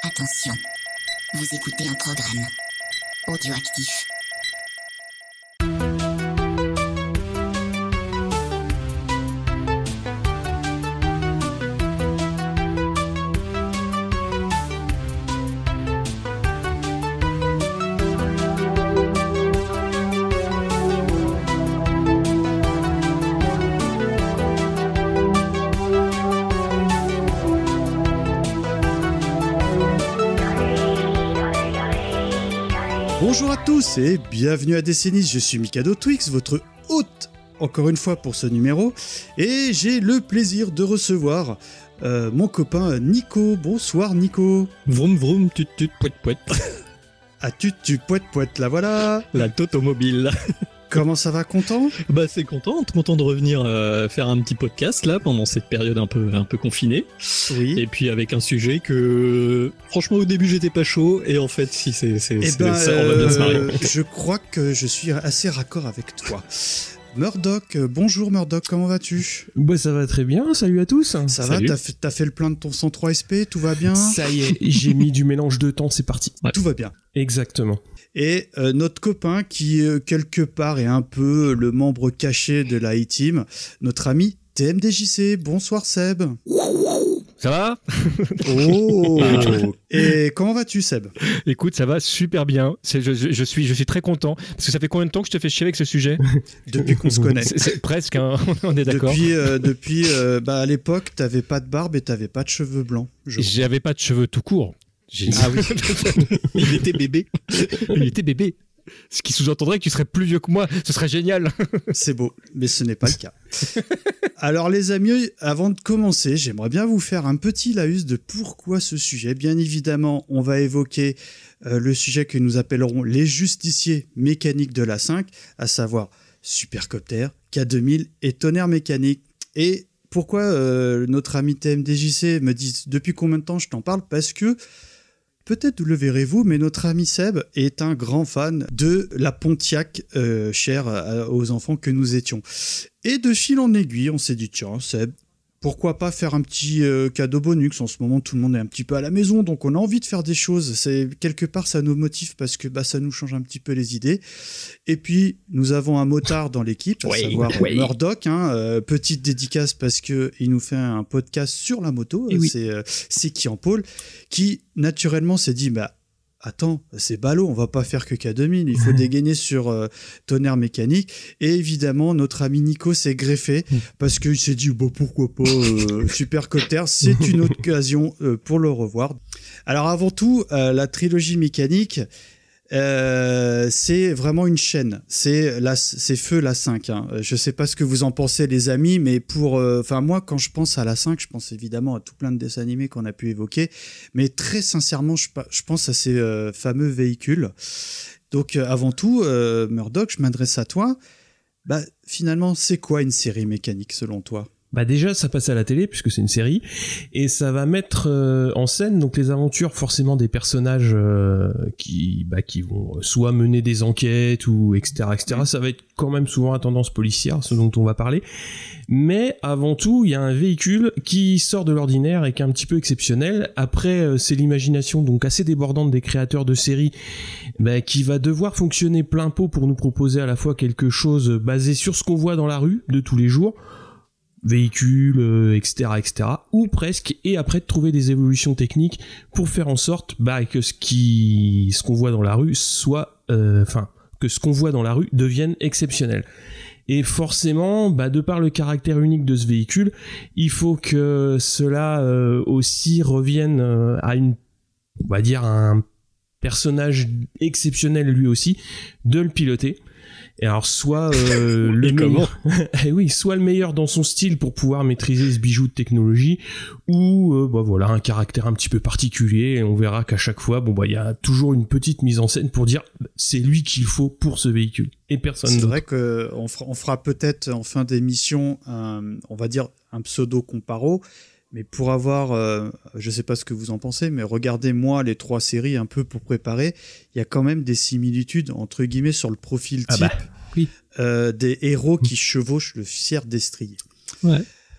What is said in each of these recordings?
Attention, vous écoutez un programme audioactif. Bonjour à tous et bienvenue à Décennies, je suis Mikado Twix, votre hôte encore une fois pour ce numéro, et j'ai le plaisir de recevoir mon copain Nico. Bonsoir Nico. Vroom vroom tut tut poète poète. Ah tut poète poète, la voilà. La automobile. Comment ça va, content ? Bah c'est content de revenir faire un petit podcast là pendant cette période un peu confinée. Oui. Et puis avec un sujet que franchement au début j'étais pas chaud et en fait si c'est ça on va bien se marrer. Je crois que je suis assez raccord avec toi. Murdoch, bonjour Murdoch, comment vas-tu ? Bah ça va très bien, salut à tous. Ça Salut. va, t'as fait le plein de ton 103 SP, tout va bien ? Ça y est, j'ai mis du mélange de temps, c'est parti. Ouais. Tout va bien. Exactement. Et notre copain qui, quelque part, est un peu le membre caché de la E-Team, notre ami TMDJC. Bonsoir Seb. Ça va ? Oh. Et comment vas-tu Seb ? Écoute, ça va super bien. Je suis très content. Parce que ça fait combien de temps que je te fais chier avec ce sujet ? Depuis qu'on se connaît. C'est presque, hein, on est d'accord. Depuis à l'époque, t'avais pas de barbe et t'avais pas de cheveux blancs. J'avais pas de cheveux tout court. Ah oui. Il était bébé. Ce qui sous-entendrait que tu serais plus vieux que moi. Ce serait génial. C'est beau, mais ce n'est pas le cas. Alors les amis, avant de commencer, j'aimerais bien vous faire un petit laïus de pourquoi ce sujet. Bien évidemment, on va évoquer le sujet que nous appellerons les justiciers mécaniques de la 5, à savoir Supercopter, K2000 et Tonnerre mécanique. Et pourquoi notre ami TMDJC me dit depuis combien de temps je t'en parle ? Parce que peut-être le verrez-vous, mais notre ami Seb est un grand fan de la Pontiac chère aux enfants que nous étions. Et de fil en aiguille, on s'est dit, tiens Seb, pourquoi pas faire un petit cadeau bonus ? En ce moment, tout le monde est un petit peu à la maison, donc on a envie de faire des choses. C'est, quelque part, ça nous motive parce que ça nous change un petit peu les idées. Et puis, nous avons un motard dans l'équipe, à savoir Murdoch. Petite dédicace parce qu'il nous fait un podcast sur la moto. Oui. C'est qui en pôle, qui naturellement s'est dit, attends, c'est ballot, on va pas faire que K2000, il faut dégainer sur Tonnerre mécanique. Et évidemment, notre ami Nico s'est greffé parce qu'il s'est dit, pourquoi pas, Supercopter, c'est une occasion pour le revoir. Alors avant tout, la trilogie mécanique, c'est vraiment une chaîne. C'est feu la 5. Je sais pas ce que vous en pensez les amis, mais moi quand je pense à la 5, je pense évidemment à tout plein de dessins animés qu'on a pu évoquer, mais très sincèrement je pense à ces fameux véhicules. Donc avant tout, Murdoch, je m'adresse à toi. Finalement, c'est quoi une série mécanique selon toi ? Déjà ça passe à la télé puisque c'est une série et ça va mettre en scène donc les aventures forcément des personnages qui vont soit mener des enquêtes ou etc. Ça va être quand même souvent à tendance policière, ce dont on va parler, mais avant tout il y a un véhicule qui sort de l'ordinaire et qui est un petit peu exceptionnel. Après c'est l'imagination donc assez débordante des créateurs de séries qui va devoir fonctionner plein pot pour nous proposer à la fois quelque chose basé sur ce qu'on voit dans la rue de tous les jours, véhicules, etc., ou presque, et après de trouver des évolutions techniques pour faire en sorte que ce qu'on voit dans la rue soit, que ce qu'on voit dans la rue devienne exceptionnel. Et forcément, de par le caractère unique de ce véhicule, il faut que cela aussi revienne à un personnage exceptionnel lui aussi, de le piloter. Et alors soit le meilleur, soit le meilleur dans son style pour pouvoir maîtriser ce bijou de technologie, ou un caractère un petit peu particulier. Et on verra qu'à chaque fois, il y a toujours une petite mise en scène pour dire c'est lui qu'il faut pour ce véhicule et personne d'autre. C'est vrai que on fera peut-être en fin d'émission on va dire un pseudo comparo. Mais pour avoir, je sais pas ce que vous en pensez, mais regardez-moi les 3 séries un peu pour préparer, il y a quand même des similitudes, entre guillemets, sur le profil type des héros qui chevauchent le fier destrier. Ouais.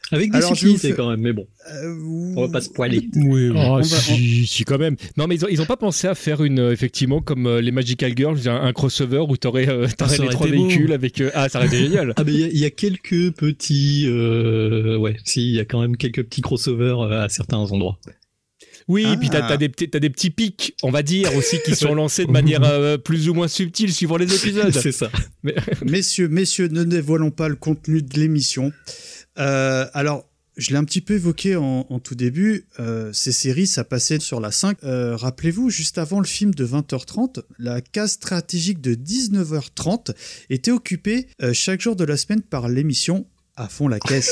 Avec des Alors, subtilités quand même, mais bon. On va pas se poiler. Oui, si, quand même. Non, mais ils ont pas pensé à faire effectivement, comme les Magical Girls, un crossover où t'aurais les 3 véhicules avec. Ah, ça aurait été génial. Ah, mais il y a quelques petits. Il y a quand même quelques petits crossovers à certains endroits. Oui, puis t'as des petits pics, on va dire, aussi, qui sont lancés de manière plus ou moins subtile suivant les épisodes. C'est ça. Messieurs, ne dévoilons pas le contenu de l'émission. Alors, je l'ai un petit peu évoqué en tout début, ces séries, ça passait sur la 5. Rappelez-vous, juste avant le film de 20h30, la case stratégique de 19h30 était occupée chaque jour de la semaine par l'émission À fond la caisse.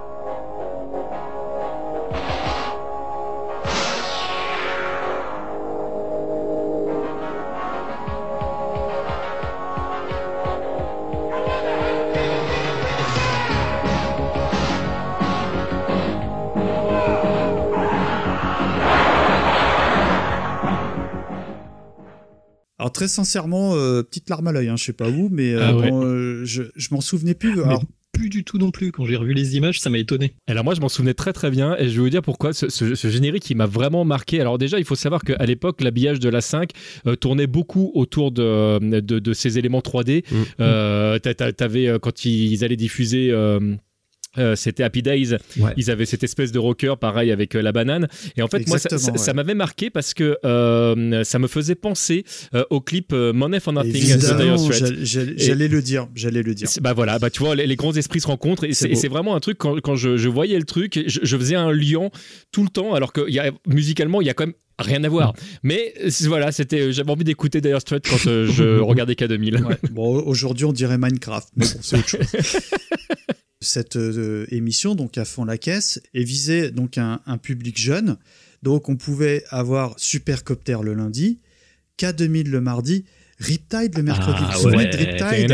Alors très sincèrement, petite larme à l'œil, je sais pas vous, mais je m'en souvenais plus. Alors, plus du tout non plus. Quand j'ai revu les images, ça m'a étonné. Alors moi, je m'en souvenais très très bien et je vais vous dire pourquoi ce générique, il m'a vraiment marqué. Alors déjà, il faut savoir qu'à l'époque, l'habillage de la 5 tournait beaucoup autour de ces éléments 3D. T'avais, quand ils allaient diffuser... c'était Happy Days, ils avaient cette espèce de rocker pareil avec la banane, et en fait exactement, moi ça m'avait marqué parce que ça me faisait penser au clip Money for Nothing de Dire Straits. J'allais le dire. Bah voilà, tu vois, les grands esprits se rencontrent et c'est vraiment un truc, quand je voyais le truc, je faisais un lien tout le temps, alors que musicalement il y a quand même rien à voir. Mais voilà, j'avais envie d'écouter Dire Straits quand je regardais K2000. Ouais. Bon, aujourd'hui on dirait Minecraft, mais bon, c'est autre chose. Cette émission, donc à fond la caisse, et visait donc un public jeune. Donc on pouvait avoir Supercopter le lundi, K2000 le mardi, Riptide le mercredi. Riptide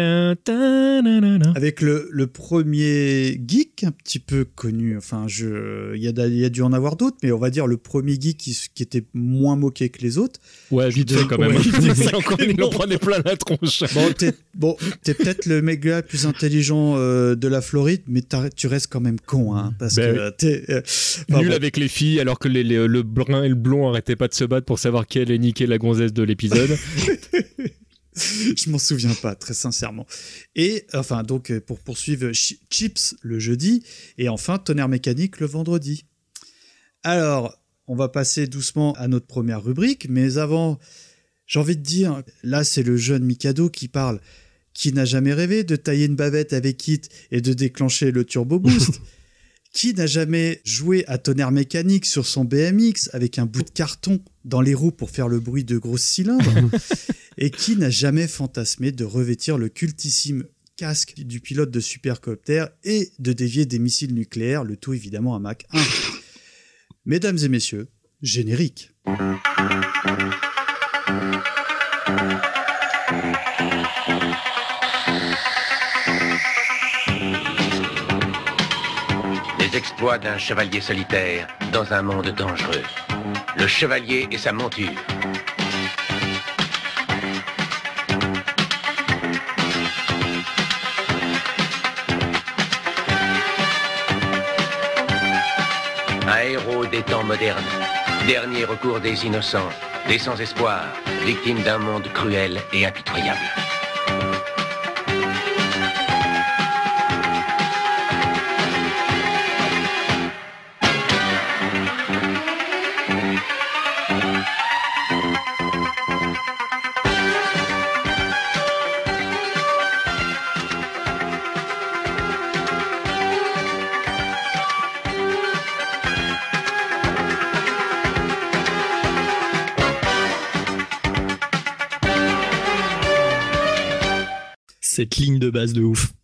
avec le premier geek un petit peu connu. Enfin, il y a dû en avoir d'autres, mais on va dire le premier geek qui était moins moqué que les autres. Ouais, vite fait quand même. Il en prenait plein la tronche. T'es peut-être le méga le plus intelligent de la Floride, mais tu restes quand même con, parce que t'es nul avec les filles, alors que le brun et le blond arrêtaient pas de se battre pour savoir qui allait niquer la gonzesse de l'épisode. Je m'en souviens pas, très sincèrement. Et enfin, donc, pour poursuivre, Chips le jeudi, et enfin, Tonnerre Mécanique le vendredi. Alors, on va passer doucement à notre première rubrique, mais avant, j'ai envie de dire, là, c'est le jeune Mikado qui parle. Qui n'a jamais rêvé de tailler une bavette avec Hit et de déclencher le Turbo Boost? Qui n'a jamais joué à Tonnerre Mécanique sur son BMX avec un bout de carton dans les roues pour faire le bruit de gros cylindres? Et qui n'a jamais fantasmé de revêtir le cultissime casque du pilote de Supercopter et de dévier des missiles nucléaires, le tout évidemment à Mach 1? Mesdames et messieurs, générique. Les exploits d'un chevalier solitaire dans un monde dangereux. Le chevalier et sa monture. Un héros des temps modernes, dernier recours des innocents, des sans espoir, victimes d'un monde cruel et impitoyable. Cette ligne de base de ouf.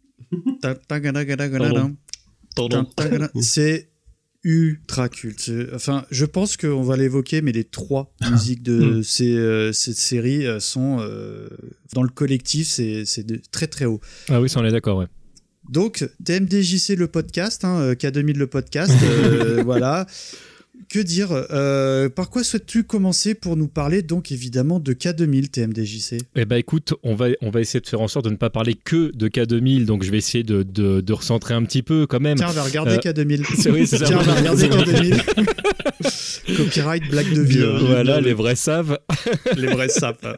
C'est ultra culte. Enfin, je pense qu'on va l'évoquer, mais les 3 musiques de cette série sont dans le collectif, c'est très très haut. Ah oui, ça on est d'accord, ouais. Donc, TMDJC le podcast, K2000 le podcast, voilà. Que dire par quoi souhaites-tu commencer pour nous parler donc évidemment de K2000 TMDJC? Eh ben écoute, on va essayer de faire en sorte de ne pas parler que de K2000, donc je vais essayer de recentrer un petit peu quand même. Tiens, on va regarder K2000. Oui, c'est ça. Tiens, on va regarder K2000. Copyright, blague de vieux. Voilà, les vrais savent. Les vrais savent.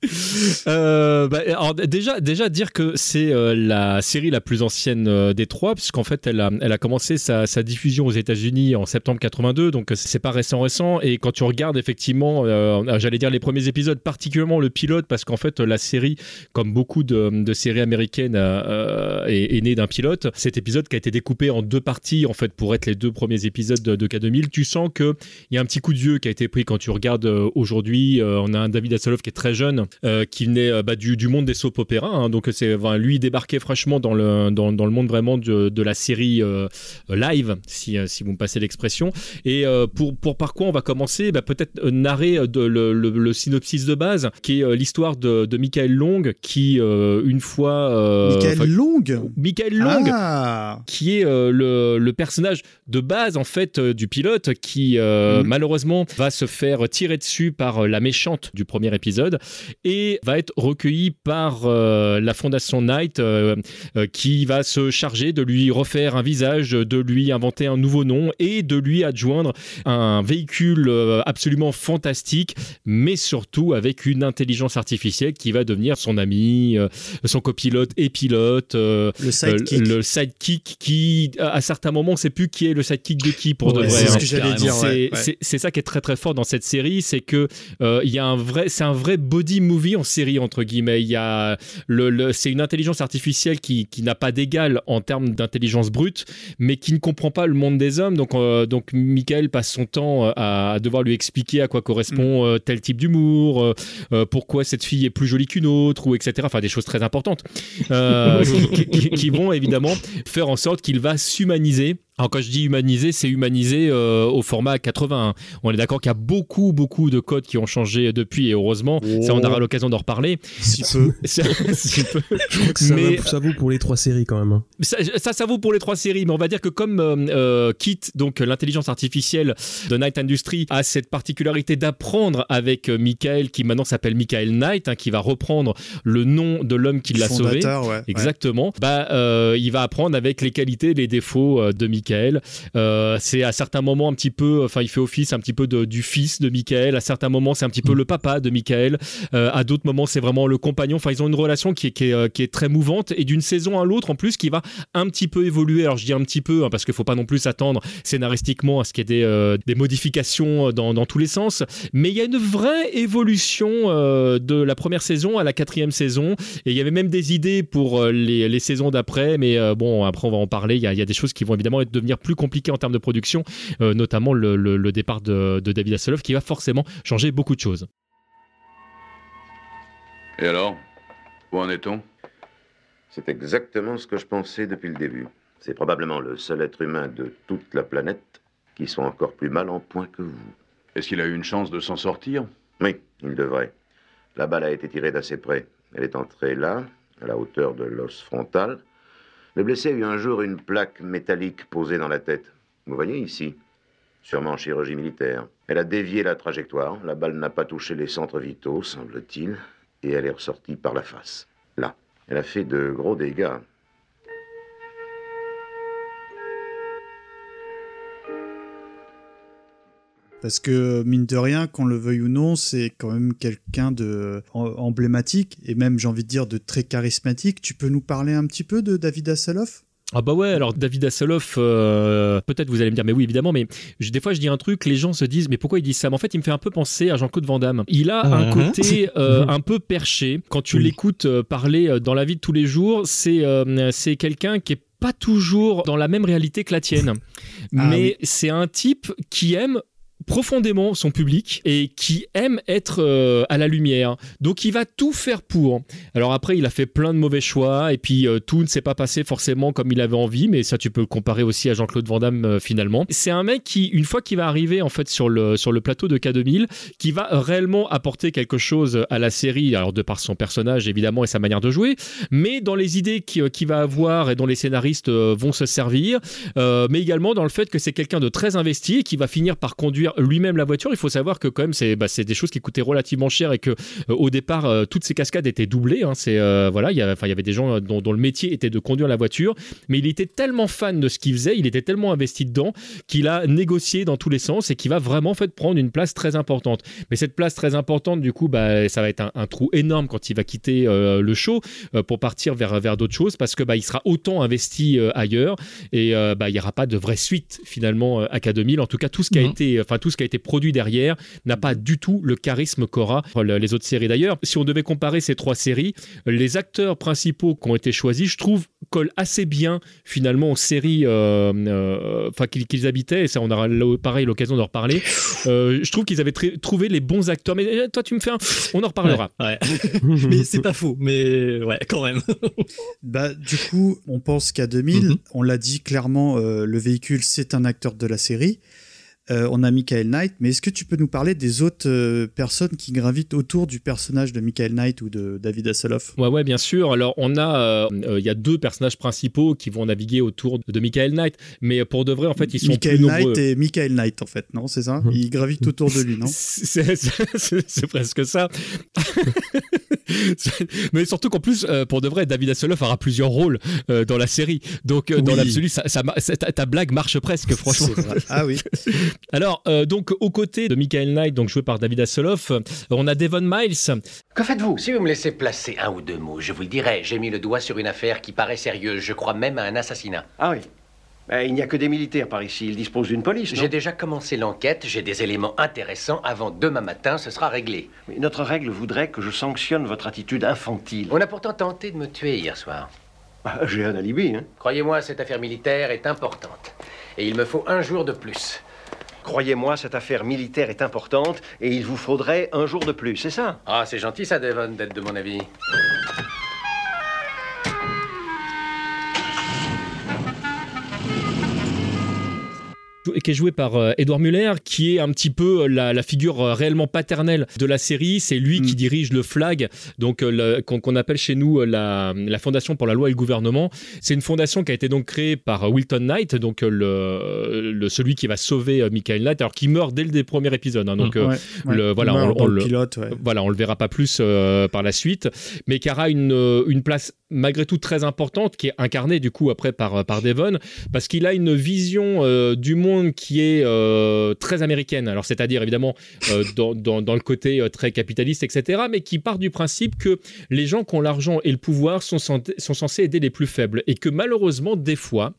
Alors déjà dire que c'est la série la plus ancienne des trois, puisqu'en fait elle a commencé sa diffusion aux États-Unis en septembre 82, donc c'est pas récent, et quand tu regardes effectivement j'allais dire les premiers épisodes, particulièrement le pilote, parce qu'en fait la série, comme beaucoup de séries américaines, est née d'un pilote. Cet épisode qui a été découpé en 2 parties en fait pour être les 2 premiers épisodes de K2000, tu sens que il y a un petit coup de vieux qui a été pris quand tu regardes aujourd'hui. On a un David Hasselhoff qui est très jeune, qui venait du monde des soap opéras, hein, donc lui il débarquait fraîchement dans le monde vraiment de la série live, si vous me passez l'expression. Et par quoi on va commencer, peut-être narrer le synopsis de base, qui est l'histoire de Michael Long, qui une fois Michael Long, qui est le personnage de base en fait du pilote, qui malheureusement va se faire tirer dessus par la méchante du premier épisode et va être recueilli par la fondation Knight, qui va se charger de lui refaire un visage, de lui inventer un nouveau nom et de lui adjoindre un véhicule absolument fantastique, mais surtout avec une intelligence artificielle qui va devenir son ami, son copilote et pilote, le sidekick qui à certains moments on ne sait plus qui est le sidekick de qui pour de vrai. C'est ce que j'allais dire. C'est ça qui est très très fort dans cette série, c'est que c'est un vrai body movie en série entre guillemets. Il y a c'est une intelligence artificielle qui n'a pas d'égal en termes d'intelligence brute, mais qui ne comprend pas le monde des hommes. Donc Michael passe son temps à devoir lui expliquer à quoi correspond tel type d'humour, pourquoi cette fille est plus jolie qu'une autre, ou etc. Enfin des choses très importantes qui vont évidemment faire en sorte qu'il va s'humaniser. Alors quand je dis humaniser, c'est humaniser au format 81. On est d'accord qu'il y a beaucoup de codes qui ont changé depuis, et heureusement, ça on aura l'occasion d'en reparler. Si peu. Si peu. Je crois que ça vaut pour les 3 séries quand même. Hein. Ça vaut pour les 3 séries, mais on va dire que comme Kit, donc l'intelligence artificielle de Knight Industries, a cette particularité d'apprendre avec Michael, qui maintenant s'appelle Michael Knight, hein, qui va reprendre le nom de l'homme qui l'a sauvé. Ouais. Exactement. Il va apprendre avec les qualités et les défauts de Michael. C'est à certains moments un petit peu, il fait office un petit peu du fils de Michael. À certains moments, c'est un petit peu le papa de Michael. À d'autres moments, c'est vraiment le compagnon. Enfin, ils ont une relation qui est très mouvante, et d'une saison à l'autre, en plus, qui va un petit peu évoluer. Alors, je dis un petit peu, hein, parce qu'il faut pas non plus s'attendre scénaristiquement à ce qu'il y ait des modifications dans tous les sens. Mais il y a une vraie évolution de la première saison à la 4e saison. Et il y avait même des idées pour les saisons d'après. Mais bon, après, on va en parler. Il y a des choses qui vont évidemment devenir plus compliqué en termes de production, notamment le départ de David Hasselhoff, qui va forcément changer beaucoup de choses. Et alors, où en est-on ? C'est exactement ce que je pensais depuis le début. C'est probablement le seul être humain de toute la planète qui soit encore plus mal en point que vous. Est-ce qu'il a eu une chance de s'en sortir ? Oui, il devrait. La balle a été tirée d'assez près. Elle est entrée là, à la hauteur de l'os frontal. Le blessé a eu un jour une plaque métallique posée dans la tête. Vous voyez ici, sûrement en chirurgie militaire. Elle a dévié la trajectoire, la balle n'a pas touché les centres vitaux, semble-t-il, et elle est ressortie par la face. Là, elle a fait de gros dégâts. Parce que, mine de rien, qu'on le veuille ou non, c'est quand même quelqu'un de emblématique, et même, j'ai envie de dire, de très charismatique. Tu peux nous parler un petit peu de David Hasselhoff ? Ah bah ouais, alors David Hasselhoff, peut-être vous allez me dire, mais oui évidemment, mais des fois je dis un truc, les gens se disent, mais pourquoi il dit ça ? Mais en fait il me fait un peu penser à Jean-Claude Van Damme. Il a un côté un peu perché, quand tu l'écoutes parler dans la vie de tous les jours, c'est quelqu'un qui est pas toujours dans la même réalité que la tienne. Mais c'est un type qui aime profondément son public et qui aime être à la lumière. Donc il va tout faire pour. Alors après, il a fait plein de mauvais choix et puis tout ne s'est pas passé forcément comme il avait envie, mais ça tu peux le comparer aussi à Jean-Claude Van Damme finalement. C'est un mec qui, une fois qu'il va arriver en fait sur le plateau de K2000, qui va réellement apporter quelque chose à la série, alors de par son personnage évidemment et sa manière de jouer, mais dans les idées qu'il va avoir et dont les scénaristes vont se servir, mais également dans le fait que c'est quelqu'un de très investi et qui va finir par conduire lui-même la voiture. Il faut savoir que quand même c'est des choses qui coûtaient relativement cher et que au départ toutes ces cascades étaient doublées. Voilà, il y avait des gens dont le métier était de conduire la voiture, mais il était tellement fan de ce qu'il faisait, il était tellement investi dedans qu'il a négocié dans tous les sens et qu'il va vraiment en fait prendre une place très importante. Mais cette place très importante, du coup, ça va être un trou énorme quand il va quitter le show pour partir vers d'autres choses, parce que il sera autant investi ailleurs et il n'y aura pas de vraie suite finalement à K2000. En tout cas, tout ce qui a été produit derrière n'a pas du tout le charisme qu'aura les autres séries. D'ailleurs, si on devait comparer ces trois séries, les acteurs principaux qui ont été choisis, je trouve, collent assez bien finalement aux séries qu'ils habitaient, et ça on aura pareil l'occasion d'en reparler. Je trouve qu'ils avaient trouvé les bons acteurs, mais toi tu me fais on en reparlera. Ouais. Mais c'est pas faux, mais ouais, quand même. Du coup, on pense qu'à 2000, on l'a dit clairement, le véhicule c'est un acteur de la série. On a Michael Knight, mais est-ce que tu peux nous parler des autres personnes qui gravitent autour du personnage de Michael Knight ou de David Hasselhoff ? Ouais, bien sûr. Alors, on a, y a deux personnages principaux qui vont naviguer autour de Michael Knight, mais pour de vrai, en fait, ils sont plus nombreux. Michael Knight et Michael Knight, en fait, non ? C'est ça ? Ils gravitent autour de lui, non ? C'est presque ça. Mais surtout qu'en plus, pour de vrai, David Hasselhoff aura plusieurs rôles dans la série. Donc, dans l'absolu, ta blague marche presque, franchement. Ah oui. Alors, donc, aux côtés de Michael Knight, donc joué par David Hasselhoff, on a Devon Miles. Que faites-vous ? Si vous me laissez placer un ou deux mots, je vous le dirai. J'ai mis le doigt sur une affaire qui paraît sérieuse. Je crois même à un assassinat. Ah oui. Il n'y a que des militaires par ici. Ils disposent d'une police, non ? J'ai déjà commencé l'enquête. J'ai des éléments intéressants. Avant demain matin, ce sera réglé. Mais notre règle voudrait que je sanctionne votre attitude infantile. On a pourtant tenté de me tuer hier soir. J'ai un alibi, hein ? Croyez-moi, cette affaire militaire est importante. Et il me faut un jour de plus. Croyez-moi, cette affaire militaire est importante et il vous faudrait un jour de plus, c'est ça ? Ah, c'est gentil ça, Devon, d'être de mon avis. Qui est joué par Edward Muller, qui est un petit peu la figure réellement paternelle de la série. C'est lui qui dirige le FLAG, donc qu'on appelle chez nous la Fondation pour la loi et le gouvernement. C'est une fondation qui a été donc créée par Wilton Knight, donc celui qui va sauver Michael Knight, alors qui meurt dès le premier épisode. Hein, donc on le verra pas plus par la suite, mais qui aura une place malgré tout très importante, qui est incarnée du coup après par Devon, parce qu'il a une vision du monde qui est très américaine. Alors c'est-à-dire évidemment dans le côté très capitaliste, etc., mais qui part du principe que les gens qui ont l'argent et le pouvoir sont censés aider les plus faibles, et que malheureusement des fois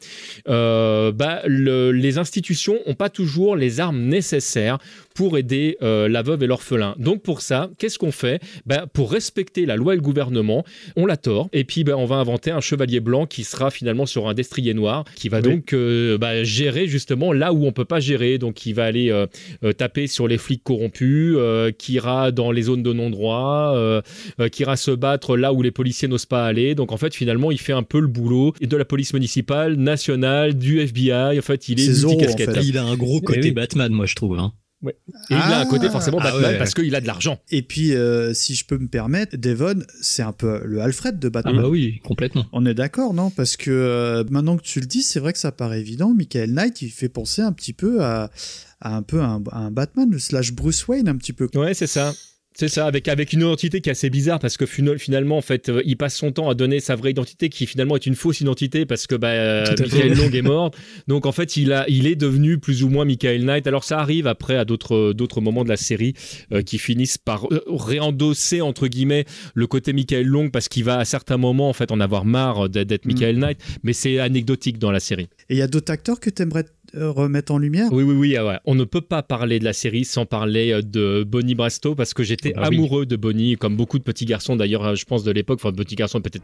les institutions n'ont pas toujours les armes nécessaires pour aider la veuve et l'orphelin. Donc pour ça, qu'est-ce qu'on fait ? Pour respecter la loi et le gouvernement, on la tord, et puis on va inventer un chevalier blanc qui sera finalement sur un destrier noir, qui va donc gérer justement là où on peut pas gérer. Donc il va aller taper sur les flics corrompus, qui ira dans les zones de non-droit, qui ira se battre là où les policiers n'osent pas aller. Donc en fait finalement il fait un peu le boulot de la police municipale, nationale, du FBI. En fait il est multicasquette. En fait. Il a un gros côté Batman, moi je trouve. Hein. Ouais. Et il a un côté forcément Batman parce qu'il a de l'argent. Et puis, si je peux me permettre, Devon, c'est un peu le Alfred de Batman. Ah bah oui, complètement. On est d'accord, non ? Parce que maintenant que tu le dis, c'est vrai que ça paraît évident. Michael Knight, il fait penser un petit peu à un Batman / Bruce Wayne un petit peu. Ouais, c'est ça. C'est ça, avec une identité qui est assez bizarre, parce que finalement, en fait, il passe son temps à donner sa vraie identité, qui finalement est une fausse identité, parce que Michael Long est mort. Donc en fait, il est devenu plus ou moins Michael Knight. Alors ça arrive après à d'autres moments de la série qui finissent par réendosser entre guillemets le côté Michael Long, parce qu'il va à certains moments en fait en avoir marre d'être Michael Knight, mais c'est anecdotique dans la série. Et il y a d'autres acteurs que t'aimerais remettre en lumière ? Oui. Ouais. On ne peut pas parler de la série sans parler de Bonnie Brasto, parce que j'étais amoureux de Bonnie, comme beaucoup de petits garçons d'ailleurs, je pense de l'époque, enfin petits garçons peut-être.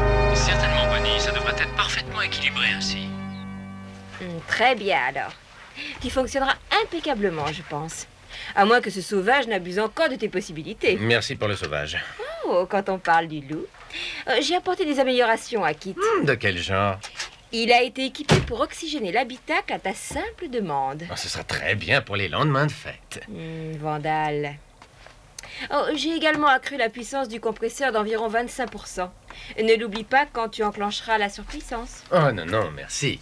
Certainement Bonnie, ça devrait être parfaitement équilibré ainsi. Très bien alors. Tu fonctionneras impeccablement, je pense. À moins que ce sauvage n'abuse encore de tes possibilités. Merci pour le sauvage. Oh, quand on parle du loup, j'ai apporté des améliorations à Kit. De quel genre? Il a été équipé pour oxygéner l'habitacle à ta simple demande. Oh, ce sera très bien pour les lendemains de fête. Vandale. Oh, j'ai également accru la puissance du compresseur d'environ 25%. Ne l'oublie pas quand tu enclencheras la surpuissance. Oh non, merci.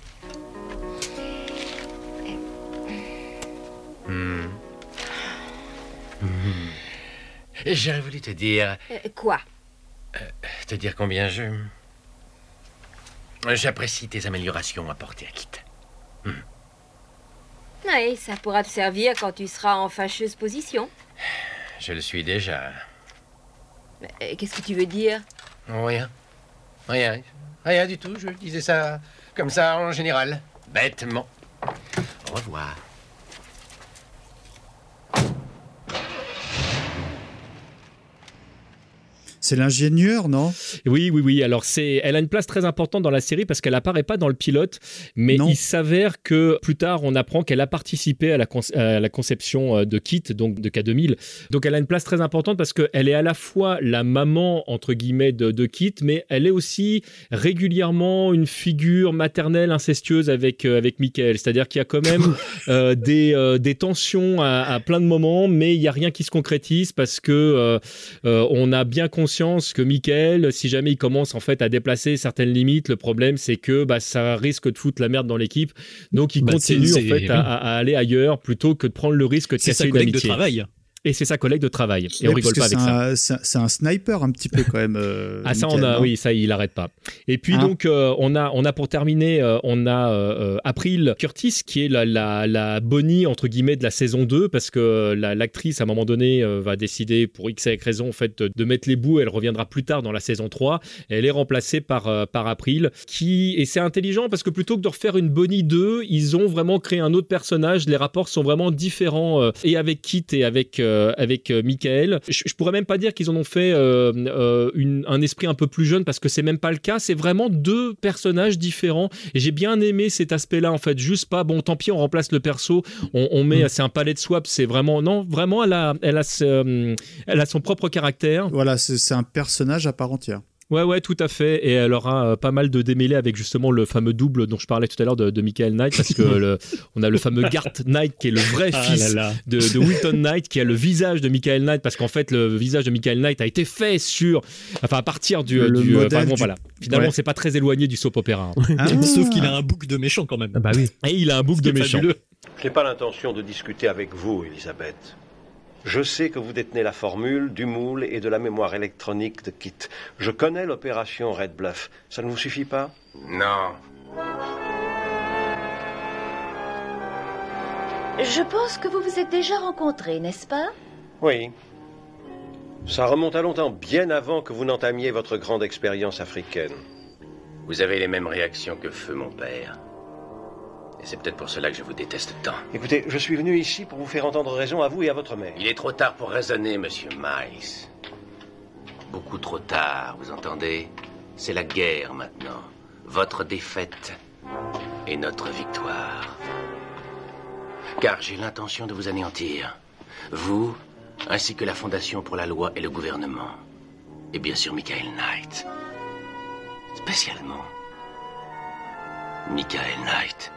J'aurais voulu te dire... Quoi? Te dire combien j'apprécie tes améliorations apportées à Kit. Oui, ça pourra te servir quand tu seras en fâcheuse position. Je le suis déjà. Qu'est-ce que tu veux dire? Rien du tout. Je disais ça comme ça en général. Bêtement. Au revoir. C'est l'ingénieur, non? Oui. Alors, elle a une place très importante dans la série parce qu'elle apparaît pas dans le pilote, mais il s'avère que plus tard, on apprend qu'elle a participé à la conception de Kit, donc de K2000. Donc, elle a une place très importante parce qu'elle est à la fois la maman, entre guillemets, de Kit, mais elle est aussi régulièrement une figure maternelle incestueuse avec Michael. C'est-à-dire qu'il y a quand même des tensions à plein de moments, mais il n'y a rien qui se concrétise parce que on a bien conscience que Michael, si jamais il commence en fait à déplacer certaines limites, le problème c'est que ça risque de foutre la merde dans l'équipe. Donc il continue en fait à aller ailleurs plutôt que de prendre le risque de casser une amitié. C'est sa collègue de travail. Et c'est sa collègue de travail. Et on rigole pas avec ça. C'est un sniper un petit peu quand même. Ça Michael, ça il arrête pas. Et puis donc on a pour terminer, on a April Curtis qui est la Bonnie entre guillemets de la saison 2 parce que l'actrice à un moment donné va décider pour X avec raison en fait de mettre les bouts. Elle reviendra plus tard dans la saison 3. Elle est remplacée par April et c'est intelligent parce que plutôt que de refaire une Bonnie 2, ils ont vraiment créé un autre personnage. Les rapports sont vraiment différents et avec Kit et avec Michael. Je pourrais même pas dire qu'ils en ont fait un esprit un peu plus jeune parce que c'est même pas le cas. C'est vraiment deux personnages différents et j'ai bien aimé cet aspect-là en fait. Juste pas bon, tant pis, on remplace le perso, on met, c'est un palette de swap. C'est vraiment elle a son propre caractère. Voilà, c'est un personnage à part entière. Ouais, tout à fait. Et elle aura pas mal de démêlés avec justement le fameux double dont je parlais tout à l'heure de Michael Knight parce que on a le fameux Garth Knight qui est le vrai fils de Wilton Knight qui a le visage de Michael Knight parce qu'en fait le visage de Michael Knight a été fait à partir voilà. Finalement, c'est pas très éloigné du soap opéra. Sauf qu'il a un bouc de méchant quand même. Bah oui. Et il a un bouc de méchant. Je n'ai pas l'intention de discuter avec vous, Elisabeth. Je sais que vous détenez la formule, du moule et de la mémoire électronique de Kit. Je connais l'opération Red Bluff. Ça ne vous suffit pas? Non. Je pense que vous vous êtes déjà rencontrés, n'est-ce pas? Oui. Ça remonte à longtemps, bien avant que vous n'entamiez votre grande expérience africaine. Vous avez les mêmes réactions que Feu, mon père. Et c'est peut-être pour cela que je vous déteste tant. Écoutez, je suis venu ici pour vous faire entendre raison à vous et à votre mère. Il est trop tard pour raisonner, monsieur Miles. Beaucoup trop tard, vous entendez? C'est la guerre maintenant. Votre défaite et notre victoire. Car j'ai l'intention de vous anéantir. Vous, ainsi que la Fondation pour la loi et le gouvernement. Et bien sûr Michael Knight. Spécialement Michael Knight.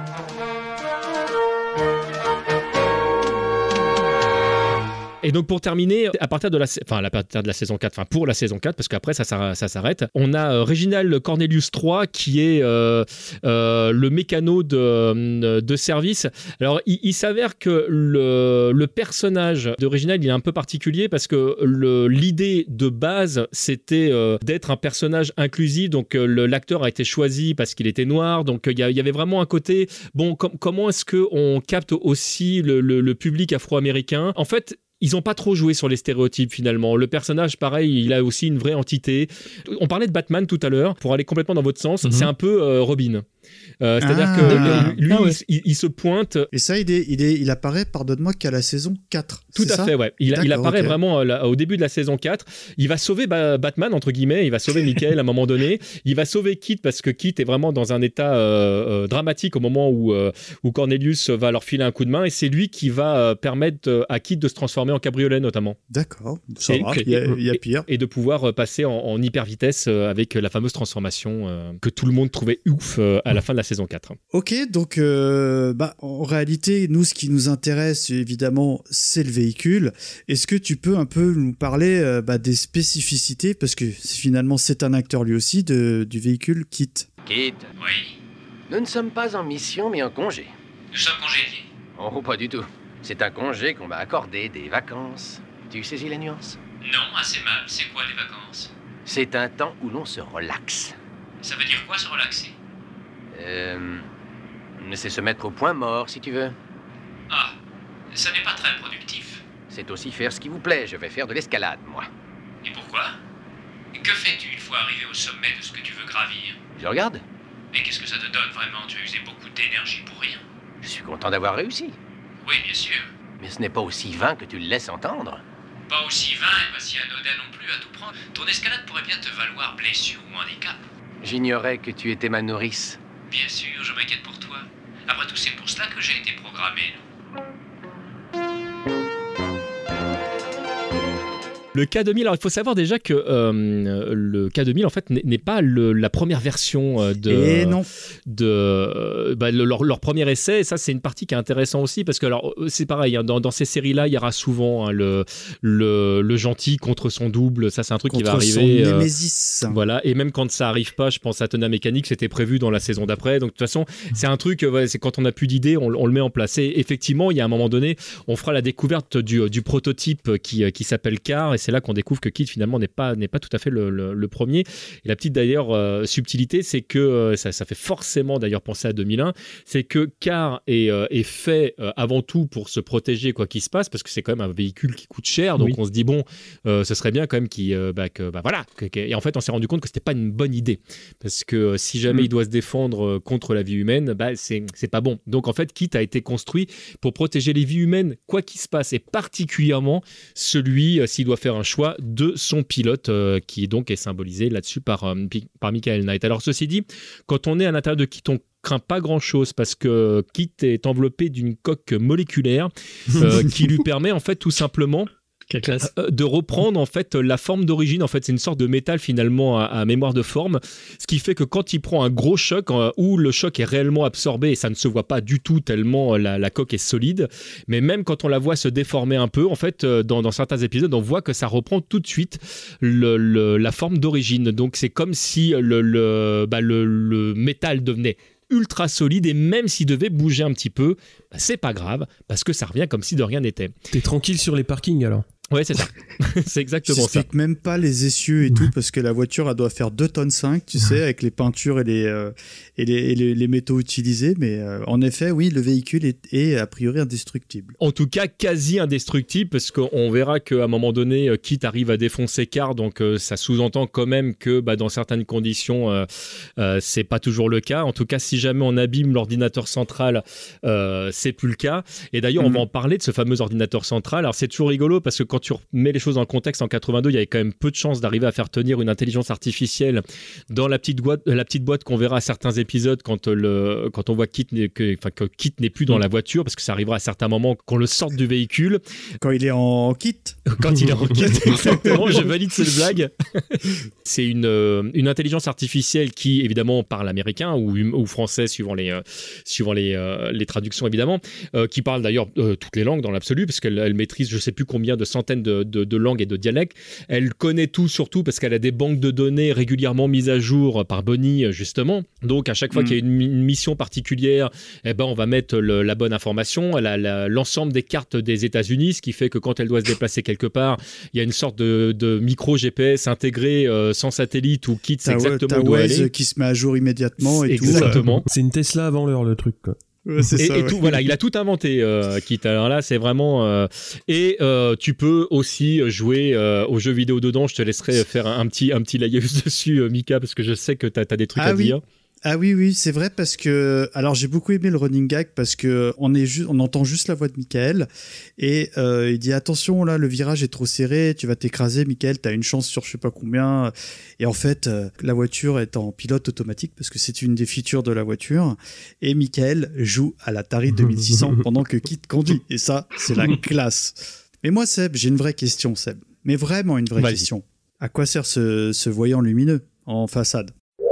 Et donc pour terminer, à partir de la saison 4, pour la saison 4, parce qu'après ça s'arrête, on a Reginald Cornelius III qui est le mécano de service. Alors il s'avère que le personnage de Reginald il est un peu particulier parce que l'idée de base c'était d'être un personnage inclusif, donc l'acteur a été choisi parce qu'il était noir, donc il y avait vraiment un côté, bon, comment est-ce qu'on capte aussi le public afro-américain? En fait, ils n'ont pas trop joué sur les stéréotypes finalement. Le personnage, pareil, il a aussi une vraie entité. On parlait de Batman tout à l'heure, pour aller complètement dans votre sens, c'est un peu Robin. C'est-à-dire que lui, il se pointe. Et ça, il apparaît, pardonne-moi, qu'à la saison 4. Tout à fait, ouais. Il apparaît vraiment au début de la saison 4. Il va sauver Batman, entre guillemets. Il va sauver Michael à un moment donné. Il va sauver Kit parce que Kit est vraiment dans un état dramatique au moment où Cornelius va leur filer un coup de main. Et c'est lui qui va permettre à Kit de se transformer en cabriolet, notamment. D'accord. Ça va, il y a pire. Et de pouvoir passer en hyper vitesse avec la fameuse transformation que tout le monde trouvait ouf à la fin de la saison 4. Ok, donc en réalité, nous, ce qui nous intéresse, évidemment, c'est le véhicule. Est-ce que tu peux un peu nous parler des spécificités, parce que finalement, c'est un acteur lui aussi, du véhicule Kit. Kit. Oui. Nous ne sommes pas en mission, mais en congé. Nous sommes congédiés. Oh, pas du tout. C'est un congé qu'on m'a accordé, des vacances. Tu saisis la nuance? Non, assez mal. C'est quoi les vacances? C'est un temps où l'on se relaxe. Ça veut dire quoi, se relaxer? C'est se mettre au point mort, si tu veux. Ah, ça n'est pas très productif. C'est aussi faire ce qui vous plaît. Je vais faire de l'escalade, moi. Et pourquoi? Que fais-tu une fois arrivé au sommet de ce que tu veux gravir? Je regarde. Mais qu'est-ce que ça te donne vraiment? Tu as usé beaucoup d'énergie pour rien. Je suis content d'avoir réussi. Oui, bien sûr. Mais ce n'est pas aussi vain que tu le laisses entendre. Pas aussi vain et pas si anodin non plus à tout prendre. Ton escalade pourrait bien te valoir blessure ou handicap. J'ignorais que tu étais ma nourrice. Bien sûr, je m'inquiète pour toi. Après tout, c'est pour cela que j'ai été programmé. Le K2000, alors il faut savoir déjà que le K2000 en fait n'est pas la première version leur premier essai. Et ça, c'est une partie qui est intéressante aussi parce que alors c'est pareil, hein, dans ces séries-là, il y aura souvent le gentil contre son double. Ça, c'est un truc qui va arriver. Son Némésis. Voilà, et même quand ça arrive pas, je pense à Tona Mécanique, c'était prévu dans la saison d'après. Donc de toute façon, c'est un truc. C'est quand on n'a plus d'idées, on le met en place. Et effectivement, il y a un moment donné, on fera la découverte du prototype qui s'appelle Car. Et c'est là qu'on découvre que Kit finalement n'est pas tout à fait le premier. Et la petite d'ailleurs subtilité, c'est que ça fait forcément d'ailleurs penser à 2001, c'est que Car est fait avant tout pour se protéger quoi qu'il se passe, parce que c'est quand même un véhicule qui coûte cher, donc on se dit bon, ce serait bien quand même et en fait on s'est rendu compte que c'était pas une bonne idée, parce que si jamais il doit se défendre contre la vie humaine, c'est pas bon. Donc en fait Kit a été construit pour protéger les vies humaines quoi qu'il se passe, et particulièrement celui s'il doit faire un choix de son pilote qui donc est symbolisé là-dessus par Michael Knight. Alors ceci dit, quand on est à l'intérieur de Kit, on craint pas grand-chose parce que Kit est enveloppé d'une coque moléculaire qui lui permet en fait tout simplement de reprendre en fait la forme d'origine. En fait, c'est une sorte de métal finalement à mémoire de forme, ce qui fait que quand il prend un gros choc où le choc est réellement absorbé, et ça ne se voit pas du tout tellement la coque est solide, mais même quand on la voit se déformer un peu, en fait dans certains épisodes on voit que ça reprend tout de suite la forme d'origine. Donc c'est comme si le métal devenait ultra solide, et même s'il devait bouger un petit peu, c'est pas grave parce que ça revient comme si de rien n'était. T'es tranquille sur les parkings alors? Ouais, c'est ça. C'est exactement ça. J'explique même pas les essieux et tout, parce que la voiture, elle doit faire 2,5 tonnes, tu sais, avec les peintures et les métaux utilisés. Mais en effet, oui, le véhicule est a priori indestructible. En tout cas, quasi indestructible, parce qu'on verra qu'à un moment donné, Kit arrive à défoncer Car, donc ça sous-entend quand même que dans certaines conditions, c'est pas toujours le cas. En tout cas, si jamais on abîme l'ordinateur central, c'est plus le cas. Et d'ailleurs, on va en parler de ce fameux ordinateur central. Alors, c'est toujours rigolo, parce que quand tu remets les choses dans le contexte, en 82, il y avait quand même peu de chances d'arriver à faire tenir une intelligence artificielle dans la petite boîte qu'on verra à certains épisodes quand on voit que Kit n'est plus dans la voiture, parce que ça arrivera à certains moments qu'on le sorte du véhicule. Quand il est en kit. Quand il est en kit, exactement. Je valide cette blague. C'est une intelligence artificielle qui, évidemment, parle américain ou français, suivant les traductions, évidemment, qui parle d'ailleurs toutes les langues dans l'absolu, parce qu'elle maîtrise je sais plus combien de centaines de langues et de dialectes. Elle connaît tout, surtout parce qu'elle a des banques de données régulièrement mises à jour par Bonnie, justement. Donc, à chaque fois qu'il y a une mission particulière, on va mettre la bonne information. Elle a l'ensemble des cartes des États-Unis, ce qui fait que quand elle doit se déplacer quelque part, il y a une sorte de micro GPS intégré sans satellite où Kit sait exactement où doit aller. Qui se met à jour immédiatement et exactement. C'est une Tesla avant l'heure, le truc, quoi. Ouais, tout, voilà, il a tout inventé, Kit. Alors là, c'est vraiment. Tu peux aussi jouer aux jeux vidéo dedans. Je te laisserai faire un petit laïus dessus, Mika, parce que je sais que t'as des trucs à dire. Ah oui, c'est vrai parce que... Alors, j'ai beaucoup aimé le running gag parce que on entend juste la voix de Michael et il dit « Attention, là, le virage est trop serré, tu vas t'écraser, Michael, t'as une chance sur je sais pas combien. » Et en fait, la voiture est en pilote automatique parce que c'est une des features de la voiture et Michael joue à l'Atari 2600 pendant que Kit conduit. Et ça, c'est la classe. Mais moi, Seb, j'ai une vraie question, Seb. Mais vraiment une vraie question. À quoi sert ce voyant lumineux en façade ?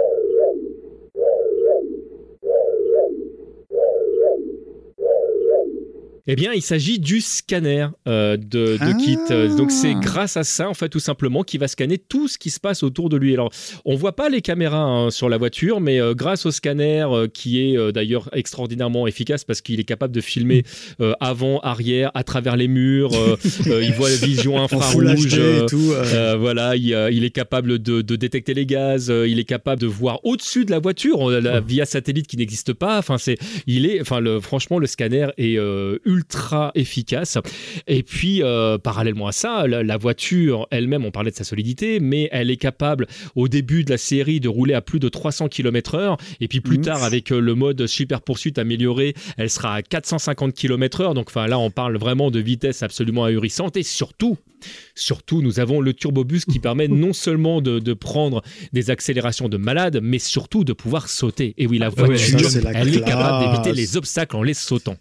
Eh bien, il s'agit du scanner de Kit. Donc, c'est grâce à ça, en fait, tout simplement, qu'il va scanner tout ce qui se passe autour de lui. Alors, on voit pas les caméras sur la voiture, mais grâce au scanner, qui est d'ailleurs extraordinairement efficace parce qu'il est capable de filmer avant, arrière, à travers les murs. Il voit la vision infrarouge. et tout, voilà, il est capable de détecter les gaz. Il est capable de voir au-dessus de la voiture via satellite qui n'existe pas. Enfin, franchement, le scanner est ultra efficace. Et puis, parallèlement à ça, la voiture elle-même, on parlait de sa solidité, mais elle est capable, au début de la série, de rouler à plus de 300 km/h. Et puis plus tard, avec le mode super poursuite amélioré, elle sera à 450 km/h. Donc là, on parle vraiment de vitesse absolument ahurissante. Et surtout, nous avons le turbobus qui permet non seulement de prendre des accélérations de malade, mais surtout de pouvoir sauter. Et oui, la voiture, elle est capable d'éviter les obstacles en les sautant.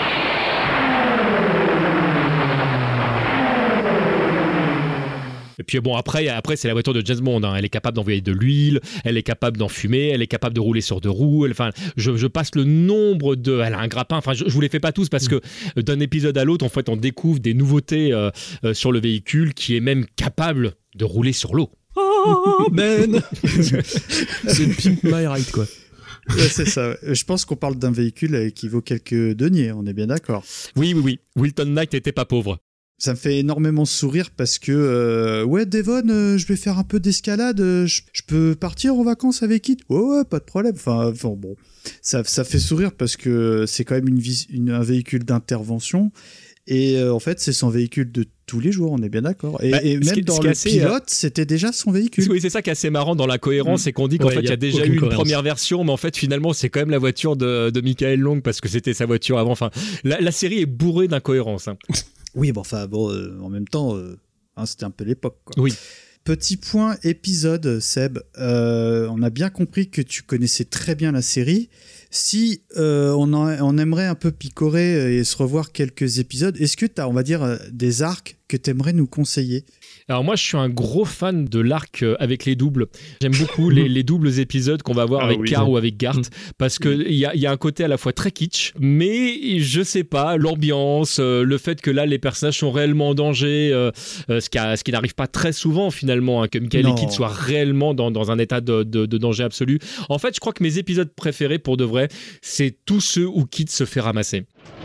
Et puis bon, après c'est la voiture de James Bond. Elle est capable d'envoyer de l'huile, elle est capable d'enfumer, elle est capable de rouler sur deux roues. Je passe le nombre de... Elle a un grappin. Je vous les fais pas tous parce que d'un épisode à l'autre, en fait, on découvre des nouveautés sur le véhicule qui est même capable de rouler sur l'eau. Oh, man. C'est Pimp My Ride, quoi. Ouais, c'est ça. Je pense qu'on parle d'un véhicule qui vaut quelques deniers, on est bien d'accord. Oui. Wilton Knight n'était pas pauvre. Ça me fait énormément sourire parce que Devon, je vais faire un peu d'escalade, je peux partir en vacances avec Kit. Ouais, pas de problème. Enfin bon, ça fait sourire parce que c'est quand même un véhicule d'intervention et en fait c'est son véhicule de tous les jours, on est bien d'accord. Et même dans le pilote, c'était déjà son véhicule. Oui, c'est ça qui est assez marrant dans la cohérence, c'est qu'on dit qu'en fait il y a déjà eu une première version, mais en fait finalement c'est quand même la voiture de Michael Long parce que c'était sa voiture avant. Enfin, la série est bourrée d'incohérences. Hein. Oui, en même temps, c'était un peu l'époque, quoi. Oui. Petit point épisode, Seb. On a bien compris que tu connaissais très bien la série. Si on aimerait un peu picorer et se revoir quelques épisodes, est-ce que tu as, on va dire, des arcs que tu aimerais nous conseiller ? Alors moi, je suis un gros fan de l'arc avec les doubles. J'aime beaucoup les doubles épisodes qu'on va voir avec Carr ou avec Gart, parce qu'il y a un côté à la fois très kitsch, mais je sais pas, l'ambiance, le fait que là, les personnages sont réellement en danger, ce qui n'arrive pas très souvent finalement, hein, que Michael et Kit soient réellement dans un état de danger absolu. En fait, je crois que mes épisodes préférés, pour de vrai, c'est tous ceux où Kit se fait ramasser.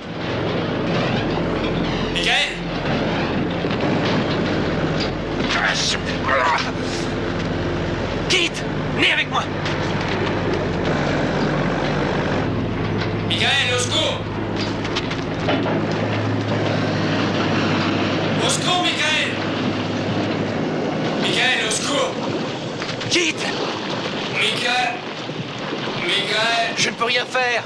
Kit, venez avec moi. Michael, au secours. Au secours, Michael. Michael, au secours. Kit. Michael. Je ne peux rien faire.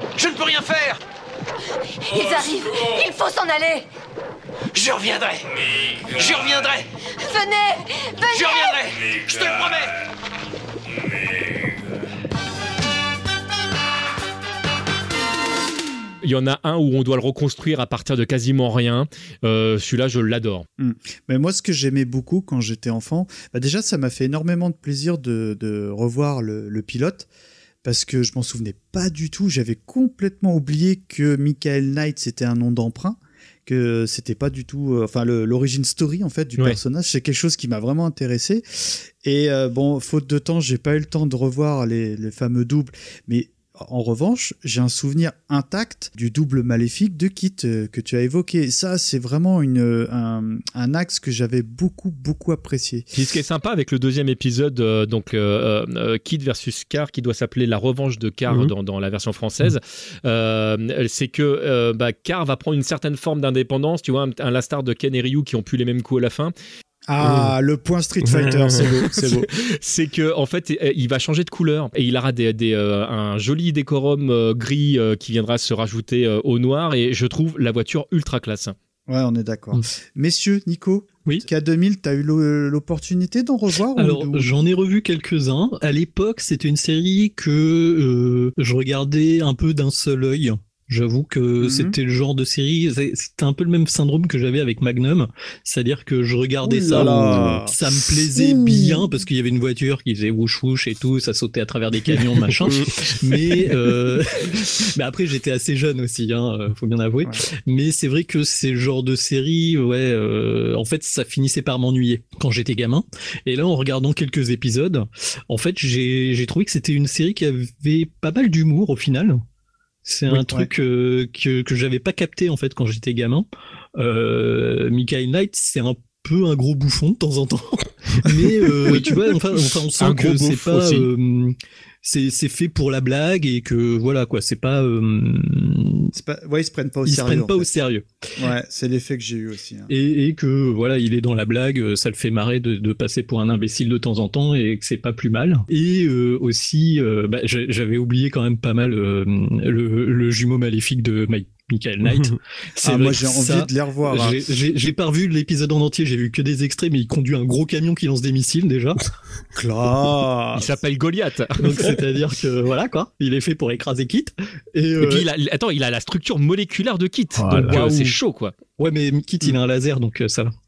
Ils arrivent. Il faut s'en aller. Je reviendrai. Venez. Je reviendrai. Je te le promets. Il y en a un où on doit le reconstruire à partir de quasiment rien. Celui-là, je l'adore. Mais moi, ce que j'aimais beaucoup quand j'étais enfant, déjà, ça m'a fait énormément de plaisir de revoir le pilote. Parce que je m'en souvenais pas du tout. J'avais complètement oublié que Michael Knight, c'était un nom d'emprunt. Que c'était pas du tout... l'origin story, en fait, du personnage. C'est quelque chose qui m'a vraiment intéressé. Et faute de temps, j'ai pas eu le temps de revoir les fameux doubles. Mais en revanche, j'ai un souvenir intact du double maléfique de Kit que tu as évoqué. Ça, c'est vraiment un axe que j'avais beaucoup, beaucoup apprécié. Puis ce qui est sympa avec le deuxième épisode, Kit versus Carr, qui doit s'appeler La Revanche de Carr dans la version française, c'est que Carr va prendre une certaine forme d'indépendance, tu vois, à l'instar de Ken et Ryu qui ont plus les mêmes coups à la fin. Ah, le point Street Fighter, c'est beau, c'est beau. C'est que en fait, il va changer de couleur et il aura un joli décorum gris qui viendra se rajouter au noir, et je trouve la voiture ultra classe. Ouais, on est d'accord. Messieurs, Nico, oui. K2000, t'as eu l'opportunité d'en revoir? Alors, j'en ai revu quelques-uns. À l'époque, c'était une série que je regardais un peu d'un seul œil. J'avoue que c'était le genre de série, c'était un peu le même syndrome que j'avais avec Magnum, c'est-à-dire que je regardais ça me plaisait bien parce qu'il y avait une voiture qui faisait wouch wouch et tout, ça sautait à travers des camions, machin. Mais après j'étais assez jeune aussi, faut bien avouer. Ouais. Mais c'est vrai que ces genres de séries, en fait ça finissait par m'ennuyer quand j'étais gamin. Et là en regardant quelques épisodes, en fait j'ai trouvé que c'était une série qui avait pas mal d'humour au final. C'est un truc que j'avais pas capté en fait quand j'étais gamin. Michael Knight, c'est un peu un gros bouffon de temps en temps, mais tu vois, enfin on sent que c'est pas c'est fait pour la blague et que voilà quoi, c'est pas ils se prennent pas au sérieux. Ils se prennent pas au sérieux. Ouais, c'est l'effet que j'ai eu aussi. Hein. Et que voilà, il est dans la blague, ça le fait marrer de passer pour un imbécile de temps en temps et que c'est pas plus mal. Et aussi, j'avais oublié quand même pas mal le jumeau maléfique de Michael Knight. Moi j'ai envie de les revoir. Hein. J'ai pas revu l'épisode en entier, j'ai vu que des extraits, mais il conduit un gros camion qui lance des missiles déjà. Classe. Il s'appelle Goliath. Donc c'est-à-dire que voilà quoi, il est fait pour écraser Kit. Et puis il a la structure moléculaire de Kit, donc c'est chaud quoi. Ouais, mais Kit il a un laser, donc ça va.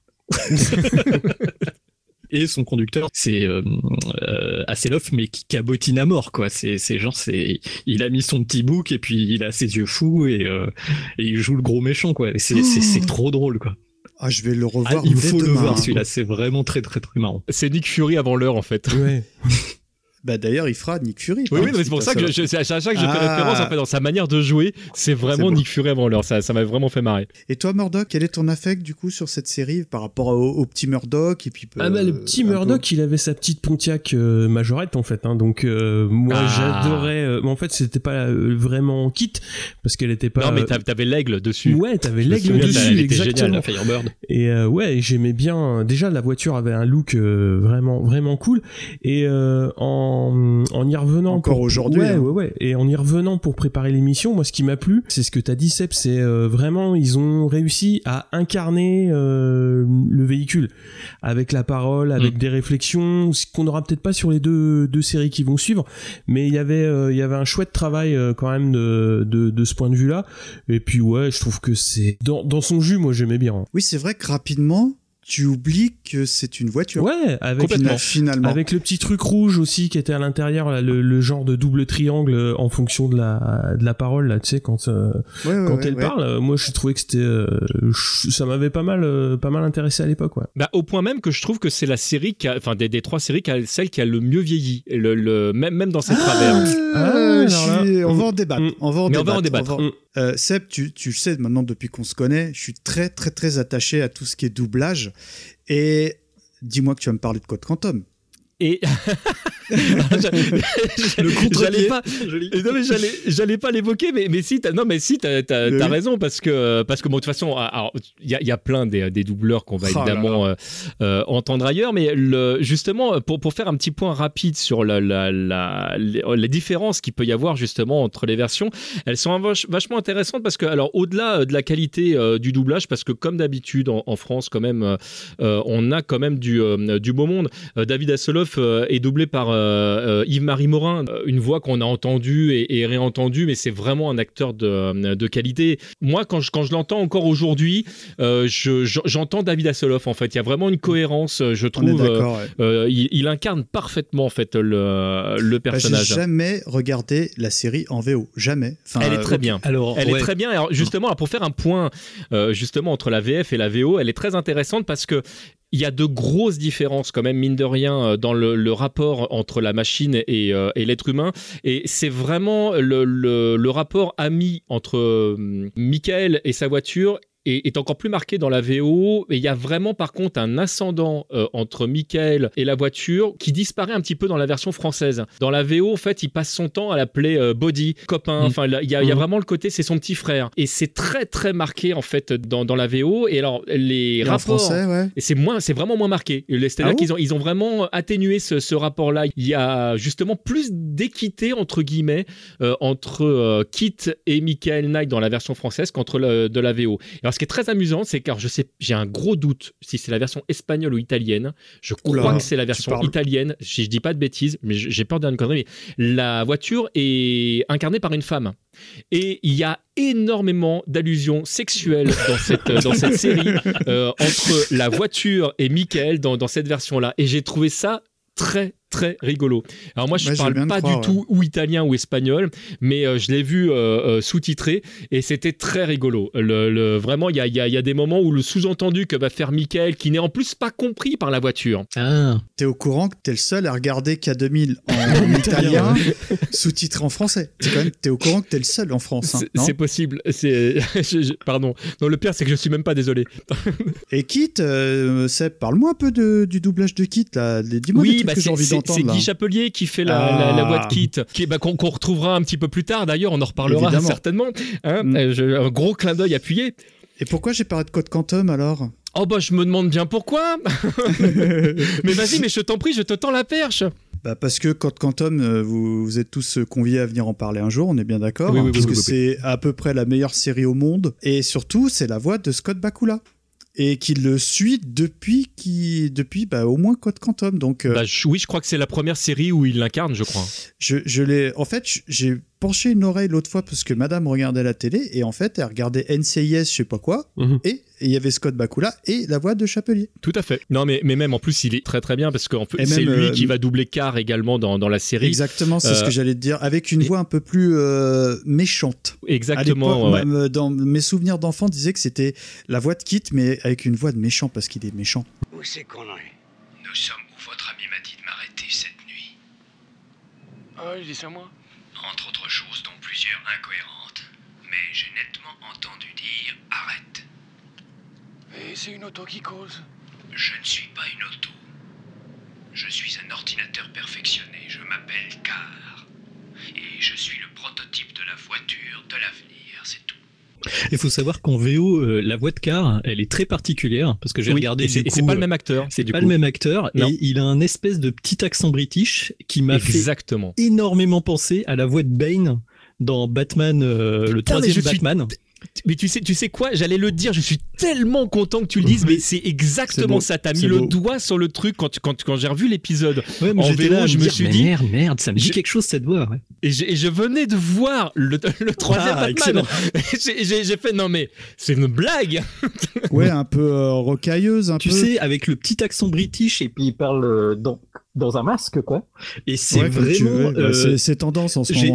Et son conducteur, c'est Hasselhoff, mais qui cabotine à mort, quoi. Il a mis son petit bouc et puis il a ses yeux fous et il joue le gros méchant, quoi. Et c'est trop drôle, quoi. Ah, je vais le revoir. Il faut le voir, celui-là. C'est vraiment très, très, très marrant. C'est Nick Fury avant l'heure, en fait. Ouais. Bah d'ailleurs, il fera Nick Fury. Oui, mais c'est pour ça que à chaque que je fais référence en fait dans sa manière de jouer, c'est vraiment Nick Fury avant l'heure. Ça m'a vraiment fait marrer. Et toi, Murdoch, quel est ton affect du coup sur cette série par rapport au petit Murdoch et puis le petit Murdoch, il avait sa petite Pontiac Majorette en fait. Hein, donc moi j'adorais. En fait, c'était pas vraiment Kit parce qu'elle était pas. Non, mais t'avais l'aigle dessus. Ouais, t'avais l'aigle dessus. Elle était exactement. géniale, Firebird. Et j'aimais bien. Déjà, la voiture avait un look vraiment vraiment cool. Et en y revenant encore aujourd'hui, et en y revenant pour préparer l'émission, moi ce qui m'a plu, c'est ce que t'as dit Seb, c'est vraiment ils ont réussi à incarner le véhicule avec la parole, avec des réflexions, ce qu'on n'aura peut-être pas sur les deux séries qui vont suivre, mais il y avait un chouette travail quand même de ce point de vue-là. Et puis je trouve que c'est dans son jus, moi j'aimais bien. Oui, c'est vrai que rapidement tu oublies que c'est une voiture. Ouais, finalement. Avec le petit truc rouge aussi qui était à l'intérieur, là, le genre de double triangle en fonction de la parole, là, tu sais, quand elle parle. Moi, je trouvais que c'était, ça m'avait pas mal intéressé à l'époque, ouais. Bah, au point même que je trouve que c'est la série des trois séries celle qui a le mieux vieilli, même dans ses travers. On va en débattre. On va en débattre. Seb, tu le sais maintenant depuis qu'on se connaît, je suis très très très attaché à tout ce qui est doublage. Et dis-moi que tu vas me parler de Code Quantum. Et j'allais pas l'évoquer, mais si t'as raison parce que bon, de toute façon, il y a plein des doubleurs qu'on va évidemment entendre ailleurs, mais justement pour faire un petit point rapide sur la différence qu'il peut y avoir justement entre les versions, elles sont vachement intéressantes parce que alors au-delà de la qualité du doublage, parce que comme d'habitude en France quand même on a quand même du beau monde. David Hasselhoff est doublé par Yves-Marie Morin, une voix qu'on a entendue et réentendue, mais c'est vraiment un acteur de qualité. Moi, quand je l'entends encore aujourd'hui, j'entends David Hasselhoff, en fait. Il y a vraiment une cohérence, je trouve. Il incarne parfaitement, en fait, le personnage. J'ai jamais regardé la série en VO, jamais. Elle est très bien. Elle est très bien. Alors, justement, pour faire un point justement entre la VF et la VO, elle est très intéressante parce que il y a de grosses différences quand même, mine de rien, dans le rapport entre la machine et l'être humain. Et c'est vraiment le rapport ami entre Michael et sa voiture est encore plus marqué dans la VO. Et il y a vraiment, par contre, un ascendant entre Michael et la voiture qui disparaît un petit peu dans la version française. Dans la VO, en fait, il passe son temps à l'appeler Body, copain. Enfin, il y a vraiment le côté, c'est son petit frère. Et c'est très, très marqué, en fait, dans la VO. Et alors, les rapports... En français, ouais. Et c'est vraiment moins marqué. C'est-à-dire qu'ils ont vraiment atténué ce rapport-là. Il y a justement plus d'équité, entre guillemets, entre Kit et Michael Knight dans la version française qu'entre de la VO. Alors, ce qui est très amusant, c'est que j'ai un gros doute si c'est la version espagnole ou italienne. Je crois que c'est la version italienne. Si je dis pas de bêtises, mais j'ai peur d'une connerie. Mais la voiture est incarnée par une femme. Et il y a énormément d'allusions sexuelles dans cette série entre la voiture et Michael dans cette version-là. Et j'ai trouvé ça très très rigolo. Alors moi je parle pas du tout ou italien ou espagnol, mais je l'ai vu sous-titré et c'était très rigolo. Vraiment il y a des moments où le sous-entendu que va faire Michael, qui n'est en plus pas compris par la voiture. T'es au courant que t'es le seul à regarder K2000 en italien sous-titré en français. T'es au courant que t'es le seul en France. C'est possible. Pardon. Non, le pire c'est que je suis même pas désolé. Et Kit, Seb, parle-moi un peu du doublage de Kit là. Dis-moi des trucs que j'ai envie d'entendre. C'est Guy Chapelier qui fait la voix de Kit, qu'on retrouvera un petit peu plus tard d'ailleurs, on en reparlera évidemment. Certainement. Un gros clin d'œil appuyé. Et pourquoi j'ai parlé de Code Quantum alors ? Oh bah je me demande bien pourquoi. Mais vas-y, mais je t'en prie, je te tends la perche. Parce que Code Quantum, vous êtes tous conviés à venir en parler un jour, on est bien d'accord, parce que c'est à peu près la meilleure série au monde. Et surtout, c'est la voix de Scott Bakula. Et qui le suit depuis au moins Code Quantum. Donc, oui, je crois que c'est la première série où il l'incarne, je crois. En fait, j'ai penché une oreille l'autre fois parce que madame regardait la télé et en fait, elle regardait NCIS, je sais pas quoi, et il y avait Scott Bakula et la voix de Chapelier. Tout à fait. Non, mais même en plus, il est très très bien parce que c'est lui qui va doubler Carr également dans la série. Exactement, c'est ce que j'allais te dire, avec une voix un peu plus méchante. Exactement. À l'époque, dans mes souvenirs d'enfant, disait que c'était la voix de Kit, mais avec une voix de méchant parce qu'il est méchant. Où c'est qu'on en est ? Nous sommes où votre ami m'a dit de m'arrêter cette nuit. Ah, je dis ça moi ? Entre autres choses dont plusieurs incohérentes. Mais j'ai nettement entendu dire « arrête ». Et c'est une auto qui cause ? Je ne suis pas une auto. Je suis un ordinateur perfectionné. Je m'appelle Carr. Et je suis le prototype de la voiture de l'avenir, c'est tout. Il faut savoir qu'en VO, la voix de Carr, elle est très particulière parce que j'ai regardé. Et c'est pas le même acteur. C'est pas le même acteur et il a un espèce de petit accent british qui m'a fait énormément penser à la voix de Bane dans Batman, le troisième Batman. Mais tu sais quoi, j'allais le dire, je suis tellement content que tu le dises, mais c'est exactement ça. T'as mis le doigt sur le truc quand j'ai revu l'épisode en VO, je me suis dit merde, ça me dit quelque chose cette voix. Ouais. Et je venais de voir le troisième Batman. J'ai fait non mais c'est une blague. Ouais, un peu rocailleuse, tu sais, avec le petit accent british et puis il parle dans un masque quoi. Et c'est vraiment c'est tendance en ce moment.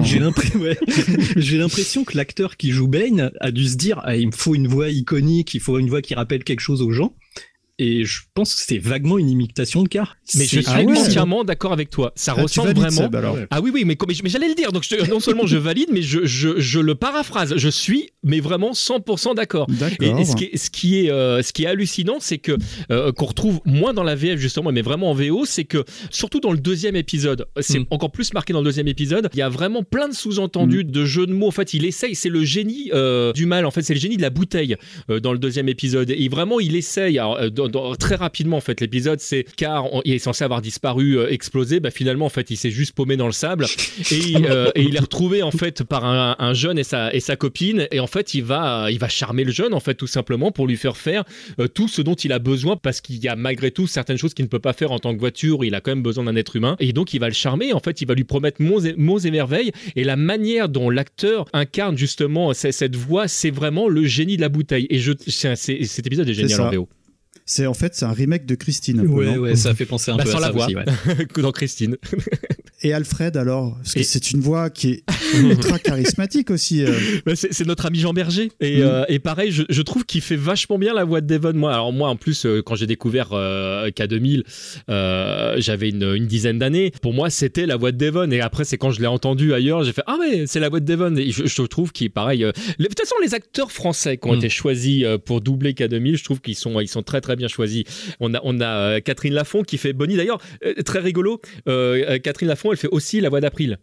J'ai l'impression que l'acteur qui joue Bane a dû se dire il me faut une voix iconique, il faut une voix qui rappelle quelque chose aux gens. Et je pense que c'est vaguement une imitation de Carr. Mais je suis entièrement d'accord avec toi. Ça ressemble vraiment. Seb, ah oui, mais j'allais le dire. Donc non seulement je valide, mais je le paraphrase. Je suis, mais vraiment 100% d'accord. Et ce qui est hallucinant, c'est que qu'on retrouve moins dans la VF justement, mais vraiment en VO, c'est que surtout dans le deuxième épisode, c'est encore plus marqué dans le deuxième épisode. Il y a vraiment plein de sous-entendus, de jeux de mots. En fait, il essaye. C'est le génie du mal. En fait, c'est le génie de la bouteille dans le deuxième épisode. Et vraiment, il essaye. Alors, très rapidement en fait l'épisode c'est Carr il est censé avoir disparu explosé, finalement en fait il s'est juste paumé dans le sable et il est retrouvé en fait par un jeune et sa copine et en fait il va charmer le jeune en fait tout simplement pour lui faire faire tout ce dont il a besoin parce qu'il y a malgré tout certaines choses qu'il ne peut pas faire en tant que voiture, il a quand même besoin d'un être humain et donc il va le charmer en fait il va lui promettre mots et merveilles et la manière dont l'acteur incarne justement cette voix c'est vraiment le génie de la bouteille et cet épisode est génial en VO. C'est un remake de Christine. Ouais, ça fait penser un peu à sans ça la voix. aussi. Ouais. Dans Christine. Et Alfred alors, parce que c'est une voix qui est ultra charismatique aussi. C'est notre ami Jean Berger et pareil, je trouve qu'il fait vachement bien la voix de Devon. Moi en plus quand j'ai découvert K2000, j'avais une dizaine d'années. Pour moi c'était la voix de Devon et après c'est quand je l'ai entendu ailleurs, j'ai fait ah mais c'est la voix de Devon. Et je trouve qu'il est pareil. De toute façon les acteurs français qui ont été choisis pour doubler K2000, je trouve qu'ils sont très très bien choisis. On a Catherine Lafont qui fait Bonnie d'ailleurs, très rigolo. Catherine Lafont, elle fait aussi la voix d'April.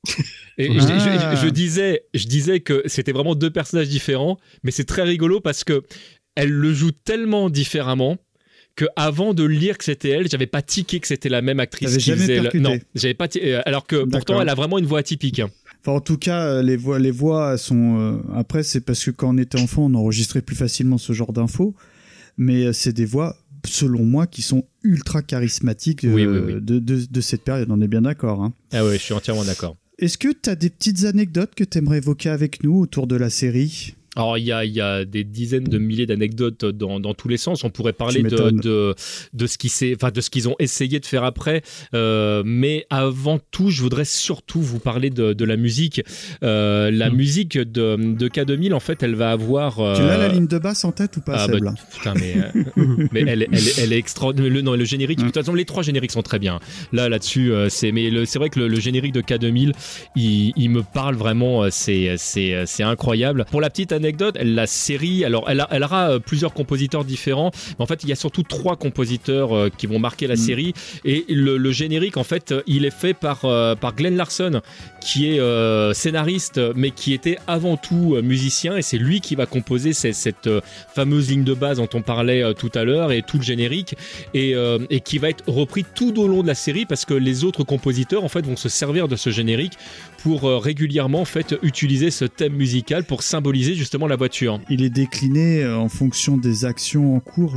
Et je disais que c'était vraiment deux personnages différents, mais c'est très rigolo parce que elle le joue tellement différemment que avant de lire que c'était elle, j'avais pas tiqué que c'était la même actrice qui faisait non, j'avais pas alors que pourtant elle a vraiment une voix atypique. Enfin, en tout cas, les voix sont après c'est parce que quand on était enfant, on enregistrait plus facilement ce genre d'infos, mais c'est des voix selon moi, qui sont ultra charismatiques de cette période. On est bien d'accord. Hein. Ah oui, je suis entièrement d'accord. Est-ce que tu as des petites anecdotes que tu aimerais évoquer avec nous autour de la série ? Alors, il y a des dizaines de milliers d'anecdotes dans tous les sens. On pourrait parler de ce qu'ils ont essayé de faire après. Mais avant tout, je voudrais surtout vous parler de la musique. La musique de K2000, en fait, elle va avoir... Tu l'as la ligne de basse en tête ou pas, Seb, là putain, mais elle est extraordinaire. Le générique, de toute façon, les trois génériques sont très bien. Là-dessus, c'est vrai que le générique de K2000, il me parle vraiment. C'est incroyable. Pour la petite anecdote, la série, alors elle aura plusieurs compositeurs différents, mais en fait il y a surtout 3 compositeurs qui vont marquer la série, et le générique en fait il est fait par Glenn Larson, qui est scénariste mais qui était avant tout musicien, et c'est lui qui va composer cette fameuse ligne de base dont on parlait tout à l'heure, et tout le générique, et qui va être repris tout au long de la série, parce que les autres compositeurs en fait vont se servir de ce générique pour régulièrement en fait utiliser ce thème musical pour symboliser justement la voiture. Il est décliné en fonction des actions en cours.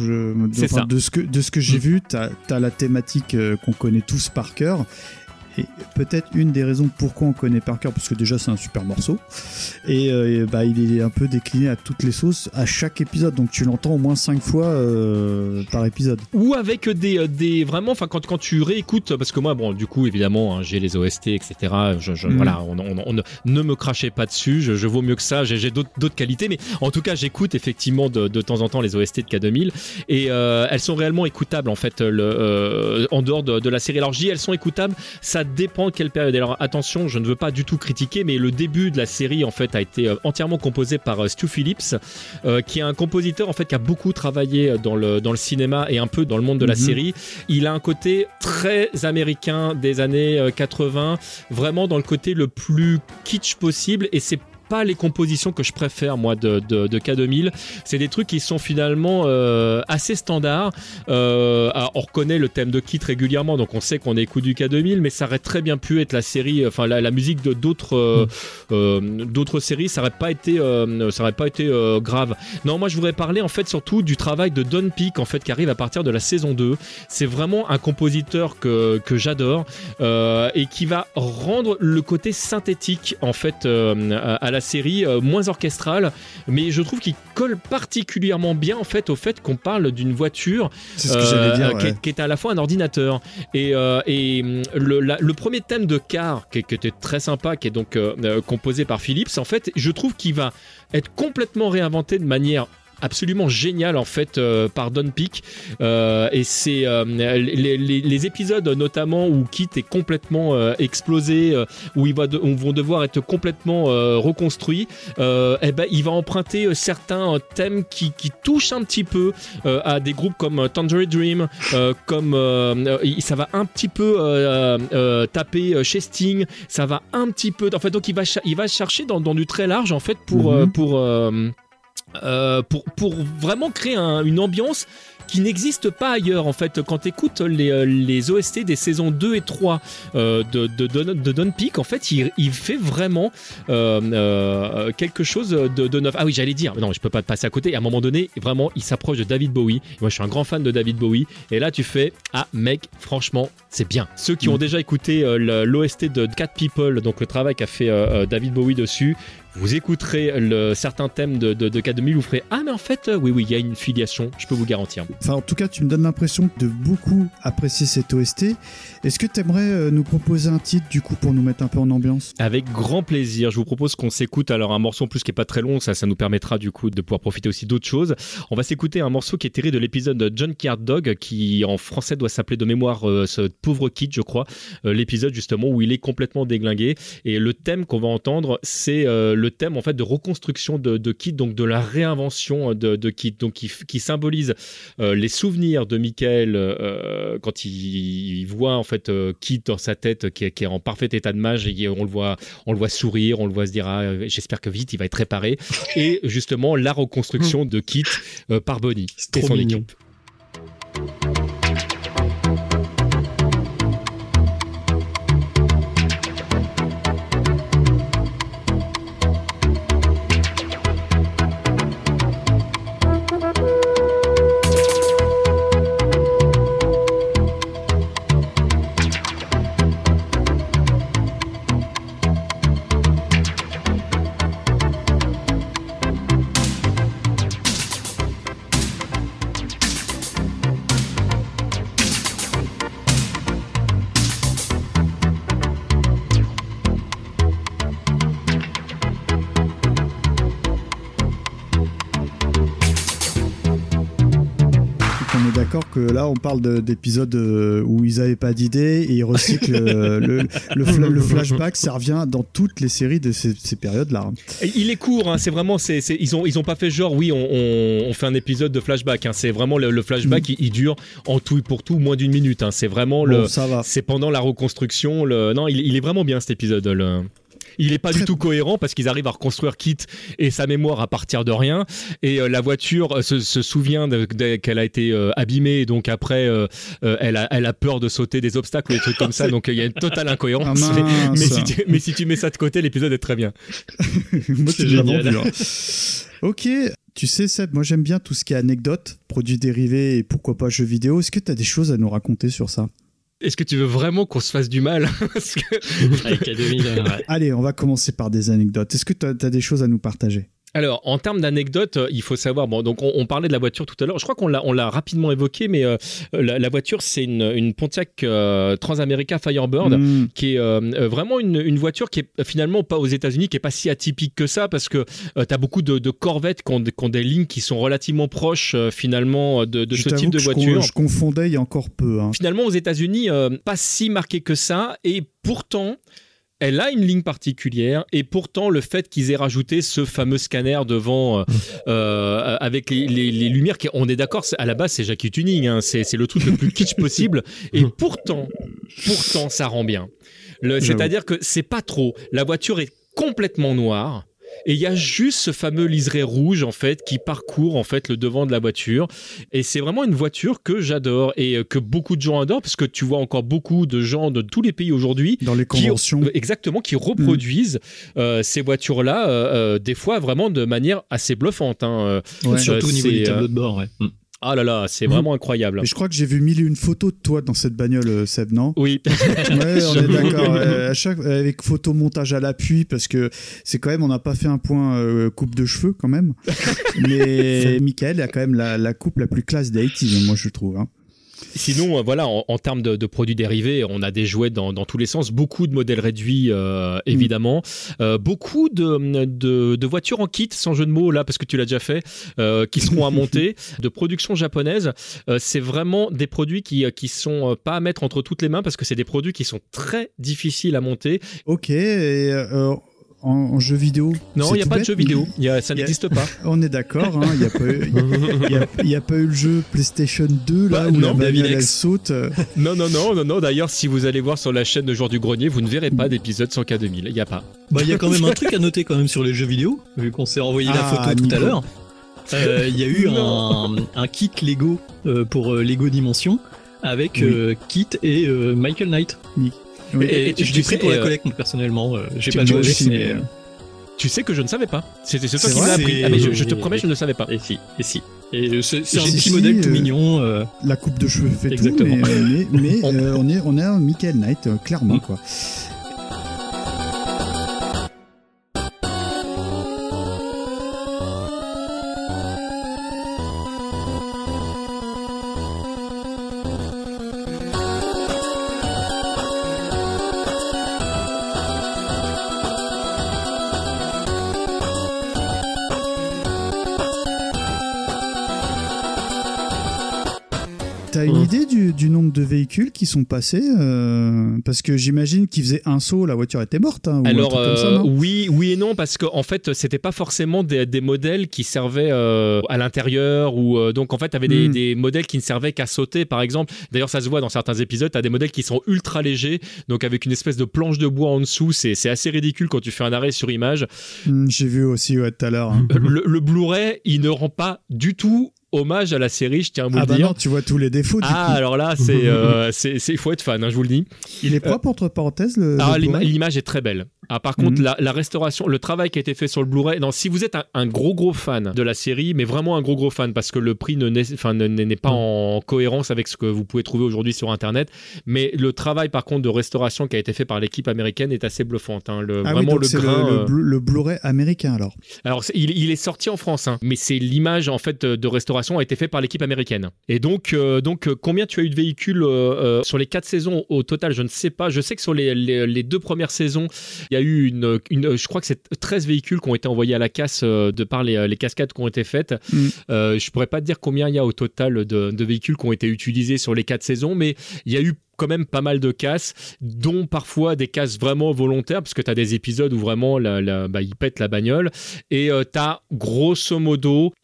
De ce que j'ai vu, t'as la thématique qu'on connaît tous par cœur. Et peut-être une des raisons pourquoi on connaît par cœur, parce que déjà c'est un super morceau, et il est un peu décliné à toutes les sauces à chaque épisode, donc tu l'entends au moins 5 fois par épisode. Ou avec des vraiment, enfin quand tu réécoutes, parce que moi bon du coup évidemment hein, j'ai les OST etc. Voilà, on ne me crachez pas dessus, je vaux mieux que ça, j'ai d'autres qualités, mais en tout cas j'écoute effectivement de temps en temps les OST de K2000, et elles sont réellement écoutables en fait en dehors de la série. Alors elles sont écoutables, ça dépend de quelle période. Alors attention, je ne veux pas du tout critiquer, mais le début de la série en fait a été entièrement composé par Stu Phillips, qui est un compositeur en fait qui a beaucoup travaillé dans le cinéma et un peu dans le monde de la série. Il a un côté très américain des années 80, vraiment dans le côté le plus kitsch possible, et c'est pas les compositions que je préfère moi de K2000. C'est des trucs qui sont finalement assez standards. On reconnaît le thème de Kit régulièrement, donc on sait qu'on écoute du K2000, mais ça aurait très bien pu être la série, enfin la musique de d'autres séries, ça aurait pas été grave. Non, moi je voudrais parler en fait surtout du travail de Don Peake en fait qui arrive à partir de la saison 2. C'est vraiment un compositeur que j'adore, et qui va rendre le côté synthétique en fait à la série, moins orchestrale, mais je trouve qu'il colle particulièrement bien en fait au fait qu'on parle d'une voiture c'est ce que j'allais dire, qui est à la fois un ordinateur, et le premier thème de Car qui était très sympa, qui est donc composé par Phillips, en fait je trouve qu'il va être complètement réinventé de manière absolument génial en fait par Don Peake, et c'est les épisodes notamment où Kit est complètement explosé, où ils vont devoir être complètement reconstruits, il va emprunter certains thèmes qui touchent un petit peu à des groupes comme Tangerine Dream, ça va un petit peu taper chez Sting, ça va un petit peu en fait, donc il va chercher dans du très large en fait pour vraiment créer une ambiance qui n'existe pas ailleurs en fait. Quand tu écoutes les OST des saisons 2 et 3 de Don Peake, en fait il fait vraiment quelque chose de neuf. Ah oui, j'allais dire, non je peux pas te passer à côté, à un moment donné vraiment il s'approche de David Bowie. Moi je suis un grand fan de David Bowie, et là tu fais ah mec, franchement c'est bien. Ceux qui ont déjà écouté l'OST de Cat People, donc le travail qu'a fait David Bowie dessus, vous écouterez certains thèmes de K2000, vous ferez ah mais en fait oui il y a une filiation, je peux vous garantir. Enfin en tout cas tu me donnes l'impression de beaucoup apprécier cette OST. Est-ce que tu aimerais nous proposer un titre du coup pour nous mettre un peu en ambiance? Avec grand plaisir, je vous propose qu'on s'écoute alors un morceau en plus qui est pas très long, ça nous permettra du coup de pouvoir profiter aussi d'autres choses. On va s'écouter un morceau qui est tiré de l'épisode de Junkyard Dog qui en français doit s'appeler de mémoire ce pauvre Kid je crois, l'épisode justement où il est complètement déglingué et le thème qu'on va entendre c'est le thème en fait de reconstruction de Kid, donc de la réinvention de Kid, donc qui symbolise les souvenirs de Michael quand il voit en fait Kid dans sa tête qui est en parfait état de mage et on le voit sourire, on le voit se dire j'espère que vite il va être réparé et justement la reconstruction de Kid par Bonnie et son équipe. Que là on parle d'épisodes où ils avaient pas d'idée et ils recyclent le flashback, ça revient dans toutes les séries de ces périodes-là. Il est court, hein, c'est vraiment ils ont pas fait genre oui on fait un épisode de flashback, hein, c'est vraiment le flashback il dure en tout et pour tout moins d'une minute, hein, c'est vraiment c'est pendant la reconstruction non il est vraiment bien cet épisode Il est pas du tout cohérent parce qu'ils arrivent à reconstruire Kit et sa mémoire à partir de rien et la voiture se souvient qu'elle a été abîmée et donc après elle a peur de sauter des obstacles ou des trucs comme ça, donc il y a une totale incohérence. Mais si tu mets ça de côté, l'épisode est très bien. Moi c'est génial. Vu, hein. Ok, tu sais Seb, moi j'aime bien tout ce qui est anecdotes, produits dérivés et pourquoi pas jeux vidéo. Est-ce que tu as des choses à nous raconter sur ça? Est-ce que tu veux vraiment qu'on se fasse du mal? Parce que... Avec K2000, ouais. Allez, on va commencer par des anecdotes. Est-ce que tu as des choses à nous partager? Alors, en termes d'anecdotes, il faut savoir, bon, donc on parlait de la voiture tout à l'heure, je crois qu'on l'a rapidement évoqué, mais la voiture, c'est une Pontiac Transamerica Firebird, qui est vraiment une voiture qui est finalement pas aux États-Unis, qui est pas si atypique que ça, parce que t'as beaucoup de Corvettes qui ont des lignes qui sont relativement proches finalement de ce type de voiture. Je confondais il y a encore peu. Hein. Finalement, aux États-Unis, pas si marqué que ça, et pourtant... Elle a une ligne particulière et pourtant le fait qu'ils aient rajouté ce fameux scanner devant avec les lumières, on est d'accord, à la base c'est Jackie Tuning, hein, c'est le truc le plus kitsch possible et pourtant ça rend bien. C'est-à-dire que c'est pas trop, la voiture est complètement noire. Et il y a juste ce fameux liseré rouge en fait qui parcourt en fait le devant de la voiture et c'est vraiment une voiture que j'adore et que beaucoup de gens adorent parce que tu vois encore beaucoup de gens de tous les pays aujourd'hui dans les conventions qui reproduisent ces voitures là des fois vraiment de manière assez bluffante, hein. Surtout au niveau du tableau de bord. Ah là là, c'est vraiment incroyable. Mais je crois que j'ai vu 1001 photos de toi dans cette bagnole, Seb, non? Oui. Ouais, on est d'accord. Avec photomontage à l'appui, parce que c'est quand même, on n'a pas fait un point coupe de cheveux quand même. Mais Michael a quand même la coupe la plus classe des 80s, moi je trouve. Hein. Sinon, voilà, en termes de produits dérivés, on a des jouets dans tous les sens, beaucoup de modèles réduits, évidemment, beaucoup de voitures en kit, sans jeu de mots, là, parce que tu l'as déjà fait, qui seront à monter, de production japonaise. C'est vraiment des produits qui sont pas à mettre entre toutes les mains, parce que c'est des produits qui sont très difficiles à monter. Ok, et... En jeu vidéo? Non, il n'y a pas de jeu vidéo. Ça n'existe pas. On est d'accord. Il n'y a pas eu le jeu PlayStation 2 là où la bagnole elle saute. Non. D'ailleurs, si vous allez voir sur la chaîne de Joueurs du Grenier, vous ne verrez pas d'épisode sans K2000. Il n'y a pas. Il y a quand même un truc à noter quand même sur les jeux vidéo, vu qu'on s'est envoyé la photo tout à l'heure. Il y a eu un kit Lego pour Lego Dimension avec Kit et Michael Knight. Oui. Et je l'ai pris pour la collecte, personnellement. J'ai pas joué avec, mais... Tu sais que je ne savais pas. C'est toi qui m'as appris. Ah, mais je te promets, je ne le savais pas. Et si. Et c'est un petit modèle tout mignon. La coupe de cheveux fait exactement. Tout, mais on est un Michael Knight, clairement, quoi. T'as une idée du nombre de véhicules qui sont passés parce que j'imagine qu'ils faisaient un saut, la voiture était morte. Hein, alors ou un truc comme ça, non oui et non, parce qu'en fait c'était pas forcément des modèles qui servaient à l'intérieur ou donc en fait t'avais des modèles qui ne servaient qu'à sauter par exemple. D'ailleurs ça se voit dans certains épisodes, t'as des modèles qui sont ultra légers, donc avec une espèce de planche de bois en dessous, c'est assez ridicule quand tu fais un arrêt sur image. J'ai vu aussi tout à l'heure. Hein. Le Blu-ray il ne rend pas du tout hommage à la série, je tiens à vous le dire. Non, tu vois tous les défauts. Alors là, il faut être fan, hein, je vous le dis. Il est propre entre parenthèses. L'image est très belle. Par contre, la restauration, le travail qui a été fait sur le Blu-ray. Non, si vous êtes un gros fan de la série, mais vraiment un gros fan, parce que le prix n'est pas en cohérence avec ce que vous pouvez trouver aujourd'hui sur Internet. Mais le travail, par contre, de restauration qui a été fait par l'équipe américaine est assez bluffant. Hein. Vraiment le grain. Le Blu-ray américain alors. Alors, il est sorti en France, hein, mais c'est l'image en fait de restauration a été fait par l'équipe américaine. Et donc combien tu as eu de véhicules sur les 4 saisons au total, je ne sais pas. Je sais que sur les 2 premières saisons, il y a eu je crois que c'est 13 véhicules qui ont été envoyés à la casse de par les cascades qui ont été faites. Je pourrais pas te dire combien il y a au total de véhicules qui ont été utilisés sur les 4 saisons, mais il y a eu quand même pas mal de casses, dont parfois des casses vraiment volontaires, parce que tu as des épisodes où vraiment ils pètent la bagnole, et tu as grosso modo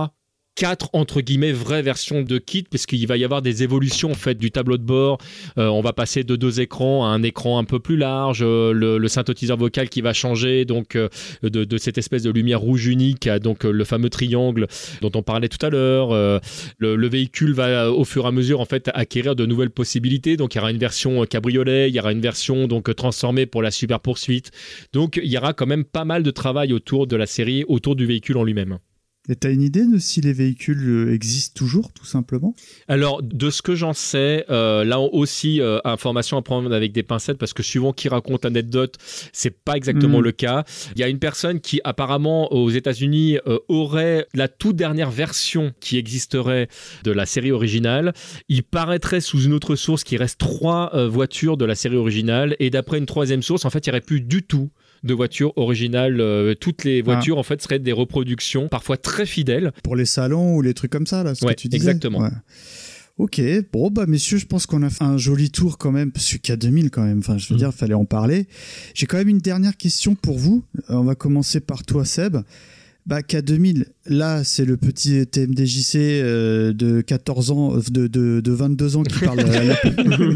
4 entre guillemets vraies versions de kit, parce qu'il va y avoir des évolutions en fait du tableau de bord. On va passer de 2 écrans à un écran un peu plus large, le synthétiseur vocal qui va changer donc de cette espèce de lumière rouge unique à donc le fameux triangle dont on parlait tout à l'heure. Le véhicule va au fur et à mesure en fait acquérir de nouvelles possibilités. Donc il y aura une version cabriolet, il y aura une version donc transformée pour la super poursuite. Donc il y aura quand même pas mal de travail autour de la série, autour du véhicule en lui-même. Et t'as une idée de si les véhicules existent toujours, tout simplement ? Alors, de ce que j'en sais, là aussi, information à prendre avec des pincettes, parce que suivant qui raconte l'anecdote, c'est pas exactement le cas. Il y a une personne qui, apparemment, aux États-Unis, aurait la toute dernière version qui existerait de la série originale. Il paraîtrait sous une autre source qu'il reste 3 voitures de la série originale, et d'après une 3e source, en fait, il n'y aurait plus du tout de voitures originales. Toutes les voitures en fait seraient des reproductions parfois très fidèles pour les salons ou les trucs comme ça là, ce que tu disais. Exactement. Ok, bon messieurs, je pense qu'on a fait un joli tour quand même, parce que K2000 quand même, enfin je veux dire, fallait en parler. J'ai quand même une dernière question pour vous. On va commencer par toi Seb. K2000, là, c'est le petit TMDJC de 14 ans, de 22 ans qui parle à la...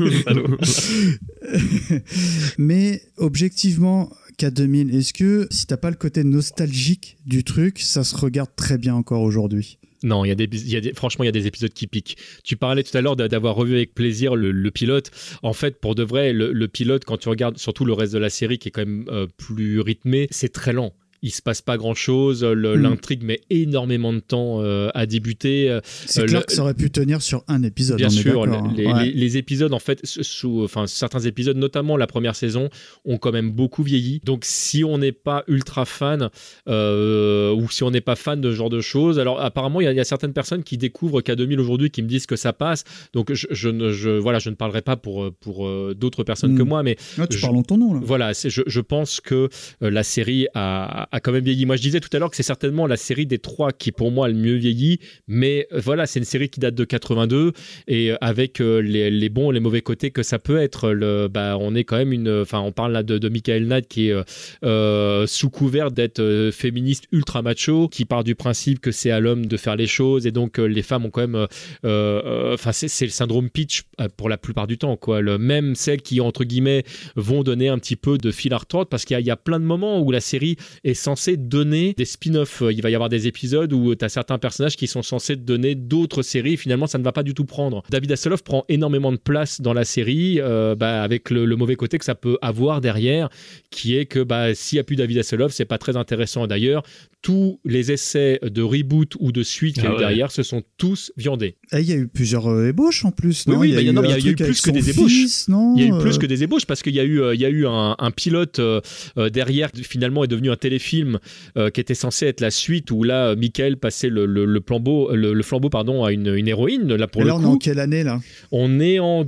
Mais objectivement, K2000, est-ce que si t'as pas le côté nostalgique du truc, ça se regarde très bien encore aujourd'hui ? Non, franchement, il y a des épisodes qui piquent. Tu parlais tout à l'heure d'avoir revu avec plaisir le pilote. En fait, pour de vrai, le pilote, quand tu regardes surtout le reste de la série qui est quand même plus rythmé, c'est très lent. Il se passe pas grand chose, l'intrigue met énormément de temps à débuter. C'est clair que ça aurait pu tenir sur un épisode. Bien sûr, les épisodes en fait, certains épisodes, notamment la première saison, ont quand même beaucoup vieilli. Donc si on n'est pas ultra fan ou si on n'est pas fan de ce genre de choses, alors apparemment il y a certaines personnes qui découvrent K2000 aujourd'hui qui me disent que ça passe. Donc je ne parlerai pas pour d'autres personnes que moi, mais tu parles en ton nom là. Voilà, je pense que la série a quand même vieilli. Moi, je disais tout à l'heure que c'est certainement la série des 3 qui, pour moi, a le mieux vieilli. Mais voilà, c'est une série qui date de 82 et avec les bons et les mauvais côtés que ça peut être. On est quand même on parle là de Michael Knight qui est sous couvert d'être féministe ultra macho, qui part du principe que c'est à l'homme de faire les choses et donc les femmes ont quand même. C'est le syndrome Peach pour la plupart du temps, quoi. Même celles qui, entre guillemets, vont donner un petit peu de fil à retordre parce qu'il y a plein de moments où la série est censé donner des spin-offs. Il va y avoir des épisodes où tu as certains personnages qui sont censés donner d'autres séries. Finalement, ça ne va pas du tout prendre. David Hasselhoff prend énormément de place dans la série avec le mauvais côté que ça peut avoir derrière, qui est que s'il n'y a plus David Hasselhoff, c'est pas très intéressant. D'ailleurs, tous les essais de reboot ou de suite qu'il y a eu derrière se sont tous viandés. Il y a eu plusieurs ébauches en plus. Non, il y a eu plus que des ébauches. Il y a eu plus que des ébauches parce qu'il y a eu un pilote derrière qui finalement est devenu un téléfilm qui était censé être la suite où là Michael passait le flambeau à une héroïne là pour et le là, coup. On est en quelle année là ? On est en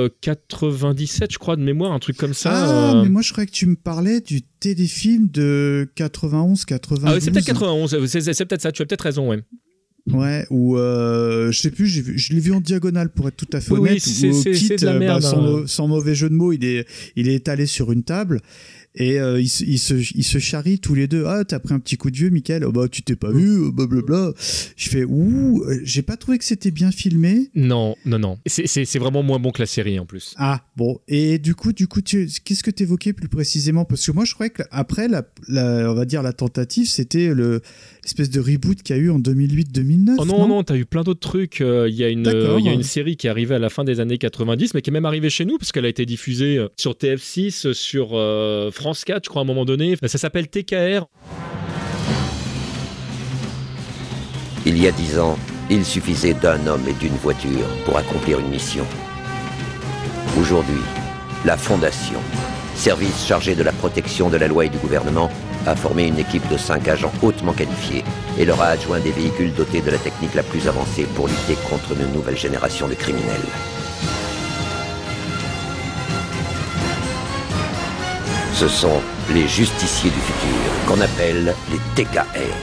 97 je crois de mémoire, un truc comme ça. Mais moi je croyais que tu me parlais du téléfilm de 91 92. C'est peut-être 91, c'est peut-être ça, tu as peut-être raison, ouais. Ouais, ou je sais plus, je l'ai vu en diagonale pour être tout à fait honnête. C'est de la merde. Sans mauvais jeu de mots, il est étalé sur une table. Et ils se charrient tous les deux. Ah, t'as pris un petit coup de vieux, Michael. Oh, bah, tu t'es pas vu, blablabla. Je fais, j'ai pas trouvé que c'était bien filmé. Non. C'est vraiment moins bon que la série, en plus. Ah, bon. Et du coup, qu'est-ce que t'évoquais plus précisément? Parce que moi, je croyais qu'après, on va dire, la tentative, c'était l'espèce de reboot qu'il y a eu en 2008-2009. Oh non, t'as eu plein d'autres trucs. Il y a une série qui est arrivée à la fin des années 90, mais qui est même arrivée chez nous, parce qu'elle a été diffusée sur TF6, sur France 4, je crois, à un moment donné. Ça s'appelle TKR. Il y a 10 ans, il suffisait d'un homme et d'une voiture pour accomplir une mission. Aujourd'hui, la Fondation, service chargé de la protection de la loi et du gouvernement, a formé une équipe de 5 agents hautement qualifiés et leur a adjoint des véhicules dotés de la technique la plus avancée pour lutter contre une nouvelle génération de criminels. Ce sont les justiciers du futur, qu'on appelle les TKR.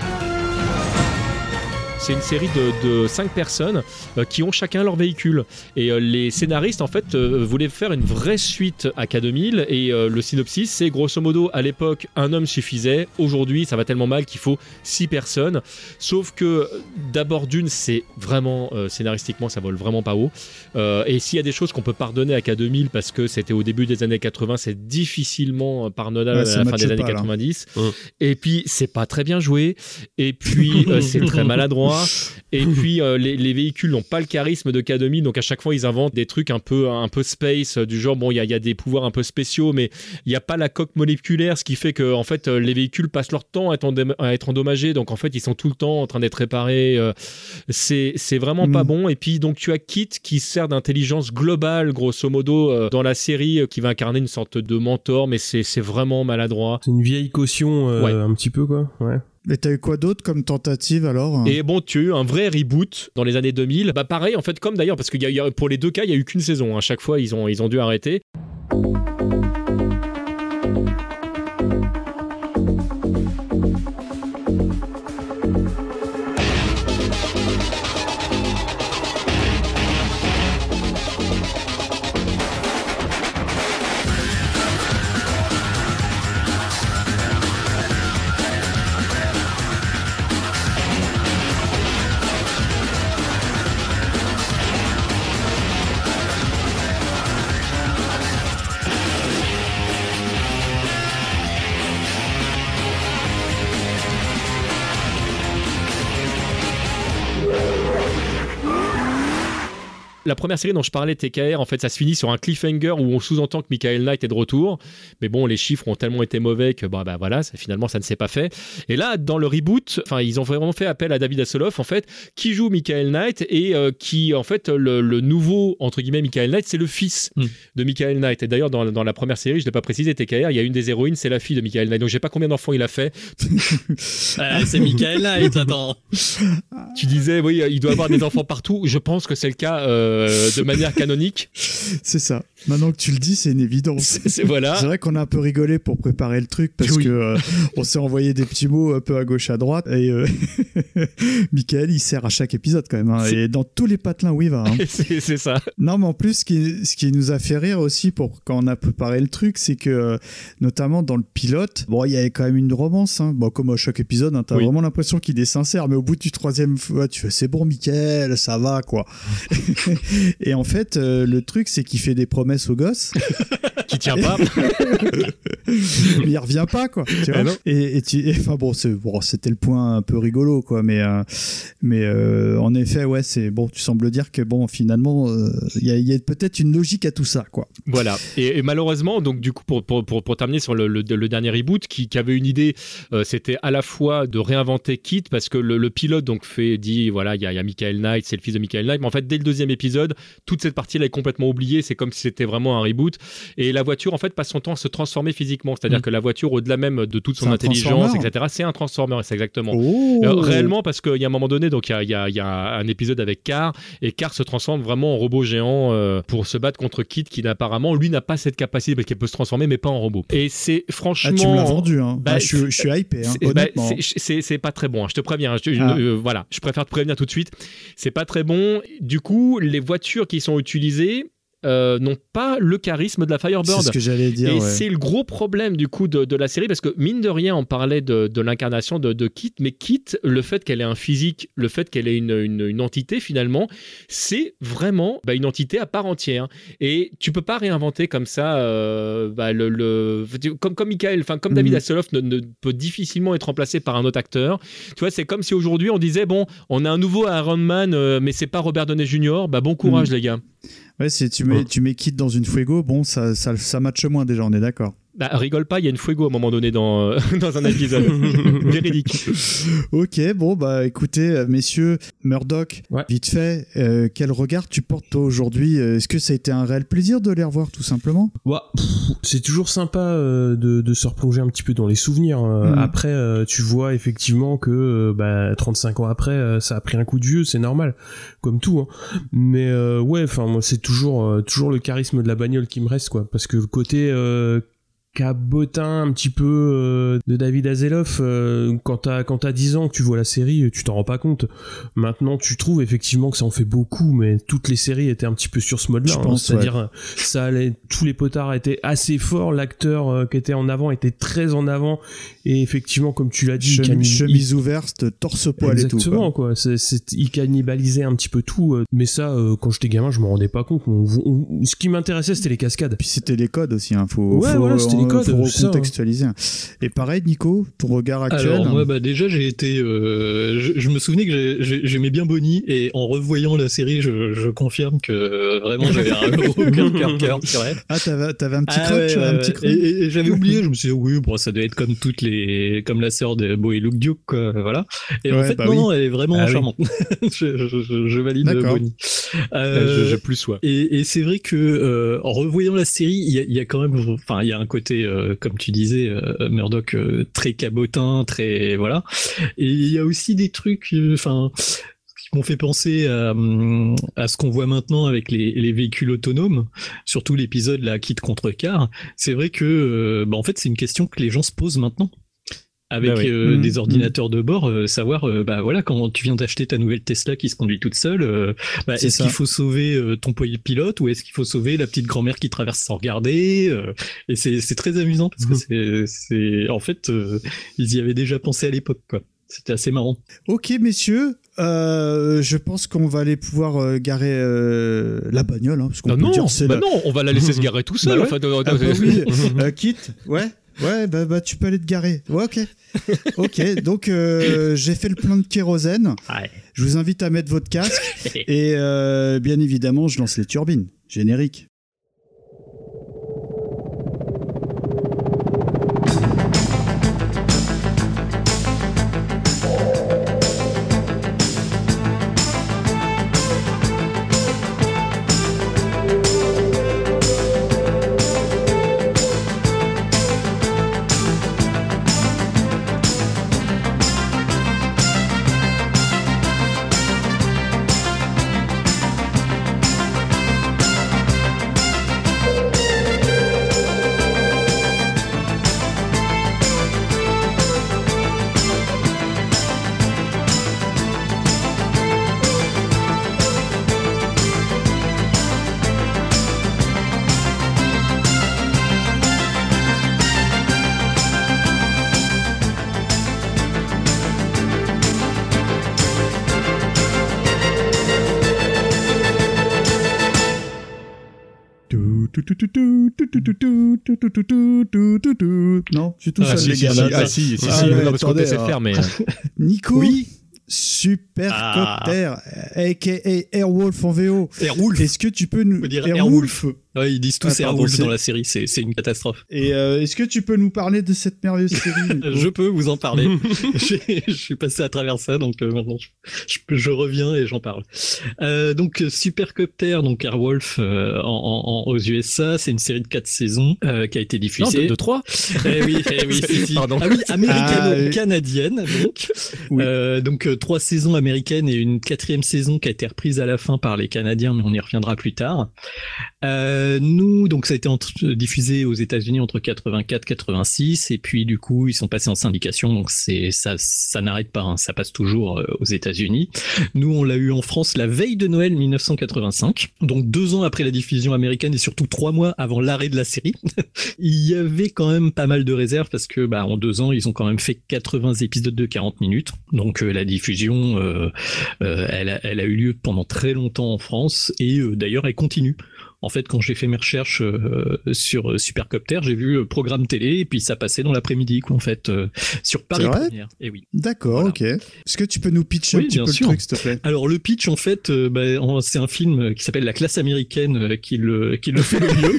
C'est une série de 5 personnes qui ont chacun leur véhicule. Et les scénaristes, en fait, voulaient faire une vraie suite à K2000. Et le synopsis, c'est grosso modo, à l'époque, un homme suffisait. Aujourd'hui, ça va tellement mal qu'il faut 6 personnes. Sauf que, d'abord c'est vraiment, scénaristiquement, ça vole vraiment pas haut. Et s'il y a des choses qu'on peut pardonner à K2000, parce que c'était au début des années 80, c'est difficilement pardonnable à la fin des années 90. Et puis, c'est pas très bien joué. Et puis, c'est très maladroit. Et puis les véhicules n'ont pas le charisme de K2000, donc à chaque fois ils inventent des trucs un peu space, du genre bon, il y a des pouvoirs un peu spéciaux, mais il n'y a pas la coque moléculaire, ce qui fait que en fait les véhicules passent leur temps à être endommagés, donc en fait ils sont tout le temps en train d'être réparés. C'est vraiment pas bon. Et puis donc tu as Kit qui sert d'intelligence globale grosso modo dans la série, qui va incarner une sorte de mentor, mais c'est vraiment maladroit. C'est une vieille caution un petit peu quoi. Ouais. Mais t'as eu quoi d'autre comme tentative alors? Et bon, tu as eu un vrai reboot dans les années 2000. Bah pareil en fait, comme d'ailleurs, parce que pour les deux cas, il y a eu qu'une saison. À chaque fois, ils ont dû arrêter. La première série dont je parlais, TKR, en fait, ça se finit sur un cliffhanger où on sous-entend que Michael Knight est de retour. Mais bon, les chiffres ont tellement été mauvais que voilà, finalement, ça ne s'est pas fait. Et là, dans le reboot, ils ont vraiment fait appel à David Hasselhoff, en fait, qui joue Michael Knight et qui, en fait, le nouveau, entre guillemets, Michael Knight, c'est le fils de Michael Knight. Et d'ailleurs, dans la première série, je ne l'ai pas précisé, TKR, il y a une des héroïnes, c'est la fille de Michael Knight. Donc, je ne sais pas combien d'enfants il a fait. C'est Michael Knight, attends. Tu disais, oui, il doit avoir des enfants partout. Je pense que c'est le cas de manière canonique. C'est ça. Maintenant que tu le dis, c'est une évidence. Voilà. C'est vrai qu'on a un peu rigolé pour préparer le truc parce que on s'est envoyé des petits mots un peu à gauche à droite et Michael il sert à chaque épisode quand même hein, et dans tous les patelins où il va. Hein. c'est ça. Non mais en plus ce qui nous a fait rire aussi quand on a préparé le truc, c'est que notamment dans le pilote, bon il y avait quand même une romance. Hein. Bon comme à chaque épisode, hein, t'as vraiment l'impression qu'il est sincère, mais au bout du 3e fois, tu fais c'est bon Michael, ça va quoi. Et en fait le truc c'est qu'il fait des promesses au gosse qui tient pas mais il revient pas quoi tu vois et enfin bon c'était le point un peu rigolo quoi mais en effet ouais c'est bon tu sembles dire que bon finalement il y a peut-être une logique à tout ça quoi voilà et malheureusement donc du coup pour terminer sur le dernier reboot qui avait une idée c'était à la fois de réinventer Kit parce que le pilote donc dit voilà il y a Michael Knight, c'est le fils de Michael Knight, mais en fait dès le 2e épisode toute cette partie là est complètement oubliée, c'est comme si c'était c'était vraiment un reboot. Et la voiture, en fait, passe son temps à se transformer physiquement. C'est-à-dire que la voiture, au-delà même de toute son intelligence, etc., c'est un Transformer, c'est exactement. Réellement, parce qu'il y a un moment donné, donc il y a un épisode avec Car, et Car se transforme vraiment en robot géant pour se battre contre Kit, qui apparemment, lui, n'a pas cette capacité, parce qu'il peut se transformer, mais pas en robot. Et c'est franchement... Ah, tu me l'as vendu, hein. Je suis hypé, hein, honnêtement. C'est pas très bon, hein, je te préviens. Voilà, je préfère te prévenir tout de suite. C'est pas très bon. Du coup, les voitures qui sont utilisées n'ont pas le charisme de la Firebird. C'est ce que j'allais dire. Et c'est le gros problème du coup de la série, parce que mine de rien, on parlait de l'incarnation de Kit, mais Kit, le fait qu'elle ait un physique, le fait qu'elle ait une entité finalement, c'est vraiment une entité à part entière. Et tu peux pas réinventer comme ça comme Michael, enfin comme David Hasselhoff ne peut difficilement être remplacé par un autre acteur. Tu vois, c'est comme si aujourd'hui on disait bon, on a un nouveau Iron Man, mais c'est pas Robert Downey Jr. Bon courage les gars. Ouais, si tu mets Kit dans une Fuego, bon, ça matche moins déjà, on est d'accord. Rigole pas, il y a une Fuego à un moment donné dans un épisode. Véridique. Ok, bon, écoutez, messieurs, Murdoch, vite fait, quel regard tu portes toi aujourd'hui ? Est-ce que ça a été un réel plaisir de les revoir, tout simplement ? C'est toujours sympa de se replonger un petit peu dans les souvenirs. Après, tu vois effectivement que 35 ans après, ça a pris un coup de vieux, c'est normal, comme tout. Hein. Mais moi, c'est toujours le charisme de la bagnole qui me reste, quoi, parce que le côté cabotin un petit peu de David Hasselhoff, quand t'as 10 ans que tu vois la série, tu t'en rends pas compte. Maintenant, tu trouves effectivement que ça en fait beaucoup, mais toutes les séries étaient un petit peu sur ce mode-là. C'est-à-dire, ça allait, tous les potards étaient assez forts, l'acteur qui était en avant était très en avant, et effectivement, comme tu l'as dit, chemise ouverte, torse-poil et tout. Exactement, quoi. Il cannibalisait un petit peu tout, mais ça, quand j'étais gamin, je me rendais pas compte. Ce qui m'intéressait, c'était les cascades. Puis c'était les codes aussi, hein. C'était les codes, faut recontextualiser. Et pareil, Nico, ton regard actuel. Alors moi, déjà, j'ai été, je me souvenais que j'aimais bien Bonnie, et en revoyant la série, je confirme que vraiment j'avais aucun cœur. Ah, t'avais un petit crush, un petit crush. Et j'avais oublié. Je me suis dit oui, bon, ça doit être comme comme la sœur de Bo et Luke Duke, quoi, voilà. Et en fait, non, elle est vraiment charmante. Je valide Bonnie. Je plus sois. Et c'est vrai que en revoyant la série, il y a quand même, enfin, il y a un côté, comme tu disais, Murdoch, très cabotin, très voilà. Et il y a aussi des trucs, qui m'ont fait penser à ce qu'on voit maintenant avec les véhicules autonomes, surtout l'épisode là, Kit contre Car. C'est vrai que, en fait, c'est une question que les gens se posent maintenant. Avec des ordinateurs de bord, savoir, quand tu viens d'acheter ta nouvelle Tesla qui se conduit toute seule, est-ce qu'il faut sauver ton pilote, ou est-ce qu'il faut sauver la petite grand-mère qui traverse sans regarder, et c'est très amusant parce que c'est en fait, ils y avaient déjà pensé à l'époque, quoi. C'était assez marrant. Ok, messieurs, je pense qu'on va aller pouvoir garer la bagnole, hein, parce qu'on peut dire c'est non, on va la laisser se garer tout seul. Kit, ouais, tu peux aller te garer. Ouais, ok, donc j'ai fait le plein de kérosène. Ouais. Je vous invite à mettre votre casque et bien évidemment, je lance les turbines. Générique. Non, je suis tout seul, les gars. Si, parce qu'on essaie de faire, mais... Nico, Supercopter, a.k.a. Airwolf en VO. Airwolf. Est-ce que tu peux nous... dire Airwolf. Ouais, ils disent tous Airwolf dans la série, c'est une catastrophe. Et est-ce que tu peux nous parler de cette merveilleuse série? Je peux vous en parler. Je suis passé à travers ça, donc maintenant je reviens et j'en parle. Donc Supercopter, donc Airwolf aux USA, c'est une série de 4 saisons qui a été diffusée. Non, de 3. Oui, si. Pardon. Ah oui, américano-canadienne, donc. Oui. Donc 3 saisons américaines et une 4e saison qui a été reprise à la fin par les Canadiens, mais on y reviendra plus tard. Nous, donc ça a été diffusé aux États-Unis entre 84 et 86, et puis du coup ils sont passés en syndication, donc ça n'arrête pas, hein, ça passe toujours aux États-Unis. Nous, on l'a eu en France la veille de Noël 1985, donc 2 ans après la diffusion américaine et surtout 3 mois avant l'arrêt de la série. Il y avait quand même pas mal de réserves parce que en 2 ans ils ont quand même fait 80 épisodes de 40 minutes, donc la diffusion elle a eu lieu pendant très longtemps en France et d'ailleurs elle continue. En fait, quand j'ai fait mes recherches sur Supercopter, j'ai vu programme télé et puis ça passait dans l'après-midi, quoi, en fait, sur Paris Première. Et oui. D'accord, voilà. Ok. Est-ce que tu peux nous pitcher un petit peu le truc, s'il te plaît? Alors, le pitch, en fait, c'est un film qui s'appelle La classe américaine qui le fait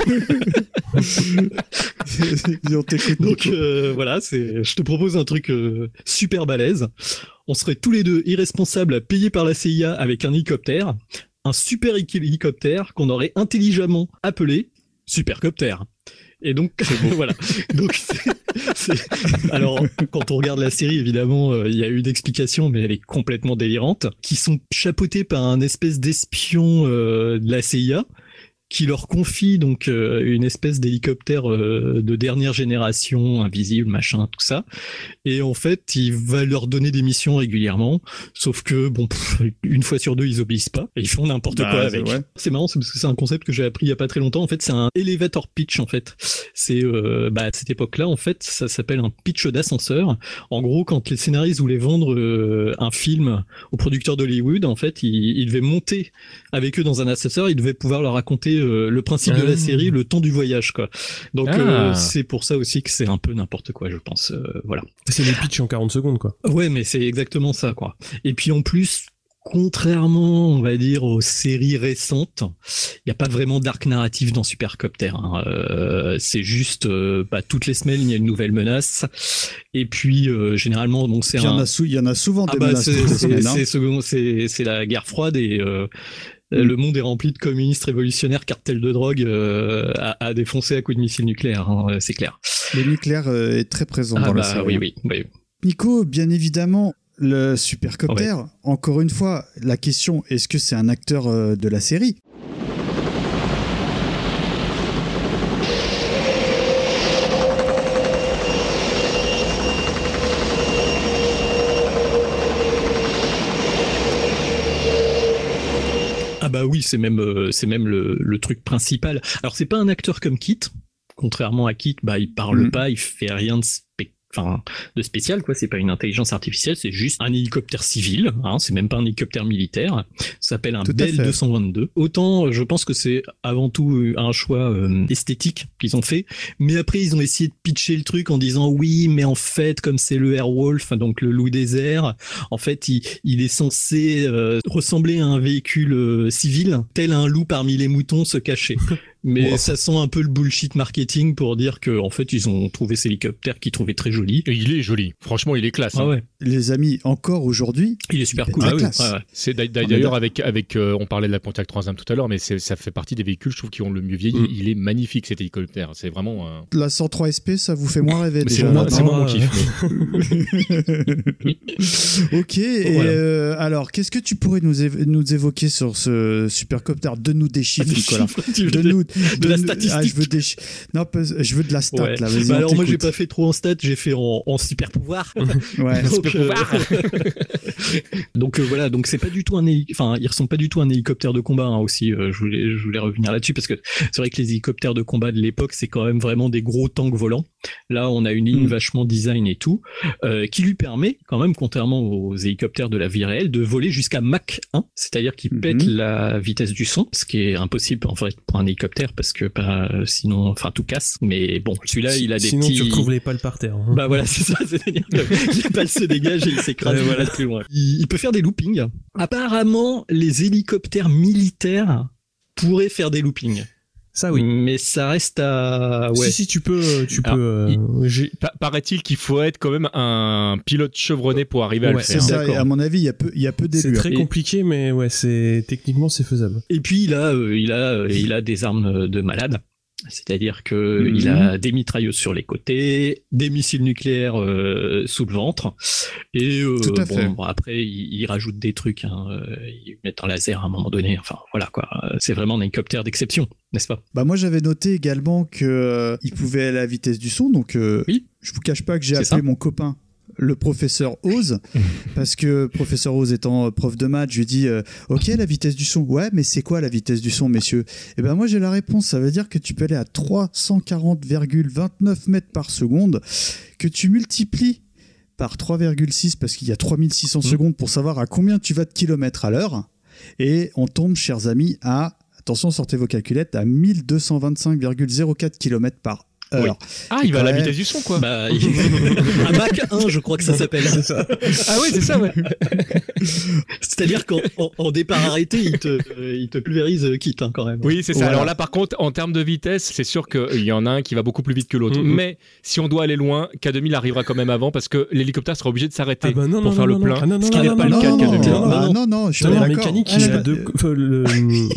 le mieux. Donc, voilà, je te propose un truc super balèze. On serait tous les deux irresponsables payés par la CIA avec un hélicoptère. Un super hélicoptère qu'on aurait intelligemment appelé Supercopter. Et donc, voilà. Donc, alors, quand on regarde la série, évidemment, il y a eu d'explications, mais elle est complètement délirante, qui sont chapeautés par un espèce d'espion de la CIA, qui leur confie donc une espèce d'hélicoptère de dernière génération, invisible, machin, tout ça. Et en fait, il va leur donner des missions régulièrement, sauf que une fois sur 2, ils obéissent pas et ils font n'importe quoi avec. C'est marrant, c'est parce que c'est un concept que j'ai appris il y a pas très longtemps. En fait, c'est un elevator pitch. En fait, c'est à cette époque-là, en fait, ça s'appelle un pitch d'ascenseur. En gros, quand les scénaristes voulaient vendre un film aux producteurs d'Hollywood, en fait, ils devaient monter avec eux dans un ascenseur. Ils devaient pouvoir leur raconter le principe de la série, le temps du voyage, quoi. Donc c'est pour ça aussi que c'est un peu n'importe quoi, je pense. Voilà. C'est les pitchs en 40 secondes, quoi. Ouais, mais c'est exactement ça, quoi. Et puis en plus, contrairement, on va dire, aux séries récentes, il n'y a pas vraiment d'arc narratif dans Supercopter. Hein. C'est juste, toutes les semaines, il y a une nouvelle menace. Et puis, généralement, donc c'est il y en a souvent des menaces. C'est la guerre froide et le monde est rempli de communistes révolutionnaires, cartels de drogue à défoncer à coups de missiles nucléaires, hein, c'est clair. Le nucléaire est très présent dans la série. Oui. Nico, bien évidemment, le Supercopter, encore une fois, la question, est-ce que c'est un acteur de la série ? Ah bah oui, c'est même le truc principal. Alors c'est pas un acteur comme Kit, contrairement à Kit, il parle pas, il fait rien de spécial, quoi. C'est pas une intelligence artificielle, c'est juste un hélicoptère civil, hein, c'est même pas un hélicoptère militaire. Ça s'appelle un Bell 222. Autant, je pense que c'est avant tout un choix esthétique qu'ils ont fait, mais après ils ont essayé de pitcher le truc en disant oui, mais en fait, comme c'est le Airwolf, donc le loup des airs, en fait, il est censé ressembler à un véhicule civil, tel un loup parmi les moutons se cacher. Mais ça sent un peu le bullshit marketing pour dire que en fait ils ont trouvé cet hélicoptère qu'ils trouvaient très joli. Et il est joli. Franchement, il est classe. Ah ouais. Les amis, encore aujourd'hui, il est super cool. Ah oui. C'est d'ailleurs avec on parlait de la Pontiac Trans Am tout à l'heure, mais ça fait partie des véhicules, je trouve, qui ont le mieux vieilli. Il est magnifique cet hélicoptère. C'est vraiment. La 103 SP, ça vous fait moins rêver mais déjà. C'est moins mon kiff. Ok. Et alors, qu'est-ce que tu pourrais nous évoquer sur ce Supercopter? Donne-nous des chiffres, Nicolas. De la statistique. Je veux de la stat. Là, alors moi j'ai pas fait trop en stat, j'ai fait en super pouvoir. Ouais. Donc voilà, donc c'est pas du tout il ressemble pas du tout à un hélicoptère de combat, hein, aussi. Je voulais revenir là-dessus parce que c'est vrai que les hélicoptères de combat de l'époque c'est quand même vraiment des gros tanks volants. Là on a une ligne vachement design et tout, qui lui permet quand même, contrairement aux hélicoptères de la vie réelle, de voler jusqu'à Mach 1, c'est-à-dire qu'il pète la vitesse du son, ce qui est impossible en fait pour un hélicoptère parce que sinon tout casse. Mais bon, celui-là il a des sinon tu retrouves les pales par terre, hein. Bah voilà, c'est ça, c'est-à-dire que les pales se dégagent et il s'écrase plus loin. Il peut faire des loopings. Apparemment les hélicoptères militaires pourraient faire des loopings. Ça oui. Mais ça reste à... Ouais. Si, tu peux... Paraît-il qu'il faut être quand même un pilote chevronné pour arriver à le faire. C'est ça, et à mon avis, il y a peu d'élus. C'est très compliqué, mais ouais, techniquement, c'est faisable. Et puis, il a des armes de malade. C'est-à-dire que il a des mitrailleuses sur les côtés, des missiles nucléaires sous le ventre, et après il rajoute des trucs, ils mettent un laser à un moment donné. Enfin voilà quoi, c'est vraiment un hélicoptère d'exception, n'est-ce pas? Bah moi j'avais noté également que il pouvait aller à la vitesse du son, donc oui. Je vous cache pas que j'ai appelé mon copain le professeur Oz, parce que professeur Oz étant prof de maths, je lui dis ok, la vitesse du son, ouais, mais c'est quoi la vitesse du son, messieurs? Et ben moi j'ai la réponse, ça veut dire que tu peux aller à 340,29 mètres par seconde, que tu multiplies par 3,6 parce qu'il y a 3600 secondes pour savoir à combien tu vas de kilomètres à l'heure, et on tombe, chers amis, à, attention, sortez vos calculettes, à 1225,04 km par heure. Oui. Ah, il va à la vitesse du son, quoi. Bah, un Mach 1, je crois que ça s'appelle. C'est ça. Ah oui, c'est ça, ouais. C'est-à-dire qu'en départ arrêté, il te pulvérise quitte, quand même. Oui, c'est ça. Voilà. Alors là, par contre, en termes de vitesse, c'est sûr qu'il y en a un qui va beaucoup plus vite que l'autre. Mais si on doit aller loin, K2000 arrivera quand même avant parce que l'hélicoptère sera obligé de s'arrêter pour faire le plein. Ce qui n'est pas le cas de K2000. Non, je suis pas d'accord. Mécanique, le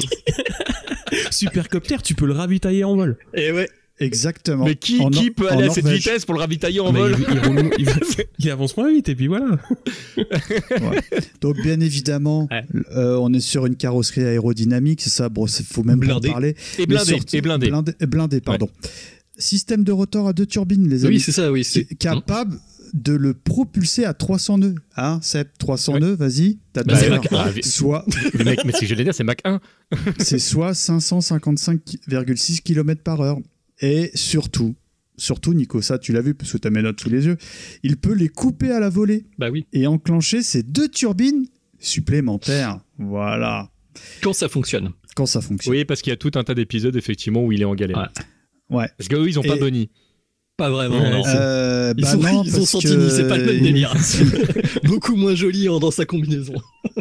supercoptère, tu peux le ravitailler en vol. Et ouais. Exactement. Mais qui peut aller à cette vitesse pour le ravitailler en vol? Il avance moins vite et puis voilà. Ouais. Donc bien évidemment, on est sur une carrosserie aérodynamique, c'est ça. Bon, faut même pas en parler. Et blindé, pardon. Ouais. Système de rotor à 2 turbines, les amis. Oui, c'est ça. Oui, c'est capable de le propulser à 300 nœuds. Hein, Seb, 300 nœuds, vas-y. C'est Mach 1. Soit... mais ce que je voulais dire, c'est Mach 1. C'est soit 555,6 km par heure. Et surtout, Nico, ça tu l'as vu parce que tu as mes notes sous les yeux, il peut les couper à la volée. Bah oui. Et enclencher ces 2 turbines supplémentaires. Voilà. Quand ça fonctionne. Oui, parce qu'il y a tout un tas d'épisodes effectivement où il est en galère. Ouais. Parce qu'eux, ils n'ont pas Bonnie. Pas vraiment. Non. Ils ont Santini, c'est pas le même délire. Beaucoup moins joli dans sa combinaison.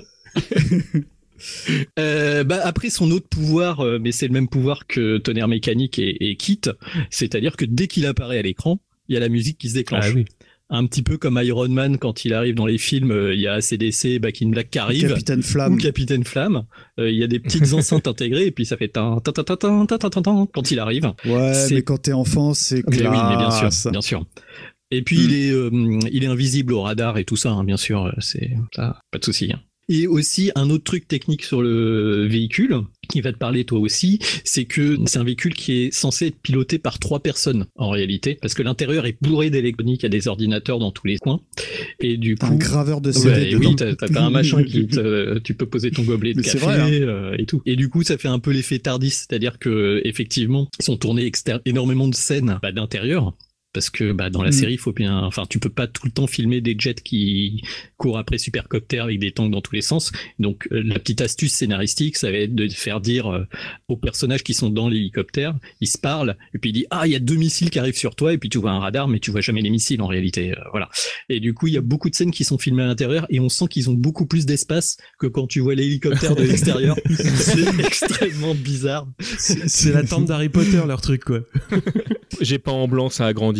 Après son autre pouvoir, mais c'est le même pouvoir que Tonnerre Mécanique et Kit, c'est-à-dire que dès qu'il apparaît à l'écran, il y a la musique qui se déclenche. Ah oui. Un petit peu comme Iron Man quand il arrive dans les films, il y a ACDC, Back in Black qui arrive, Capitaine Flamme. ou Capitaine Flamme. Il y a des petites enceintes intégrées et puis ça fait tan quand il arrive. Ouais, mais quand t'es enfant, c'est classe. Mais oui, mais bien sûr. Et puis il est invisible au radar et tout ça, hein, bien sûr, c'est ça, pas de souci. Hein. Et aussi, un autre truc technique sur le véhicule, qui va te parler toi aussi, c'est que c'est un véhicule qui est censé être piloté par 3 personnes, en réalité, parce que l'intérieur est bourré d'électronique, il y a des ordinateurs dans tous les coins, et du coup... Un graveur de CD dedans. Oui, t'as un machin tu peux poser ton gobelet de café, vrai, hein. Et tout. Et du coup, ça fait un peu l'effet Tardis, c'est-à-dire que effectivement, ils sont tournés énormément de scènes d'intérieur, parce que dans la série, il faut bien, enfin, tu peux pas tout le temps filmer des jets qui courent après supercoptères avec des tanks dans tous les sens. Donc la petite astuce scénaristique, ça va être de faire dire aux personnages qui sont dans l'hélicoptère, ils se parlent et puis il dit il y a 2 missiles qui arrivent sur toi, et puis tu vois un radar mais tu vois jamais les missiles en réalité, voilà. Et du coup il y a beaucoup de scènes qui sont filmées à l'intérieur et on sent qu'ils ont beaucoup plus d'espace que quand tu vois l'hélicoptère de l'extérieur. C'est extrêmement bizarre. C'est la tente d'Harry Potter leur truc quoi. J'ai pas en blanc, ça a grandi.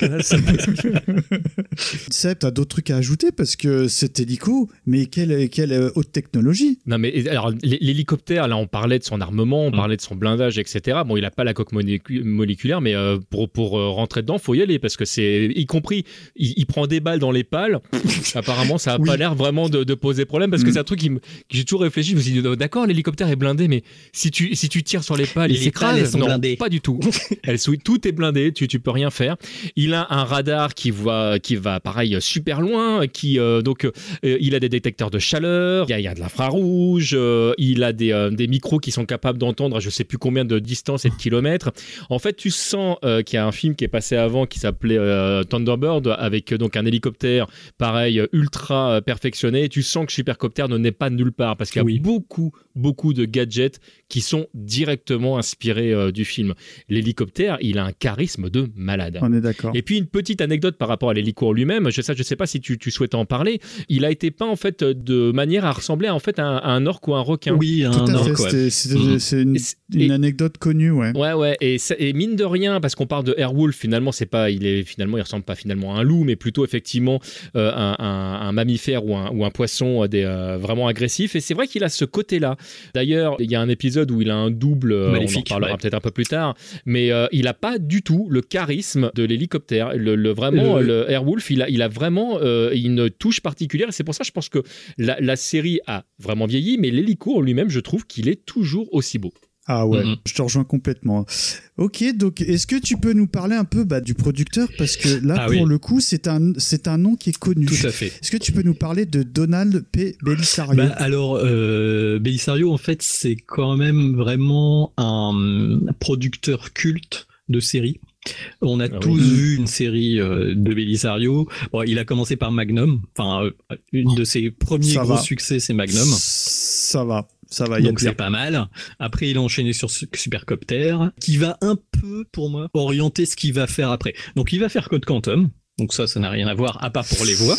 Seb, t'as d'autres trucs à ajouter parce que cet hélico, mais quelle haute technologie. Non mais alors l'hélicoptère, là on parlait de son armement, on parlait de son blindage, etc. Bon, il a pas la coque moléculaire, mais pour rentrer dedans, faut y aller parce que c'est, y compris, il prend des balles dans les pales. Apparemment, ça a pas l'air vraiment de poser problème parce que c'est un truc que j'ai toujours réfléchi. Je me suis dit d'accord, l'hélicoptère est blindé, mais si tu tires sur les pales, il s'écrase. Non, blindées. Pas du tout. Tout est blindé, tu peux rien faire. Il a un radar qui va pareil super loin, donc il a des détecteurs de chaleur, il y a de l'infrarouge, il a des micros qui sont capables d'entendre je sais plus combien de distance et de kilomètres. En fait, tu sens qu'il y a un film qui est passé avant qui s'appelait Thunderbird avec donc un hélicoptère pareil ultra perfectionné, et tu sens que Supercopter ne n'est pas nulle part parce qu'il y a beaucoup de gadgets qui sont directement inspirés du film. L'hélicoptère, il a un charisme de malade. On est d'accord. Et puis une petite anecdote par rapport à l'hélicourt lui-même, je sais pas si tu souhaitais en parler, il a été peint en fait de manière à ressembler en fait à un orque ou un requin. Oui, tout un à fait. orque. C'est une anecdote connue, ouais. Ouais, et mine de rien, parce qu'on parle de Airwolf, finalement, il ressemble pas finalement à un loup, mais plutôt effectivement un mammifère ou un poisson vraiment agressif. Et c'est vrai qu'il a ce côté-là. D'ailleurs, il y a un épisode où il a un double, on en parlera peut-être un peu plus tard, mais il a pas du tout le charisme de l'hélicoptère. Le Airwolf, il a vraiment une touche particulière, et c'est pour ça je pense que la série a vraiment vieilli, mais l'hélicourt lui-même, je trouve qu'il est toujours aussi beau. Ah ouais, je te rejoins complètement. Ok, donc est-ce que tu peux nous parler un peu du producteur, parce que là le coup c'est un nom qui est connu. Tout à fait. Est-ce que tu peux nous parler de Donald P. Bellisario? Alors Bellisario, en fait, c'est quand même vraiment un producteur culte de séries. On a tous vu une série de Bellisario. Bon, il a commencé par Magnum. Enfin, une de ses premiers gros succès, c'est Magnum. Ça va. Donc c'est pas mal. Après, il a enchaîné sur Supercopter, qui va un peu, pour moi, orienter ce qu'il va faire après. Donc il va faire Code Quantum. Donc ça n'a rien à voir, à part pour les voix.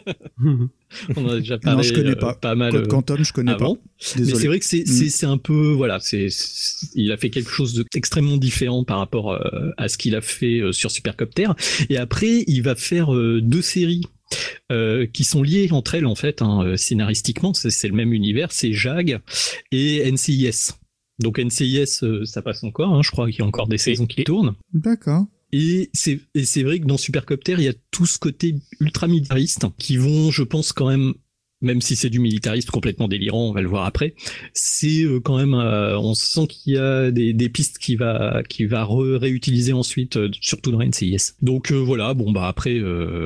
On en a déjà parlé. Non, je connais pas mal. Code Quantum, je connais avant. pas. Désolé. Mais c'est vrai que c'est un peu, voilà, il a fait quelque chose d'extrêmement différent par rapport à ce qu'il a fait sur Supercopter. Et après, il va faire 2 séries. Qui sont liées entre elles en fait, scénaristiquement, c'est le même univers, c'est JAG et NCIS. Donc NCIS, ça passe encore, je crois qu'il y a encore des saisons qui tournent. D'accord. Et c'est vrai que dans Supercopter, il y a tout ce côté ultra militariste qui vont, je pense, quand même si c'est du militarisme complètement délirant, on va le voir après, c'est quand même, on sent qu'il y a des pistes qu'il va réutiliser ensuite, surtout dans NCIS. Donc voilà, après,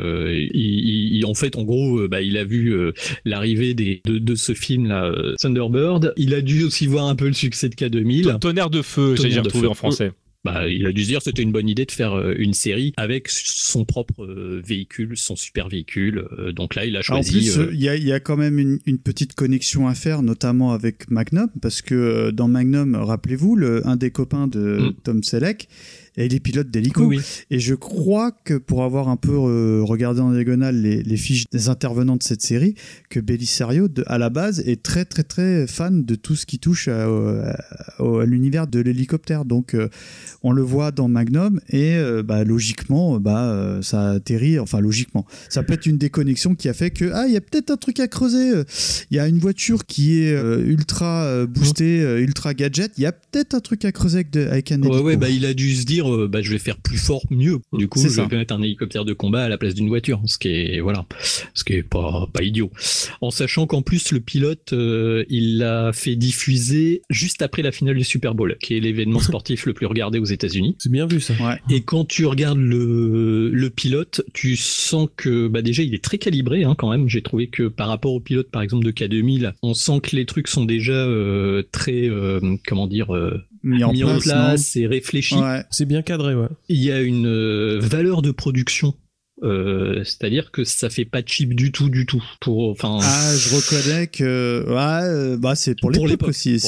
en fait, en gros, il a vu l'arrivée de ce film-là, Thunderbird. Il a dû aussi voir un peu le succès de K2000. Tonnerre de feu, j'ai retrouvé en français. Il a dû se dire que c'était une bonne idée de faire une série avec son propre véhicule, son super véhicule. Donc là, il a choisi... En plus, il y a quand même une petite connexion à faire, notamment avec Magnum, parce que dans Magnum, rappelez-vous, un des copains de Tom Selleck, et les pilotes d'hélico. Oui. Et je crois que pour avoir un peu regardé en diagonale les fiches des intervenants de cette série, que Bellisario, à la base, est très très très fan de tout ce qui touche à l'univers de l'hélicoptère. Donc on le voit dans Magnum et logiquement ça atterrit, enfin logiquement. Ça peut être une déconnexion qui a fait que il y a peut-être un truc à creuser. Il y a une voiture qui est ultra boostée, ultra gadget. Il y a peut-être un truc à creuser avec un hélico. Ouais, il a dû se dire je vais faire plus fort, mieux. Du coup, je vais mettre un hélicoptère de combat à la place d'une voiture, ce qui est pas idiot. En sachant qu'en plus le pilote, il l'a fait diffuser juste après la finale du Super Bowl, qui est l'événement sportif le plus regardé aux États-Unis. C'est bien vu ça. Ouais. Et quand tu regardes le pilote, tu sens que déjà il est très calibré quand même. J'ai trouvé que par rapport au pilote par exemple de K2000, on sent que les trucs sont déjà très mis en place et réfléchi. Ouais. C'est bien cadré, ouais. Il y a une valeur de production. C'est-à-dire que ça fait pas cheap du tout. Je reconnais que c'est pour l'époque aussi.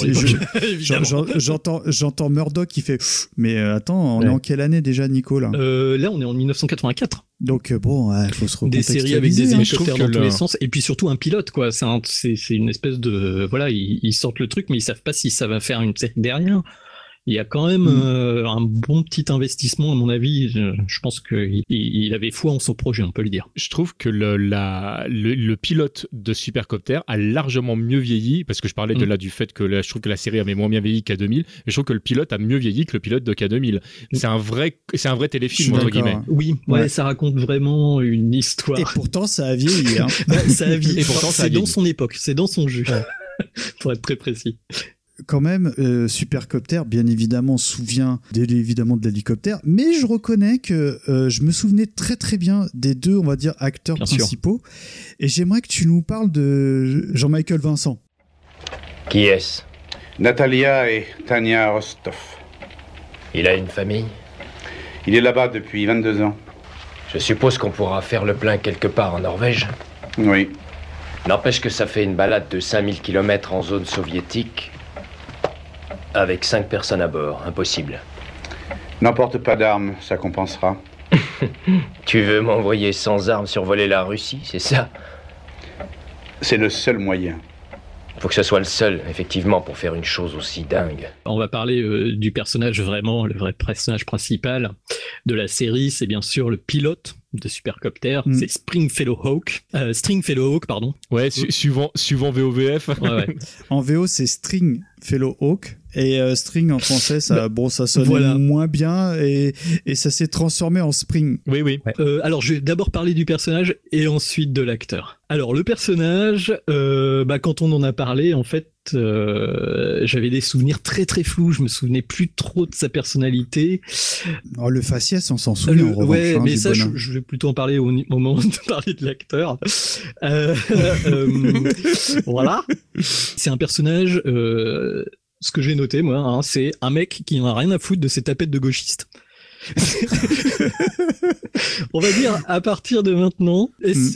J'entends Murdoch qui fait mais attends, on est en quelle année déjà, Nico là on est en 1984. Donc il faut se recontextualiser. Des séries avec des hélicoptères dans tous les sens et puis surtout un pilote quoi. C'est une espèce de ils sortent le truc mais ils savent pas si ça va faire une série derrière. Il y a quand même un bon petit investissement, à mon avis. Je pense qu'il avait foi en son projet, on peut le dire. Je trouve que le pilote de Supercopter a largement mieux vieilli, parce que je parlais du fait que je trouve que la série avait moins bien vieilli qu'K2000, mais je trouve que le pilote a mieux vieilli que le pilote de K2000. C'est un vrai téléfilm, entre guillemets. Oui, ça raconte vraiment une histoire. Et pourtant, ça a vieilli. Ça a vieilli. Et pourtant, c'est dans son époque, c'est dans son jus, pour être très précis. Quand même, Supercopter, bien évidemment, souvient évidemment de l'hélicoptère, mais je reconnais que je me souvenais très très bien des deux, on va dire, acteurs principaux. Et j'aimerais que tu nous parles de Jean-Michel Vincent. Qui est-ce? Natalia et Tania Rostov. Il a une famille? Il est là-bas depuis 22 ans. Je suppose qu'on pourra faire le plein quelque part en Norvège? Oui. N'empêche que ça fait une balade de 5000 km en zone soviétique. Avec 5 personnes à bord, impossible. N'emporte pas d'armes, ça compensera. Tu veux m'envoyer sans armes survoler la Russie, c'est ça? C'est le seul moyen. Faut que ce soit le seul, effectivement, pour faire une chose aussi dingue. On va parler du personnage vraiment, le vrai personnage principal de la série, c'est bien sûr le pilote de Supercopter, c'est Stringfellow Hawk, pardon. Ouais, suivant VOVF. Ouais. En VO, c'est Stringfellow Hawk. Et String en français, ça sonne moins bien et ça s'est transformé en Spring. Oui. Ouais. Alors, je vais d'abord parler du personnage et ensuite de l'acteur. Alors, le personnage, quand on en a parlé, en fait, j'avais des souvenirs très très flous. Je me souvenais plus trop de sa personnalité. Oh, le faciès, on s'en souvient. En revanche, ouais, mais ça, je vais plutôt en parler au moment de parler de l'acteur. Voilà. C'est un personnage. Ce que j'ai noté, moi, c'est un mec qui n'en a rien à foutre de ses tapettes de gauchiste. On va dire, à partir de maintenant,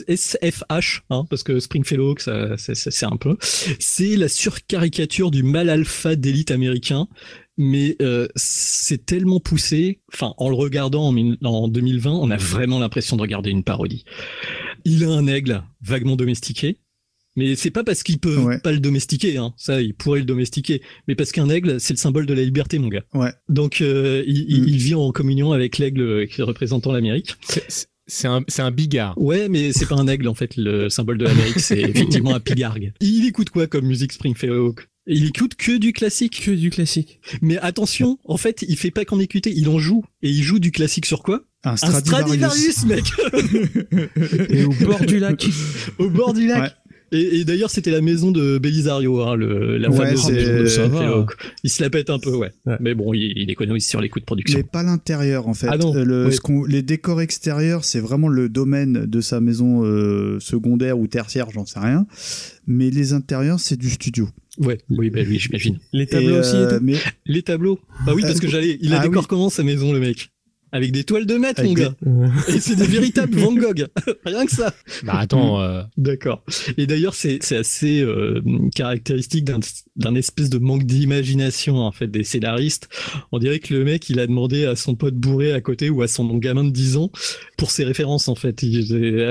SFH, parce que Stringfellow, c'est un peu, c'est la surcaricature du mal alpha d'élite américain, mais c'est tellement poussé, en le regardant en 2020, on a vraiment l'impression de regarder une parodie. Il a un aigle vaguement domestiqué, mais c'est pas parce qu'ils peuvent pas le domestiquer, ça, ils pourraient le domestiquer, mais parce qu'un aigle, c'est le symbole de la liberté, mon gars. Ouais. Donc, il vit en communion avec l'aigle représentant l'Amérique. C'est un bigard. Ouais, mais c'est pas un aigle, en fait, le symbole de l'Amérique, c'est effectivement un pigargue. Il écoute quoi comme musique, Stringfellow Hawk? Il écoute que du classique. Mais attention, en fait, il fait pas qu'en écouter, il en joue. Et il joue du classique sur quoi? Un Stradivarius, mec. Et au bord du lac. Au bord du lac. Ouais. Et d'ailleurs, c'était la maison de Belisario, la fameuse maison de Stringfellow. Il se la pète un peu, ouais. Mais bon, il économise sur les coûts de production. Mais pas l'intérieur, en fait. Ah non. Les décors extérieurs, c'est vraiment le domaine de sa maison secondaire ou tertiaire, j'en sais rien. Mais les intérieurs, c'est du studio. Ouais, oui, j'imagine. Les tableaux aussi et tout. Les tableaux. Bah oui, parce que il a décore comment sa maison, le mec? Avec des toiles de maître, mon gars. Et c'est des véritables Van Gogh. Rien que ça. Bah attends. D'accord. Et d'ailleurs, c'est assez caractéristique d'un espèce de manque d'imagination, en fait, des scénaristes. On dirait que le mec, il a demandé à son pote bourré à côté ou à son gamin de 10 ans pour ses références, en fait. Il disait,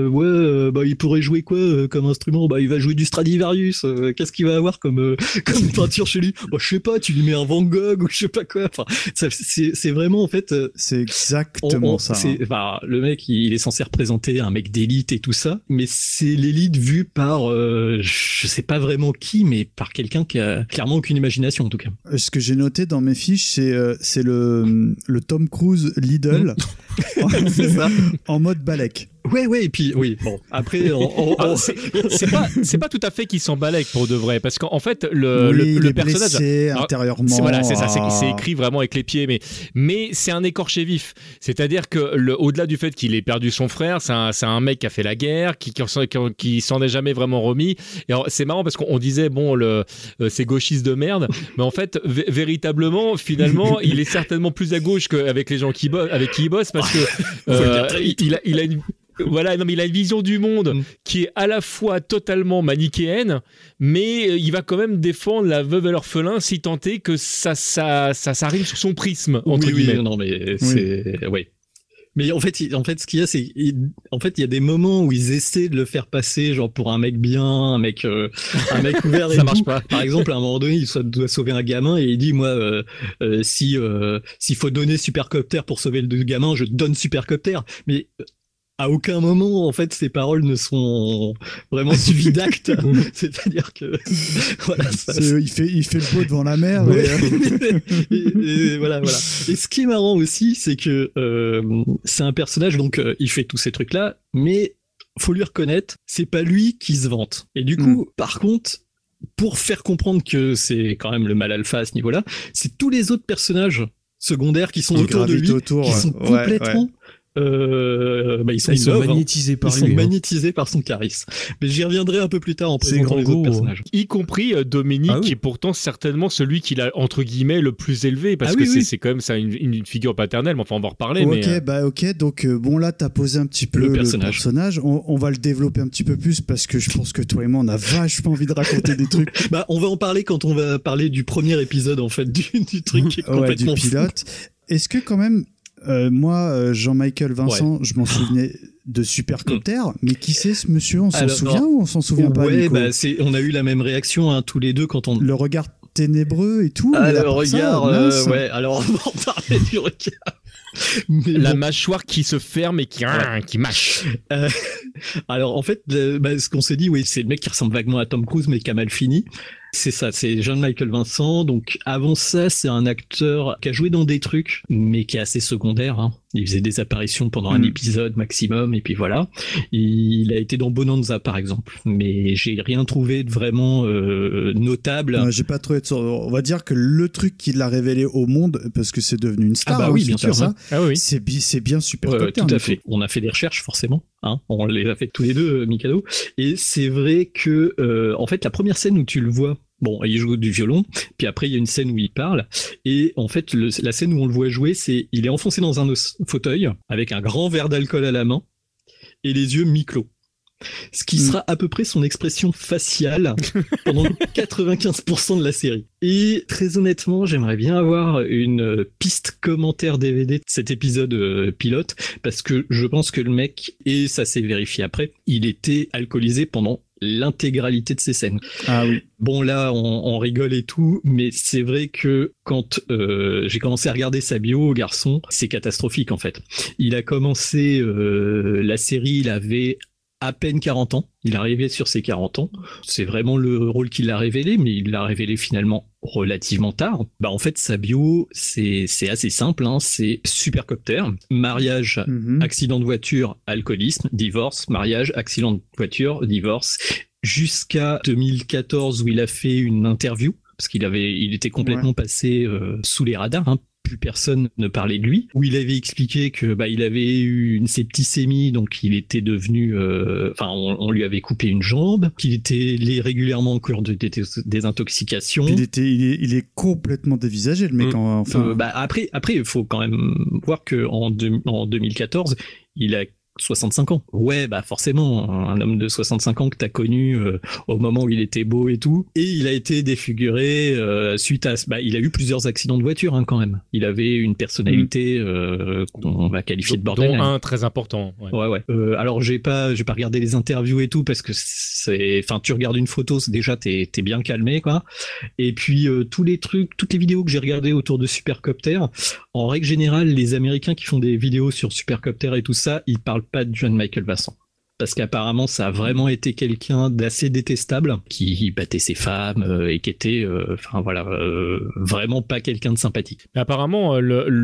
il pourrait jouer quoi comme instrument? Il va jouer du Stradivarius. Qu'est-ce qu'il va avoir comme peinture chez lui? Je sais pas, tu lui mets un Van Gogh ou je sais pas quoi. Enfin, c'est vraiment, en fait, c'est exactement ça. Le mec, il est censé représenter un mec d'élite et tout ça, mais c'est l'élite vue par, je sais pas vraiment qui, mais par quelqu'un qui a clairement aucune imagination, en tout cas. Ce que j'ai noté dans mes fiches, c'est le Tom Cruise Lidl c'est ça. En mode Balek. Ouais, et puis, oui, bon, après, c'est pas tout à fait qu'il s'en balèque pour de vrai, parce qu'en fait, le personnage. Blessé intérieurement. C'est ça, c'est écrit vraiment avec les pieds, mais c'est un écorché vif. C'est-à-dire que, au-delà du fait qu'il ait perdu son frère, c'est un mec qui a fait la guerre, qui s'en est jamais vraiment remis. Et alors, c'est marrant parce qu'on disait, c'est gauchiste de merde, mais en fait, véritablement, finalement, il est certainement plus à gauche qu'avec les gens avec qui il bosse, parce que il a une. Voilà, non, mais il a une vision du monde qui est à la fois totalement manichéenne, mais il va quand même défendre la veuve et l'orphelin si tant est que ça arrive sur son prisme, entre guillemets. Oui, non, mais c'est... Ouais. Mais en fait, ce qu'il y a, c'est, il y a des moments où ils essaient de le faire passer, genre pour un mec bien, un mec ouvert. Ça marche pas. Par exemple, à un moment donné, il doit sauver un gamin et il dit, moi, s'il faut donner Supercopter pour sauver le gamin, je donne Supercopter. Mais à aucun moment, en fait, ces paroles ne sont vraiment suivies d'actes. C'est-à-dire que, voilà. Il fait le beau devant la mer. Ouais. Et voilà. Et ce qui est marrant aussi, c'est que c'est un personnage, donc il fait tous ces trucs-là, mais faut lui reconnaître, c'est pas lui qui se vante. Et du coup, par contre, pour faire comprendre que c'est quand même le mal alpha à ce niveau-là, c'est tous les autres personnages secondaires qui sont autour de lui, qui sont complètement... ils sont magnétisés par lui. Ils sont magnétisés par son charisme. Mais j'y reviendrai un peu plus tard en présentant les autres personnages. Y compris Dominique, qui est pourtant certainement celui qui l'a, entre guillemets, le plus élevé, parce que c'est quand même ça une figure paternelle, mais enfin on va en reparler. Ok, donc là t'as posé un petit peu le personnage. On va le développer un petit peu plus, parce que je pense que toi et moi on a vachement envie de raconter des trucs. On va en parler quand on va parler du premier épisode, en fait, du truc qui est complètement du pilote. est-ce que quand même, moi, Jean-Michel Vincent, je m'en souvenais de Supercopter, mais qui c'est ce monsieur? On s'en souvient ou on s'en souvient pas? Ouais, on a eu la même réaction hein, tous les deux quand on... Le regard ténébreux et tout. Le regard, ouais, alors on va en parler du regard. Mais la mâchoire qui se ferme et qui mâche. Alors en fait, ce qu'on s'est dit, oui, c'est le mec qui ressemble vaguement à Tom Cruise mais qui a mal fini. C'est ça, c'est Jean-Michel Vincent. Donc avant ça, c'est un acteur qui a joué dans des trucs, mais qui est assez secondaire. Hein. Il faisait des apparitions pendant un épisode maximum, et puis voilà. Il a été dans Bonanza, par exemple, mais j'ai rien trouvé de vraiment notable. Non, j'ai pas trouvé de... On va dire que le truc qui l'a révélé au monde, parce que c'est devenu une star. Ah bah oui, bien sûr. Ça, hein. Ah oui. C'est bien Supercopter. Tout à fait. On a fait des recherches, forcément. Hein. On les a fait tous les deux, Mikado. Et c'est vrai que, en fait, la première scène où tu le vois, bon, il joue du violon, puis après il y a une scène où il parle, et en fait la scène où on le voit jouer, c'est il est enfoncé dans un fauteuil avec un grand verre d'alcool à la main et les yeux mi-clos. Ce qui sera à peu près son expression faciale pendant 95% de la série. Et très honnêtement, j'aimerais bien avoir une piste commentaire DVD de cet épisode pilote, parce que je pense que le mec, et ça s'est vérifié après, il était alcoolisé pendant l'intégralité de ces scènes. Ah oui. Bon là, on rigole et tout, mais c'est vrai que quand j'ai commencé à regarder sa bio, garçon, c'est catastrophique en fait. Il a commencé la série, il avait à peine 40 ans. Il est arrivé sur ses 40 ans. C'est vraiment le rôle qu'il a révélé, mais il l'a révélé finalement relativement tard. Bah en fait, sa bio, c'est assez simple. Hein. C'est Supercopter, mariage, accident de voiture, alcoolisme, divorce, mariage, accident de voiture, divorce, jusqu'à 2014 où il a fait une interview parce il était complètement passé sous les radars. Hein. Plus personne ne parlait de lui, où il avait expliqué que il avait eu une septicémie, donc il était devenu, on lui avait coupé une jambe, qu'il était régulièrement en cure de désintoxication. Il est complètement dévisagé, le mec. Après, il faut quand même voir que en 2014, il a 65 ans. Ouais, forcément, un homme de 65 ans que t'as connu au moment où il était beau et tout. Et il a été défiguré suite à... il a eu plusieurs accidents de voiture hein, quand même. Il avait une personnalité qu'on va qualifier de borderline. Dont un très important. Ouais. Alors j'ai pas regardé les interviews et tout parce que c'est... Enfin, tu regardes une photo, déjà t'es bien calmé, quoi. Et puis tous les trucs, toutes les vidéos que j'ai regardées autour de Supercopter, en règle générale, les Américains qui font des vidéos sur Supercopter et tout ça, ils parlent pas de Jean-Michel Vincent. Parce qu'apparemment, ça a vraiment été quelqu'un d'assez détestable, qui battait ses femmes et qui était, vraiment pas quelqu'un de sympathique. Mais apparemment,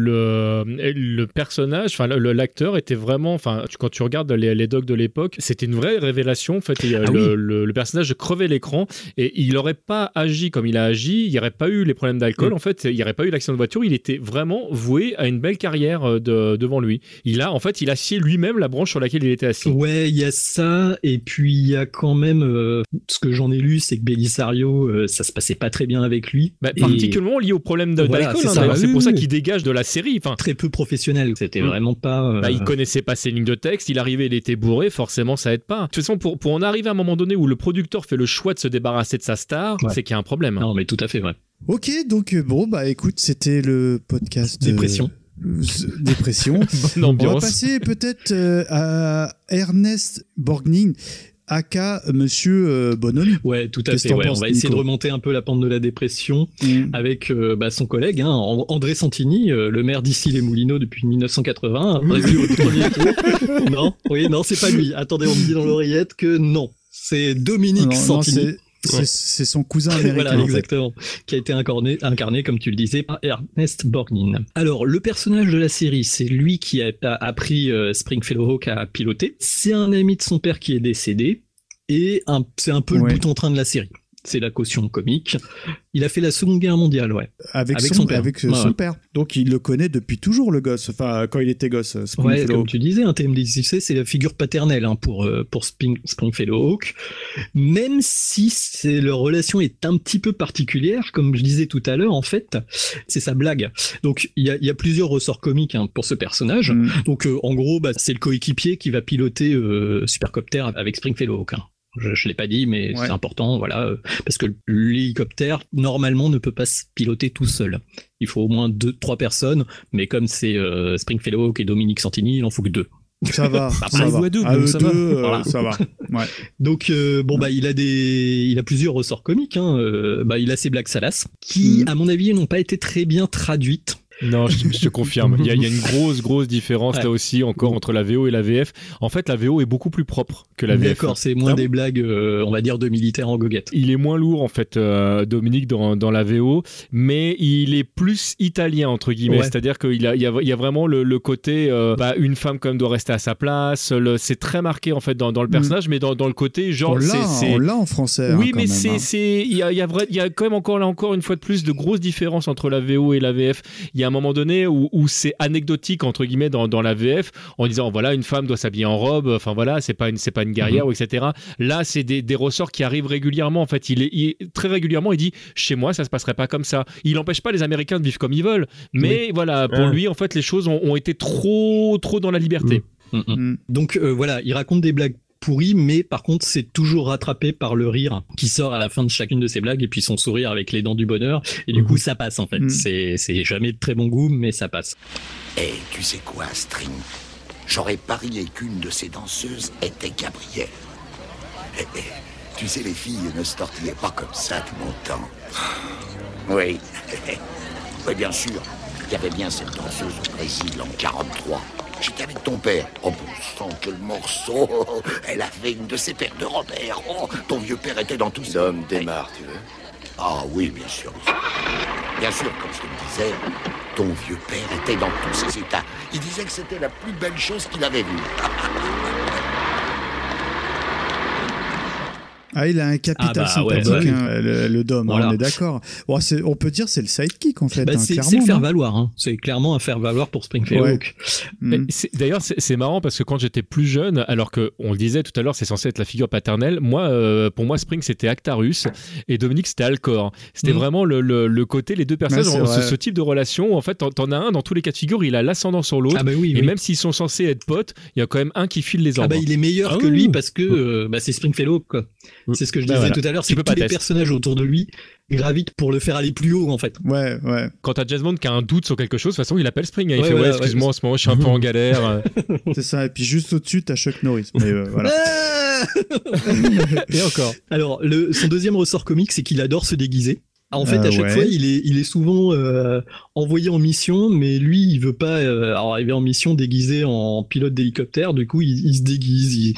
le personnage, l'acteur était vraiment, quand tu regardes les docs de l'époque, c'était une vraie révélation. En fait, le personnage crevait l'écran et il n'aurait pas agi comme il a agi. Il n'y aurait pas eu les problèmes d'alcool. En fait, il n'y aurait pas eu l'accident de voiture. Il était vraiment voué à une belle carrière devant lui. Il a scié lui-même la branche sur laquelle il était assis. Ouais, il y a ça, et puis il y a quand même ce que j'en ai lu, c'est que Belisario, ça se passait pas très bien avec lui. Particulièrement lié au problème d'alcool, c'est pour ça qu'il dégage de la série. Très peu professionnel, c'était vraiment pas... il connaissait pas ses lignes de texte, il arrivait, il était bourré, forcément ça aide pas. De toute façon, pour en arriver à un moment donné où le producteur fait le choix de se débarrasser de sa star, c'est qu'il y a un problème. Non mais tout à fait vrai. Ok, donc écoute, c'était le podcast... Dépression. Dépression. Bonne ambiance. On va passer peut-être à Ernest Borgnine, aka Monsieur Bonhomme. Ouais, tout à fait. Ouais. On va essayer de remonter un peu la pente de la dépression avec son collègue, André Santini, le maire d'Issy-les-Moulineaux depuis 1980. Prévu au premier tour. Non, c'est pas lui. Attendez, on me dit dans l'oreillette que non, c'est Dominique Santini. C'est son cousin américain. Voilà, exactement. Qui a été incarné, comme tu le disais, par Ernest Borgnine. Alors, le personnage de la série, c'est lui qui a appris Springfellow Hawk à piloter. C'est un ami de son père qui est décédé. Et c'est un peu le bout en train de la série. C'est la caution comique. Il a fait la Seconde Guerre mondiale, avec son père. Son père. Donc il le connaît depuis toujours, le gosse. Enfin, quand il était gosse. Ouais, comme tu disais, TMDJC, c'est la figure paternelle pour Springfellow Hawk. Même si leur relation est un petit peu particulière, comme je disais tout à l'heure, en fait, c'est sa blague. Donc il y a plusieurs ressorts comiques pour ce personnage. Donc en gros, c'est le coéquipier qui va piloter Supercopter avec Springfellow Hawk. Je l'ai pas dit, mais c'est important, voilà, parce que l'hélicoptère normalement ne peut pas se piloter tout seul. Il faut au moins 2-3 personnes, mais comme c'est Springfellow et Dominique Santini, il en faut que 2. Ça va, ça va. Voilà. Ça va. Ouais. Donc il a plusieurs ressorts comiques. Il a ses blagues salaces qui, à mon avis, n'ont pas été très bien traduites. Non, je te confirme. Il y a une grosse différence là aussi encore entre la VO et la VF. En fait, la VO est beaucoup plus propre que la VF. D'accord, c'est moins des blagues, on va dire, de militaires en goguette. Il est moins lourd en fait, Dominique dans la VO, mais il est plus italien entre guillemets. Ouais. C'est-à-dire qu'il y a vraiment le côté une femme quand même doit rester à sa place. C'est très marqué en fait dans le personnage, mais dans le côté genre on l'a en français. Oui, mais il y a quand même encore une fois de plus de grosses différences entre la VO et la VF. Il y a un moment donné où c'est anecdotique entre guillemets dans la VF en disant voilà une femme doit s'habiller en robe, enfin voilà c'est pas une guerrière etc. Là c'est des ressorts qui arrivent régulièrement en fait. Il très régulièrement il dit chez moi ça se passerait pas comme ça. Il n'empêche pas les Américains de vivre comme ils veulent, mais voilà pour lui en fait les choses ont été trop dans la liberté. Donc voilà, il raconte des blagues pourri, mais par contre c'est toujours rattrapé par le rire qui sort à la fin de chacune de ses blagues et puis son sourire avec les dents du bonheur et du coup ça passe en fait. C'est jamais de très bon goût mais ça passe. Et tu sais quoi, String, j'aurais parié qu'une de ces danseuses était Gabrielle. Tu sais, les filles ne se tortillaient pas comme ça tout mon temps. Oui. Oui, bien sûr, il y avait bien cette danseuse au Brésil en 43. J'étais avec ton père. Oh bon sang, quel morceau. Elle avait une de ses paires de Robert. Oh, ton vieux père était dans tout ça. L'homme démarre, tu veux? Ah oui, bien sûr. Bien sûr, comme je te le disais, ton vieux père était dans tous ses états. Il disait que c'était la plus belle chose qu'il avait vue. Ah, il a un capital sympathique, le Dom, voilà. On est d'accord. Bon, on peut dire c'est le sidekick en fait. C'est clairement, le faire-valoir. C'est clairement un faire-valoir pour Springfellow. D'ailleurs, c'est marrant parce que quand j'étais plus jeune, alors qu'on le disait tout à l'heure, c'est censé être la figure paternelle, pour moi, Spring c'était Actarus et Dominique c'était Alcor. C'était vraiment le côté, les deux personnages ont ce type de relation. En fait, t'en as un dans tous les cas de figure, il a l'ascendant sur l'autre. Et même s'ils sont censés être potes, il y a quand même un qui file les ordres. Il est meilleur que lui parce que c'est Springfellow, quoi. C'est ce que je disais tout à l'heure, c'est que tous les personnages autour de lui gravitent pour le faire aller plus haut en fait. Ouais. Quand t'as James Bond qui a un doute sur quelque chose, de toute façon il appelle Spring, il fait excuse-moi en ce moment je suis un peu en galère. C'est ça, et puis juste au-dessus t'as Chuck Norris. Mais voilà. Et encore. Alors son deuxième ressort comique, c'est qu'il adore se déguiser. En fait, à chaque fois, il est souvent envoyé en mission, mais lui, il veut pas arriver en mission déguisé en pilote d'hélicoptère. Du coup, il se déguise,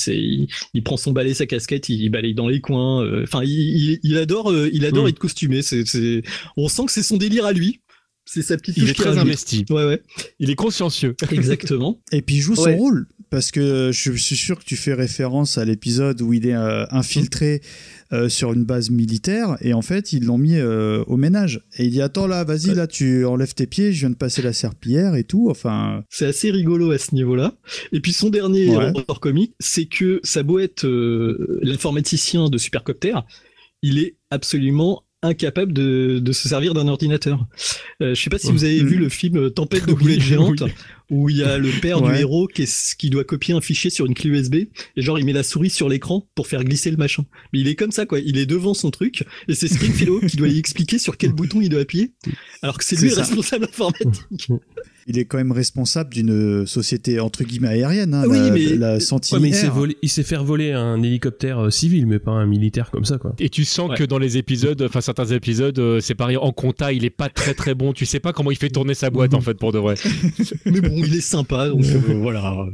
il prend son balai, sa casquette, il balaye dans les coins. Enfin, il adore être costumé. On sent que c'est son délire à lui. C'est sa petite touche. Il est très investi. Ouais. Il est consciencieux. Exactement. Et puis il joue son rôle. Parce que je suis sûr que tu fais référence à l'épisode où il est infiltré sur une base militaire et en fait ils l'ont mis au ménage et il dit attends là vas-y là tu enlèves tes pieds, je viens de passer la serpillière et tout, enfin c'est assez rigolo à ce niveau-là. Et puis son dernier ressort comique, c'est que ça beau être l'informaticien de Supercopter, il est absolument incapable de se servir d'un ordinateur. Je sais pas si vous avez vu le film Tempête de boulettes géantes où il y a le père du héros qui doit copier un fichier sur une clé USB et genre il met la souris sur l'écran pour faire glisser le machin. Mais il est comme ça quoi, il est devant son truc et c'est Springfellow qui doit lui expliquer sur quel bouton il doit appuyer alors que c'est lui le responsable informatique. Il est quand même responsable d'une société entre guillemets aérienne, la Sentinelle. Mais il s'est fait voler un hélicoptère civil, mais pas un militaire comme ça, quoi. Et tu sens que dans les épisodes, enfin certains épisodes, c'est pareil, en compta, il est pas très très bon. Tu sais pas comment il fait tourner sa boîte en fait pour de vrai. Mais bon, il est sympa, donc voilà.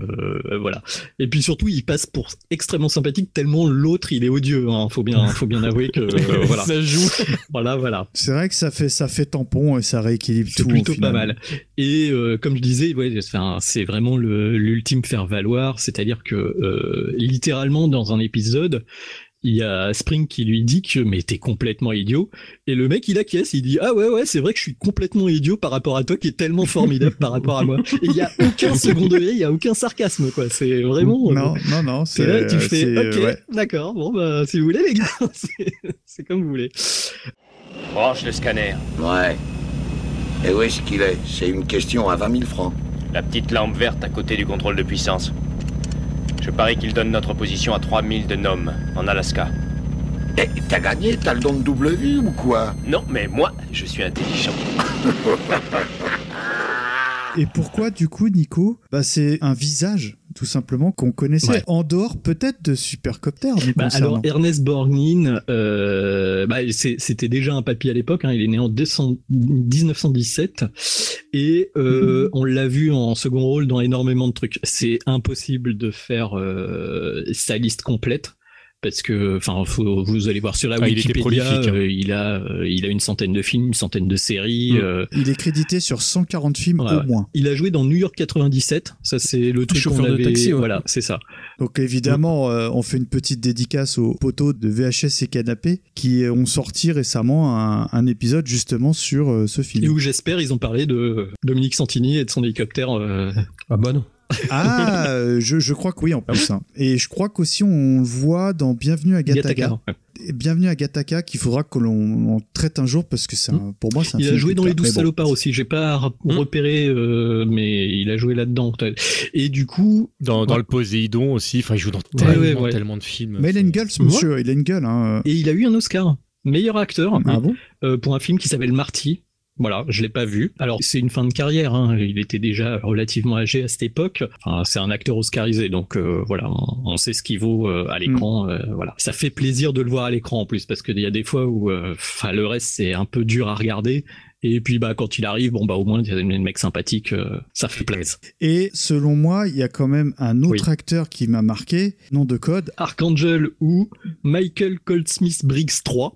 Et puis surtout, il passe pour extrêmement sympathique tellement l'autre, il est odieux. Hein. Faut bien avouer que voilà. Ça joue. Voilà. C'est vrai que ça fait tampon et ça rééquilibre tout. C'est plutôt pas mal. Et comme je disais, c'est vraiment l'ultime faire valoir, c'est-à-dire que littéralement dans un épisode, il y a Spring qui lui dit que mais t'es complètement idiot, et le mec il acquiesce, il dit ah ouais c'est vrai que je suis complètement idiot par rapport à toi qui est tellement formidable par rapport à moi. Et il y a aucun second degré, il y a aucun sarcasme quoi, c'est vraiment non c'est là tu fais ok d'accord, bon bah si vous voulez les gars, c'est comme vous voulez. Branche le scanner. Ouais. Et où est-ce qu'il est? C'est une question à 20 000 francs. La petite lampe verte à côté du contrôle de puissance. Je parie qu'il donne notre position à 3000 de Nome, en Alaska. Et t'as gagné, t'as le don de double vue ou quoi? Non, mais moi, je suis intelligent. Et pourquoi, du coup, Nico? C'est un visage, tout simplement, qu'on connaissait en dehors peut-être de Supercopter. Alors, Ernest Borgnine, c'était déjà un papy à l'époque. Il est né en 1917 et on l'a vu en second rôle dans énormément de trucs. C'est impossible de faire sa liste complète. Parce que, vous allez voir sur la Wikipédia, il a une centaine de films, une centaine de séries. Il est crédité sur 140 films au moins. Il a joué dans New York 97. Ça, c'est le truc qu'on avait. De taxi, voilà, c'est ça. Donc évidemment, on fait une petite dédicace aux poteaux de VHS et Canapé qui ont sorti récemment un épisode justement sur ce film. Et où j'espère ils ont parlé de Dominique Santini et de son hélicoptère. Ah bah non. Je crois que oui en plus. Et je crois qu'aussi on le voit dans Bienvenue à Gattaca. Bienvenue à Gattaca qu'il faudra que l'on traite un jour parce que pour moi c'est un film. Il a joué dans Les 12 salopards aussi. J'ai pas repéré, mais il a joué là-dedans. Et du coup, dans le Poséidon aussi. Enfin, il joue dans tellement de films. Mais il a une gueule, ce monsieur. Il a une gueule. Et il a eu un Oscar meilleur acteur pour un film qui s'appelle Marty. Voilà, je l'ai pas vu. Alors, c'est une fin de carrière, il était déjà relativement âgé à cette époque. Enfin, c'est un acteur oscarisé, donc voilà, on sait ce qu'il vaut à l'écran. Voilà, ça fait plaisir de le voir à l'écran en plus, parce qu'il y a des fois où le reste, c'est un peu dur à regarder. Et puis quand il arrive, au moins il y a des mecs sympathiques, ça fait plaisir. Et selon moi, il y a quand même un autre acteur qui m'a marqué, nom de code. Archangel ou Michael Goldsmith Briggs 3.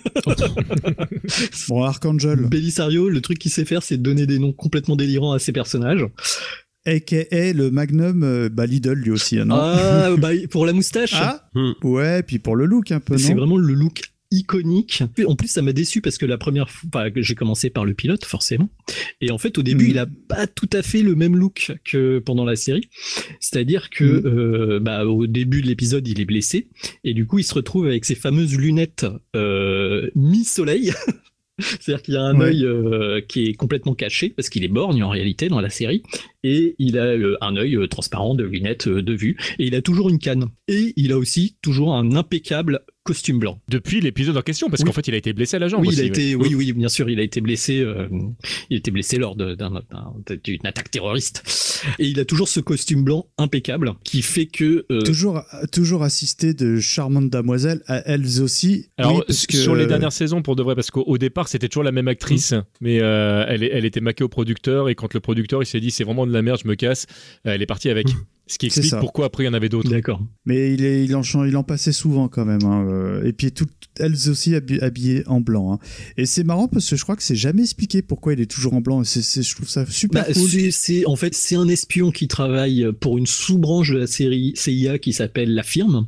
Bon, Archangel. Belisario, le truc qu'il sait faire, c'est donner des noms complètement délirants à ses personnages. A.K.A. le Magnum, Lidl lui aussi, non? Pour la moustache. Ouais, puis pour le look un peu, non? C'est vraiment le look iconique. En plus, ça m'a déçu parce que la première fois que j'ai commencé par le pilote, forcément. Et en fait, au début, il a pas tout à fait le même look que pendant la série. C'est-à-dire que, au début de l'épisode, il est blessé. Et du coup, il se retrouve avec ses fameuses lunettes, mi-soleil. C'est-à-dire qu'il y a un œil qui est complètement caché parce qu'il est borgne en réalité dans la série et il a un œil transparent de lunettes de vue et il a toujours une canne et il a aussi toujours un impeccable costume blanc. Depuis l'épisode en question parce qu'en fait il a été blessé à la jambe. Oui, bien sûr, il a été blessé. Il a été blessé lors d'une attaque terroriste et il a toujours ce costume blanc impeccable qui fait que toujours assisté de charmantes demoiselles, elles aussi. Alors sur les dernières saisons pour de vrai parce qu'au départ c'était toujours la même actrice mais elle était maquée au producteur et quand le producteur il s'est dit c'est vraiment de la merde, je me casse, elle est partie avec. Ce qui explique pourquoi après il y en avait d'autres. D'accord. Mais il en passait souvent quand même. Et puis elles aussi habillées en blanc. Et c'est marrant parce que je crois que c'est jamais expliqué pourquoi il est toujours en blanc. Je trouve ça super cool. En fait, c'est un espion qui travaille pour une sous-branche de la série CIA qui s'appelle La Firme.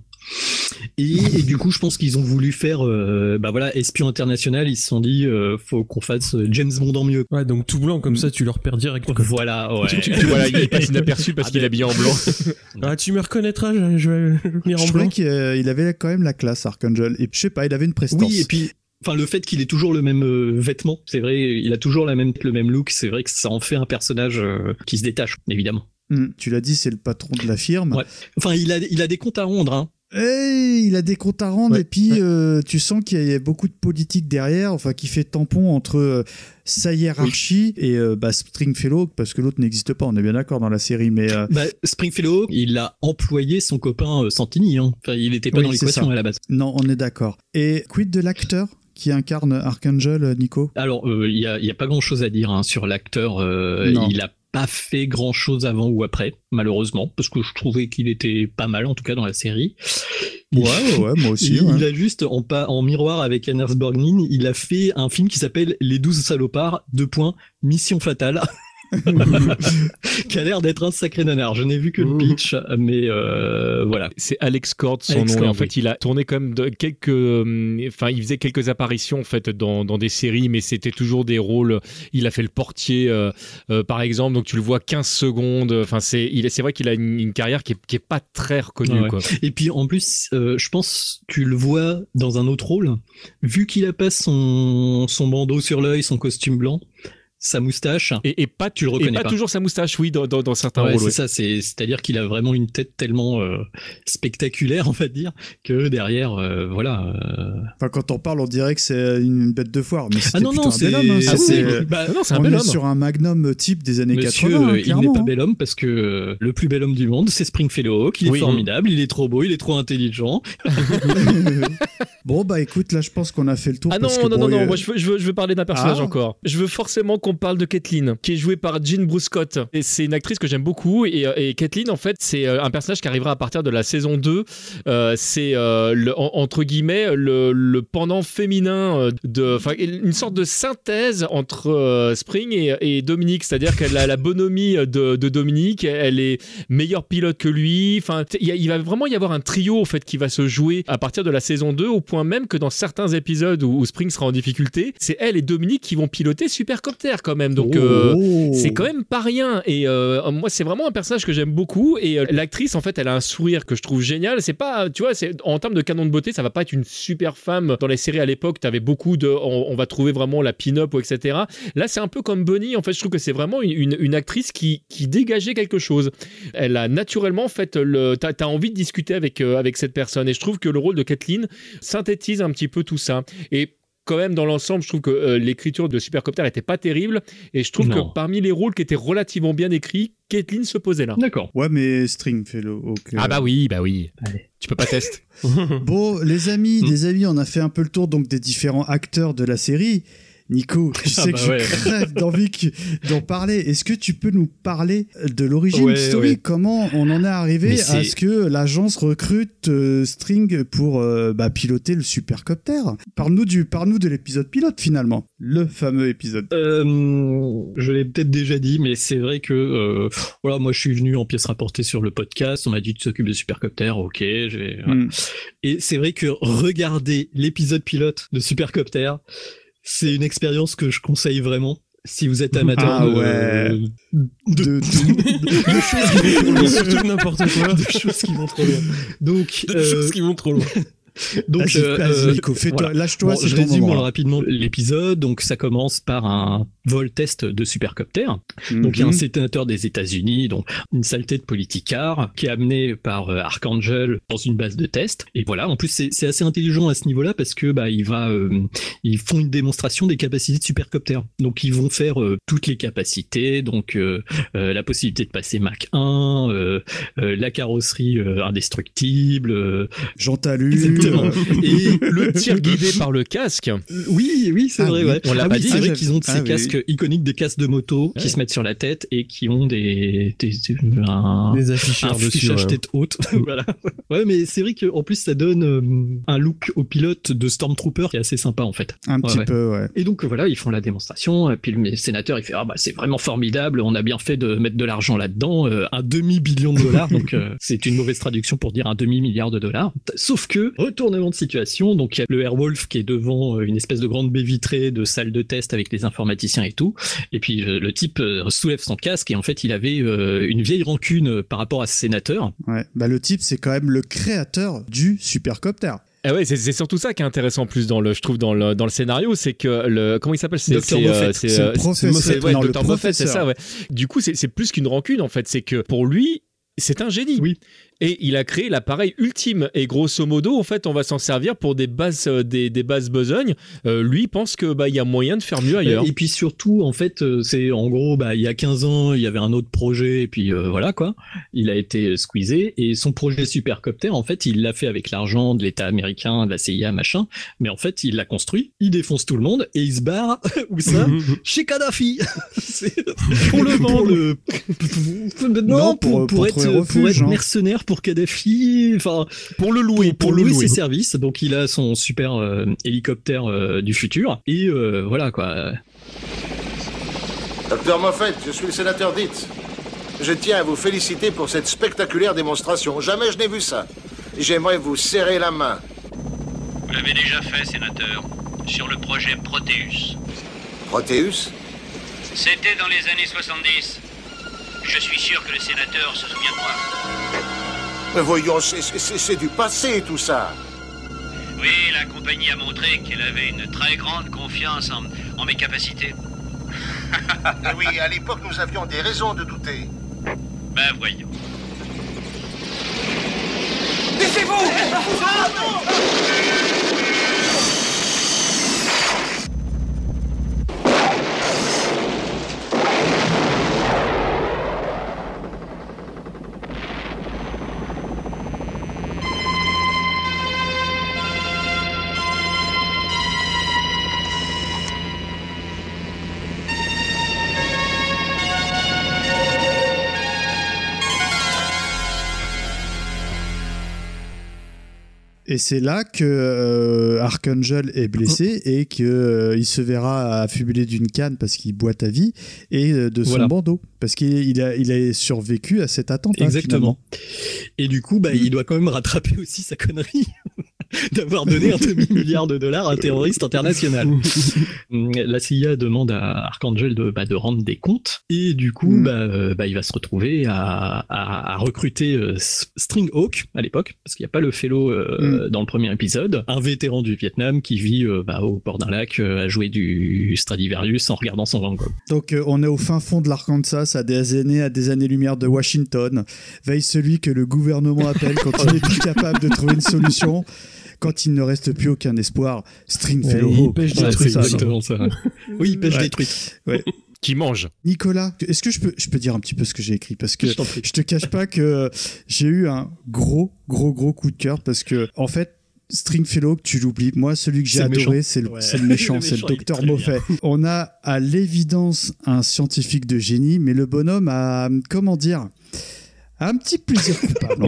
Et du coup, je pense qu'ils ont voulu faire, espion international. Ils se sont dit, faut qu'on fasse James Bond en mieux. Ouais, donc tout blanc comme ça, tu le repères direct. Voilà, ouais. Voilà, il passe inaperçu parce qu'il est habillé en blanc. Tu me reconnaîtras, je vais venir en blanc. Je trouvais qu'il avait quand même la classe, Archangel. Et je sais pas, il avait une prestance. Oui, et puis. Enfin, le fait qu'il ait toujours le même vêtement, c'est vrai, il a toujours le même look, c'est vrai que ça en fait un personnage qui se détache, évidemment. Tu l'as dit, c'est le patron de la firme. Ouais. Enfin, il a des comptes à rendre, il a des comptes à rendre et puis tu sens qu'il y a beaucoup de politique derrière, qui fait tampon entre sa hiérarchie et Stringfellow parce que l'autre n'existe pas, on est bien d'accord dans la série, mais Stringfellow, il a employé son copain Santini, il n'était pas dans l'équation à la base. Non, on est d'accord. Et quid de l'acteur qui incarne Archangel, Nico? Alors, il y a pas grand-chose à dire sur l'acteur. Il a pas fait grand chose avant ou après, malheureusement, parce que je trouvais qu'il était pas mal, en tout cas dans la série. Ouais, moi aussi. Il a juste, en miroir avec Ernest Borgnine, il a fait un film qui s'appelle Les 12 salopards, Mission fatale. Qui a l'air d'être un sacré nanar. Je n'ai vu que le pitch, mais voilà. C'est Alex Cord son nom. Et en fait, il a tourné quand même il faisait quelques apparitions en fait dans des séries, mais c'était toujours des rôles. Il a fait le portier, par exemple. Donc tu le vois 15 secondes. Enfin, c'est vrai qu'il a une carrière qui est pas très reconnue. Quoi. Et puis en plus, je pense tu le vois dans un autre rôle, vu qu'il a pas son bandeau sur l'œil, son costume blanc. sa moustache. Et pas, tu le reconnais pas toujours sa moustache, oui, dans certains rôles. C'est ça, c'est-à-dire qu'il a vraiment une tête tellement spectaculaire, on va dire, que derrière, voilà. Enfin, quand on parle, on dirait que c'est une bête de foire, mais c'était non, plutôt un bel homme. non, c'est un bel homme. Sur un magnum type des années Monsieur, 80. il n'est pas bel homme parce que le plus bel homme du monde, c'est Springfellow Hawk. Il est formidable, il est trop beau, il est trop intelligent. Bon, bah écoute, là, je pense qu'on a fait le tour. Non, moi je veux parler d'un personnage encore. Je veux forcément qu'on parle de Caitlin, qui est jouée par Jean Bruscott. Et c'est une actrice que j'aime beaucoup. Et Caitlin, en fait, c'est un personnage qui arrivera à partir de la saison 2. C'est, entre guillemets, le pendant féminin une sorte de synthèse entre Spring et Dominique. C'est-à-dire qu'elle a la bonhomie de Dominique. Elle est meilleure pilote que lui. Enfin, il va vraiment y avoir un trio, en fait, qui va se jouer à partir de la saison 2, au point même que dans certains épisodes où Spring sera en difficulté, c'est elle et Dominique qui vont piloter Supercopter quand même. Donc c'est quand même pas rien. Et moi, c'est vraiment un personnage que j'aime beaucoup. Et l'actrice, en fait, elle a un sourire que je trouve génial. C'est pas, tu vois, en termes de canon de beauté, ça va pas être une super femme. Dans les séries à l'époque, t'avais beaucoup de, on va trouver vraiment la pin-up ou etc. Là, c'est un peu comme Bonnie. En fait, je trouve que c'est vraiment une actrice qui dégageait quelque chose. Elle a naturellement, en fait, t'as envie de discuter avec cette personne. Et je trouve que le rôle de Caitlin synthétise un petit peu tout ça. Et quand même, dans l'ensemble, je trouve que l'écriture de Supercopter était pas terrible. Et je trouve que parmi les rôles qui étaient relativement bien écrits, Caitlin se posait là. D'accord. Ouais, mais Stringfellow. Ah bah oui. Allez. Tu peux pas tester. Bon, les amis, on a fait un peu le tour donc des différents acteurs de la série. Nico, tu sais que je crève d'envie d'en parler. Est-ce que tu peux nous parler de l'origine story? Comment on en est arrivé à ce que l'agence recrute String pour piloter le Supercopter? Parle-nous de l'épisode pilote finalement, le fameux épisode. Je l'ai peut-être déjà dit, mais c'est vrai que moi je suis venu en pièce rapportée sur le podcast. On m'a dit tu t'occupes de Supercopter, ok. Et c'est vrai que regarder l'épisode pilote de Supercopter, c'est une expérience que je conseille vraiment si vous êtes amateur de surtout n'importe quoi, de choses qui vont trop loin. Donc de choses qui vont trop loin. Donc, Nico, lâche-toi. Je résume rapidement l'épisode. Donc, ça commence par un vol test de Supercopter. Donc, il y a un sénateur des États-Unis, donc une saleté de politicard, qui est amené par Archangel dans une base de test. Et voilà. En plus, c'est assez intelligent à ce niveau-là parce que ils font une démonstration des capacités de Supercopter. Donc, ils vont faire toutes les capacités. Donc, la possibilité de passer Mach 1, la carrosserie indestructible, Jean Talus. Et le tir guidé par le casque. Oui, c'est vrai. Ouais. On l'a pas dit. C'est vrai qu'ils ont ces casques iconiques, des casques de moto qui se mettent sur la tête et qui ont des afficheurs dessus, tête haute. Voilà. Ouais, mais c'est vrai qu'en plus ça donne un look au pilote de Stormtrooper qui est assez sympa en fait. Un petit peu, ouais. Et donc voilà, ils font la démonstration. Et puis le sénateur il fait c'est vraiment formidable. On a bien fait de mettre de l'argent là-dedans, $1 demi-billion. Donc c'est une mauvaise traduction pour dire $1 demi-milliard. Sauf que retournement de situation, donc il y a le Airwolf qui est devant une espèce de grande baie vitrée de salle de test avec les informaticiens et tout, et puis le type soulève son casque et en fait il avait une vieille rancune par rapport à ce sénateur. Ouais, le type c'est quand même le créateur du Supercopter. Ah ouais, c'est surtout ça qui est intéressant en plus je trouve dans le scénario, c'est que comment il s'appelle, Dr. Moffat. C'est le professeur. Dr. Moffat, c'est ça, ouais. Du coup, c'est plus qu'une rancune en fait, c'est que pour lui, c'est un génie. Oui. Et il a créé l'appareil ultime. Et grosso modo, en fait, on va s'en servir pour des bases besognes. Lui pense que il y a moyen de faire mieux ailleurs. Et puis surtout, en fait, c'est en gros, il y a 15 ans, il y avait un autre projet, et puis voilà quoi. Il a été squeezé. Et son projet Supercopter, en fait, il l'a fait avec l'argent de l'État américain, de la CIA, machin. Mais en fait, il l'a construit, il défonce tout le monde, et il se barre, où ça? Chez Kadhafi. Pour le vendre. Non, pour être mercenaire pour Kadhafi, enfin pour le louer, pour louer ses services. Donc il a son super hélicoptère du futur et voilà quoi. Dr. Moffat, je suis le sénateur Dietz. Je tiens à vous féliciter pour cette spectaculaire démonstration. Jamais je n'ai vu ça. J'aimerais vous serrer la main. Vous l'avez déjà fait, sénateur, sur le projet Proteus. Proteus? C'était dans les années 70. Je suis sûr que le sénateur se souvient de moi. Mais voyons, c'est du passé, tout ça. Oui, la compagnie a montré qu'elle avait une très grande confiance en mes capacités. Oui, à l'époque, nous avions des raisons de douter. Ben voyons. Laissez-vous! Ah non! Et c'est là que Archangel est blessé et qu'il se verra affublé d'une canne parce qu'il boit à vie et de son bandeau. Parce qu'il a survécu à cet attentat. Exactement. Et du coup, il doit quand même rattraper aussi sa connerie d'avoir donné un demi-milliard de dollars à un terroriste international. La CIA demande à Archangel de rendre des comptes et du coup, il va se retrouver à recruter Stringhawk à l'époque, parce qu'il n'y a pas le fellow dans le premier épisode, un vétéran du Vietnam qui vit au port d'un lac à jouer du Stradivarius en regardant son Van Gogh. Donc on est au fin fond de l'Arkansas, à des années-lumière de Washington. Veille celui que le gouvernement appelle quand il n'est plus capable de trouver une solution. Quand il ne reste plus aucun espoir, Stringfellow. Il pêche des trucs, ça. Oui, il pêche des trucs. Ouais. Qui mange. Nicolas, est-ce que je peux dire un petit peu ce que j'ai écrit? Parce que je te cache pas que j'ai eu un gros coup de cœur parce que, en fait, Stringfellow, tu l'oublies. Moi, celui que j'ai adoré, c'est le méchant, c'est le docteur Moffat. On a à l'évidence un scientifique de génie, mais le bonhomme a, comment dire, un petit plaisir coupable,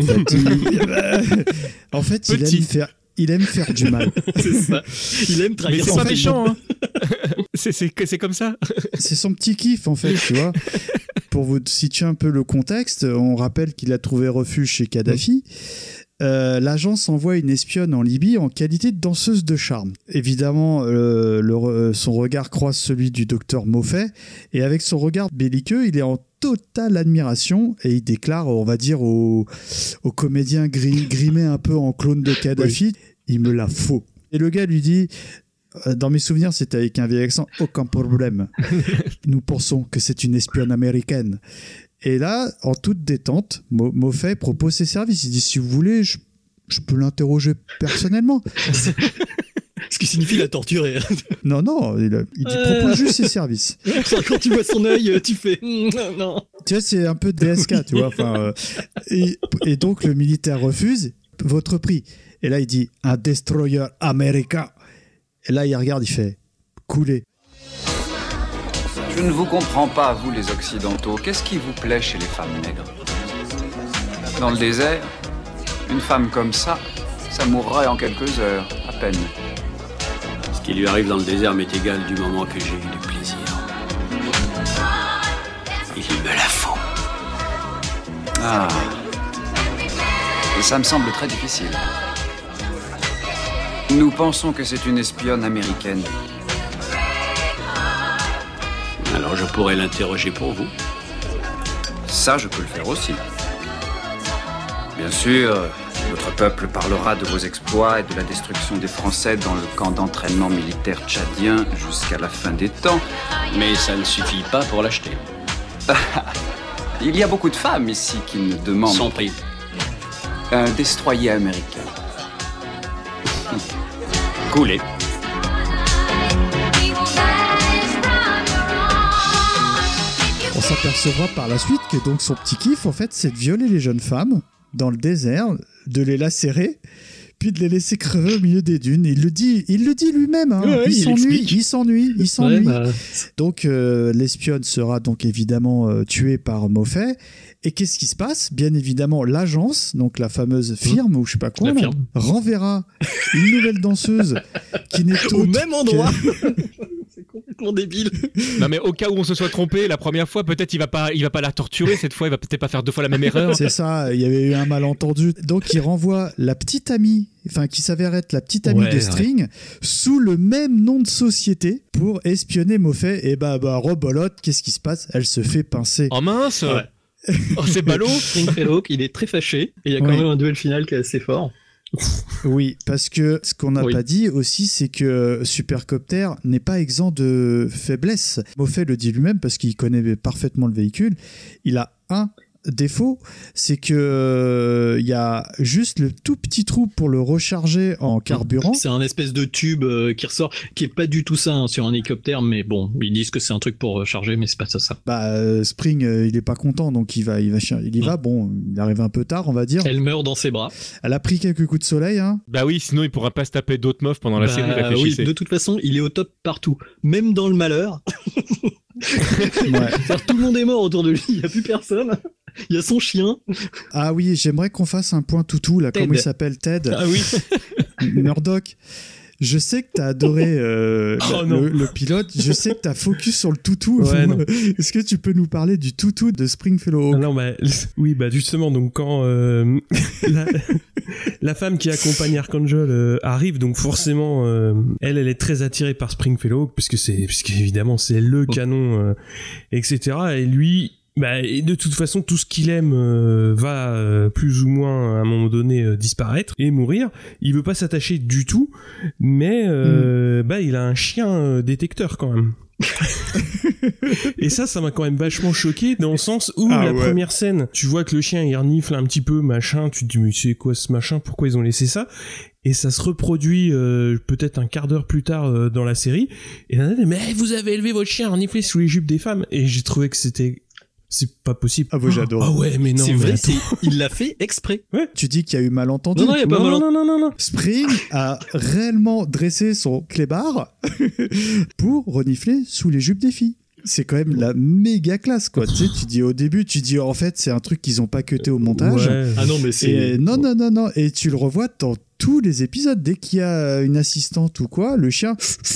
en fait. Il aime faire du mal. C'est ça. Il aime trahir. Mais c'est pas méchant, hein. c'est comme ça. C'est son petit kiff, en fait, tu vois. Pour vous situer un peu le contexte, on rappelle qu'il a trouvé refuge chez Kadhafi. L'agence envoie une espionne en Libye en qualité de danseuse de charme. Évidemment, son regard croise celui du docteur Moffat, et avec son regard belliqueux, il est en totale admiration et il déclare, on va dire, au comédien grimé un peu en clone de Kadhafi, il me la faut. Et le gars lui dit, dans mes souvenirs, c'était avec un vieil accent, aucun problème. Nous pensons que c'est une espionne américaine. Et là, en toute détente, Moffat propose ses services. Il dit, si vous voulez, je peux l'interroger personnellement. Ce qui signifie la torturer. Non, il dit, propose juste ses services. Quand tu vois son œil, tu fais non. Tu vois, c'est un peu DSK, tu vois. Et donc, le militaire refuse. Votre prix. Et là, il dit, un destroyer américain. Et là, il regarde, il fait, couler. Je ne vous comprends pas, vous les Occidentaux. Qu'est-ce qui vous plaît chez les femmes maigres? Dans le désert, une femme comme ça mourrait en quelques heures, à peine. Ce qui lui arrive dans le désert m'est égal du moment que j'ai eu du plaisir. Il me la faut. Ah. Et ça me semble très difficile. Nous pensons que c'est une espionne américaine. Alors je pourrais l'interroger pour vous. Ça, je peux le faire aussi. Bien sûr, notre peuple parlera de vos exploits et de la destruction des Français dans le camp d'entraînement militaire tchadien jusqu'à la fin des temps. Mais ça ne suffit pas pour l'acheter. Il y a beaucoup de femmes ici qui me demandent... Sans prix. Un destroyer américain. Coulé. On s'apercevra par la suite que donc son petit kiff, en fait, c'est de violer les jeunes femmes dans le désert, de les lacérer, puis de les laisser crever au milieu des dunes. Il le dit lui-même. Hein. Ouais, il s'ennuie. Ouais, Donc l'espionne sera donc évidemment tuée par Moffat. Et qu'est-ce qui se passe? Bien évidemment, l'agence, donc la fameuse firme ou je sais pas quoi, renverra une nouvelle danseuse qui n'est autre au même endroit. C'est complètement débile. Non mais au cas où on se soit trompé la première fois, peut-être il va pas la torturer cette fois, il va peut-être pas faire deux fois la même erreur. C'est ça, il y avait eu un malentendu. Donc il renvoie la petite amie, qui s'avère être la petite amie de String, sous le même nom de société pour espionner Moffat. Et rebolote, qu'est-ce qui se passe? Elle se fait pincer. Oh mince. Ouais. Oh, c'est ballot. Stringfellow, il est très fâché. Et il y a quand même un duel final qui est assez fort. Oui, parce que ce qu'on n'a pas dit aussi, c'est que Supercopter n'est pas exempt de faiblesse. Moffat le dit lui-même parce qu'il connaît parfaitement le véhicule. Il a un défaut, c'est que y a juste le tout petit trou pour le recharger en carburant. C'est un espèce de tube qui ressort, qui est pas du tout ça sur un hélicoptère, mais bon, ils disent que c'est un truc pour recharger, mais c'est pas ça. Spring, il est pas content, donc il y va. Bon, il arrive un peu tard, on va dire. Elle meurt dans ses bras. Elle a pris quelques coups de soleil, hein. Bah oui, sinon il pourra pas se taper d'autres meufs pendant la série. Oui, de toute façon, il est au top partout, même dans le malheur. Tout le monde est mort autour de lui, il y a plus personne. Il y a son chien. Ah oui, j'aimerais qu'on fasse un point toutou là. Comment il s'appelle, Ted? Ah oui. Murdoch. Je sais que t'as adoré le pilote. Je sais que t'as focus sur le toutou. Ouais, Est-ce que tu peux nous parler du toutou de Springfellow? Non, oui, justement, donc quand la femme qui accompagne Archangel arrive, donc forcément, elle est très attirée par Springfellow puisqu'évidemment c'est le canon, etc. Et lui. Et de toute façon, tout ce qu'il aime va plus ou moins à un moment donné disparaître et mourir. Il veut pas s'attacher du tout, mais il a un chien détecteur quand même. Et ça m'a quand même vachement choqué dans le sens où première scène, tu vois que le chien il renifle un petit peu, machin, tu te dis mais c'est quoi ce machin, pourquoi ils ont laissé ça? Et ça se reproduit peut-être un quart d'heure plus tard dans la série. Et là, mais vous avez élevé votre chien à renifler sous les jupes des femmes. Et j'ai trouvé que c'est pas possible. Ah, j'adore. Ah ouais, mais non. C'est vrai, il l'a fait exprès. Ouais. Tu dis qu'il y a eu malentendu. Non, il y a pas malentendu. Non. Spring a réellement dressé son clébard pour renifler sous les jupes des filles. C'est quand même la méga classe, quoi. Tu sais, tu dis au début, en fait, c'est un truc qu'ils ont pas cuté au montage. Ouais. Ah non, mais c'est... Et non. Et tu le revois dans tous les épisodes. Dès qu'il y a une assistante ou quoi, le chien,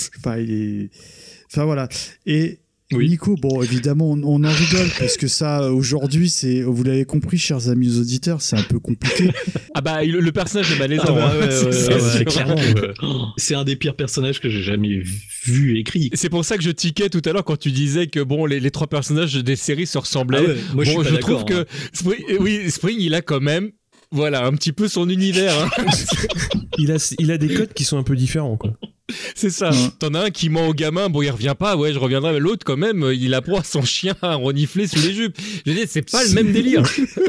voilà. Et Nico, bon, évidemment, on en rigole parce que ça, aujourd'hui, vous l'avez compris, chers amis auditeurs, c'est un peu compliqué. Ah bah, le personnage est malaisant. Clairement. C'est un des pires personnages que j'ai jamais vu écrit. C'est pour ça que je tiquais tout à l'heure quand tu disais que bon, les trois personnages des séries se ressemblaient. Moi, je trouve que Spring, il a quand même, un petit peu son univers. Hein. il a des codes qui sont un peu différents, quoi. C'est ça. T'en as un qui ment au gamin, bon il revient pas, je reviendrai, mais l'autre quand même, il a proie son chien à renifler sous les jupes. Je veux dire, c'est pas le même délire.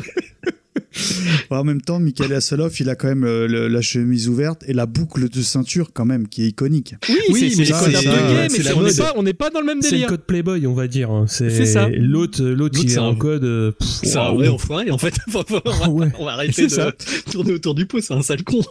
En même temps, Michael Hasselhoff, il a quand même la chemise ouverte et la boucle de ceinture quand même qui est iconique. Oui, c'est un peu gay, mais on n'est pas dans le même délire. C'est le code Playboy, on va dire. C'est ça. L'autre il est en code. C'est un vrai enfoiré en fait. On va arrêter de tourner autour du pot, c'est un sale con.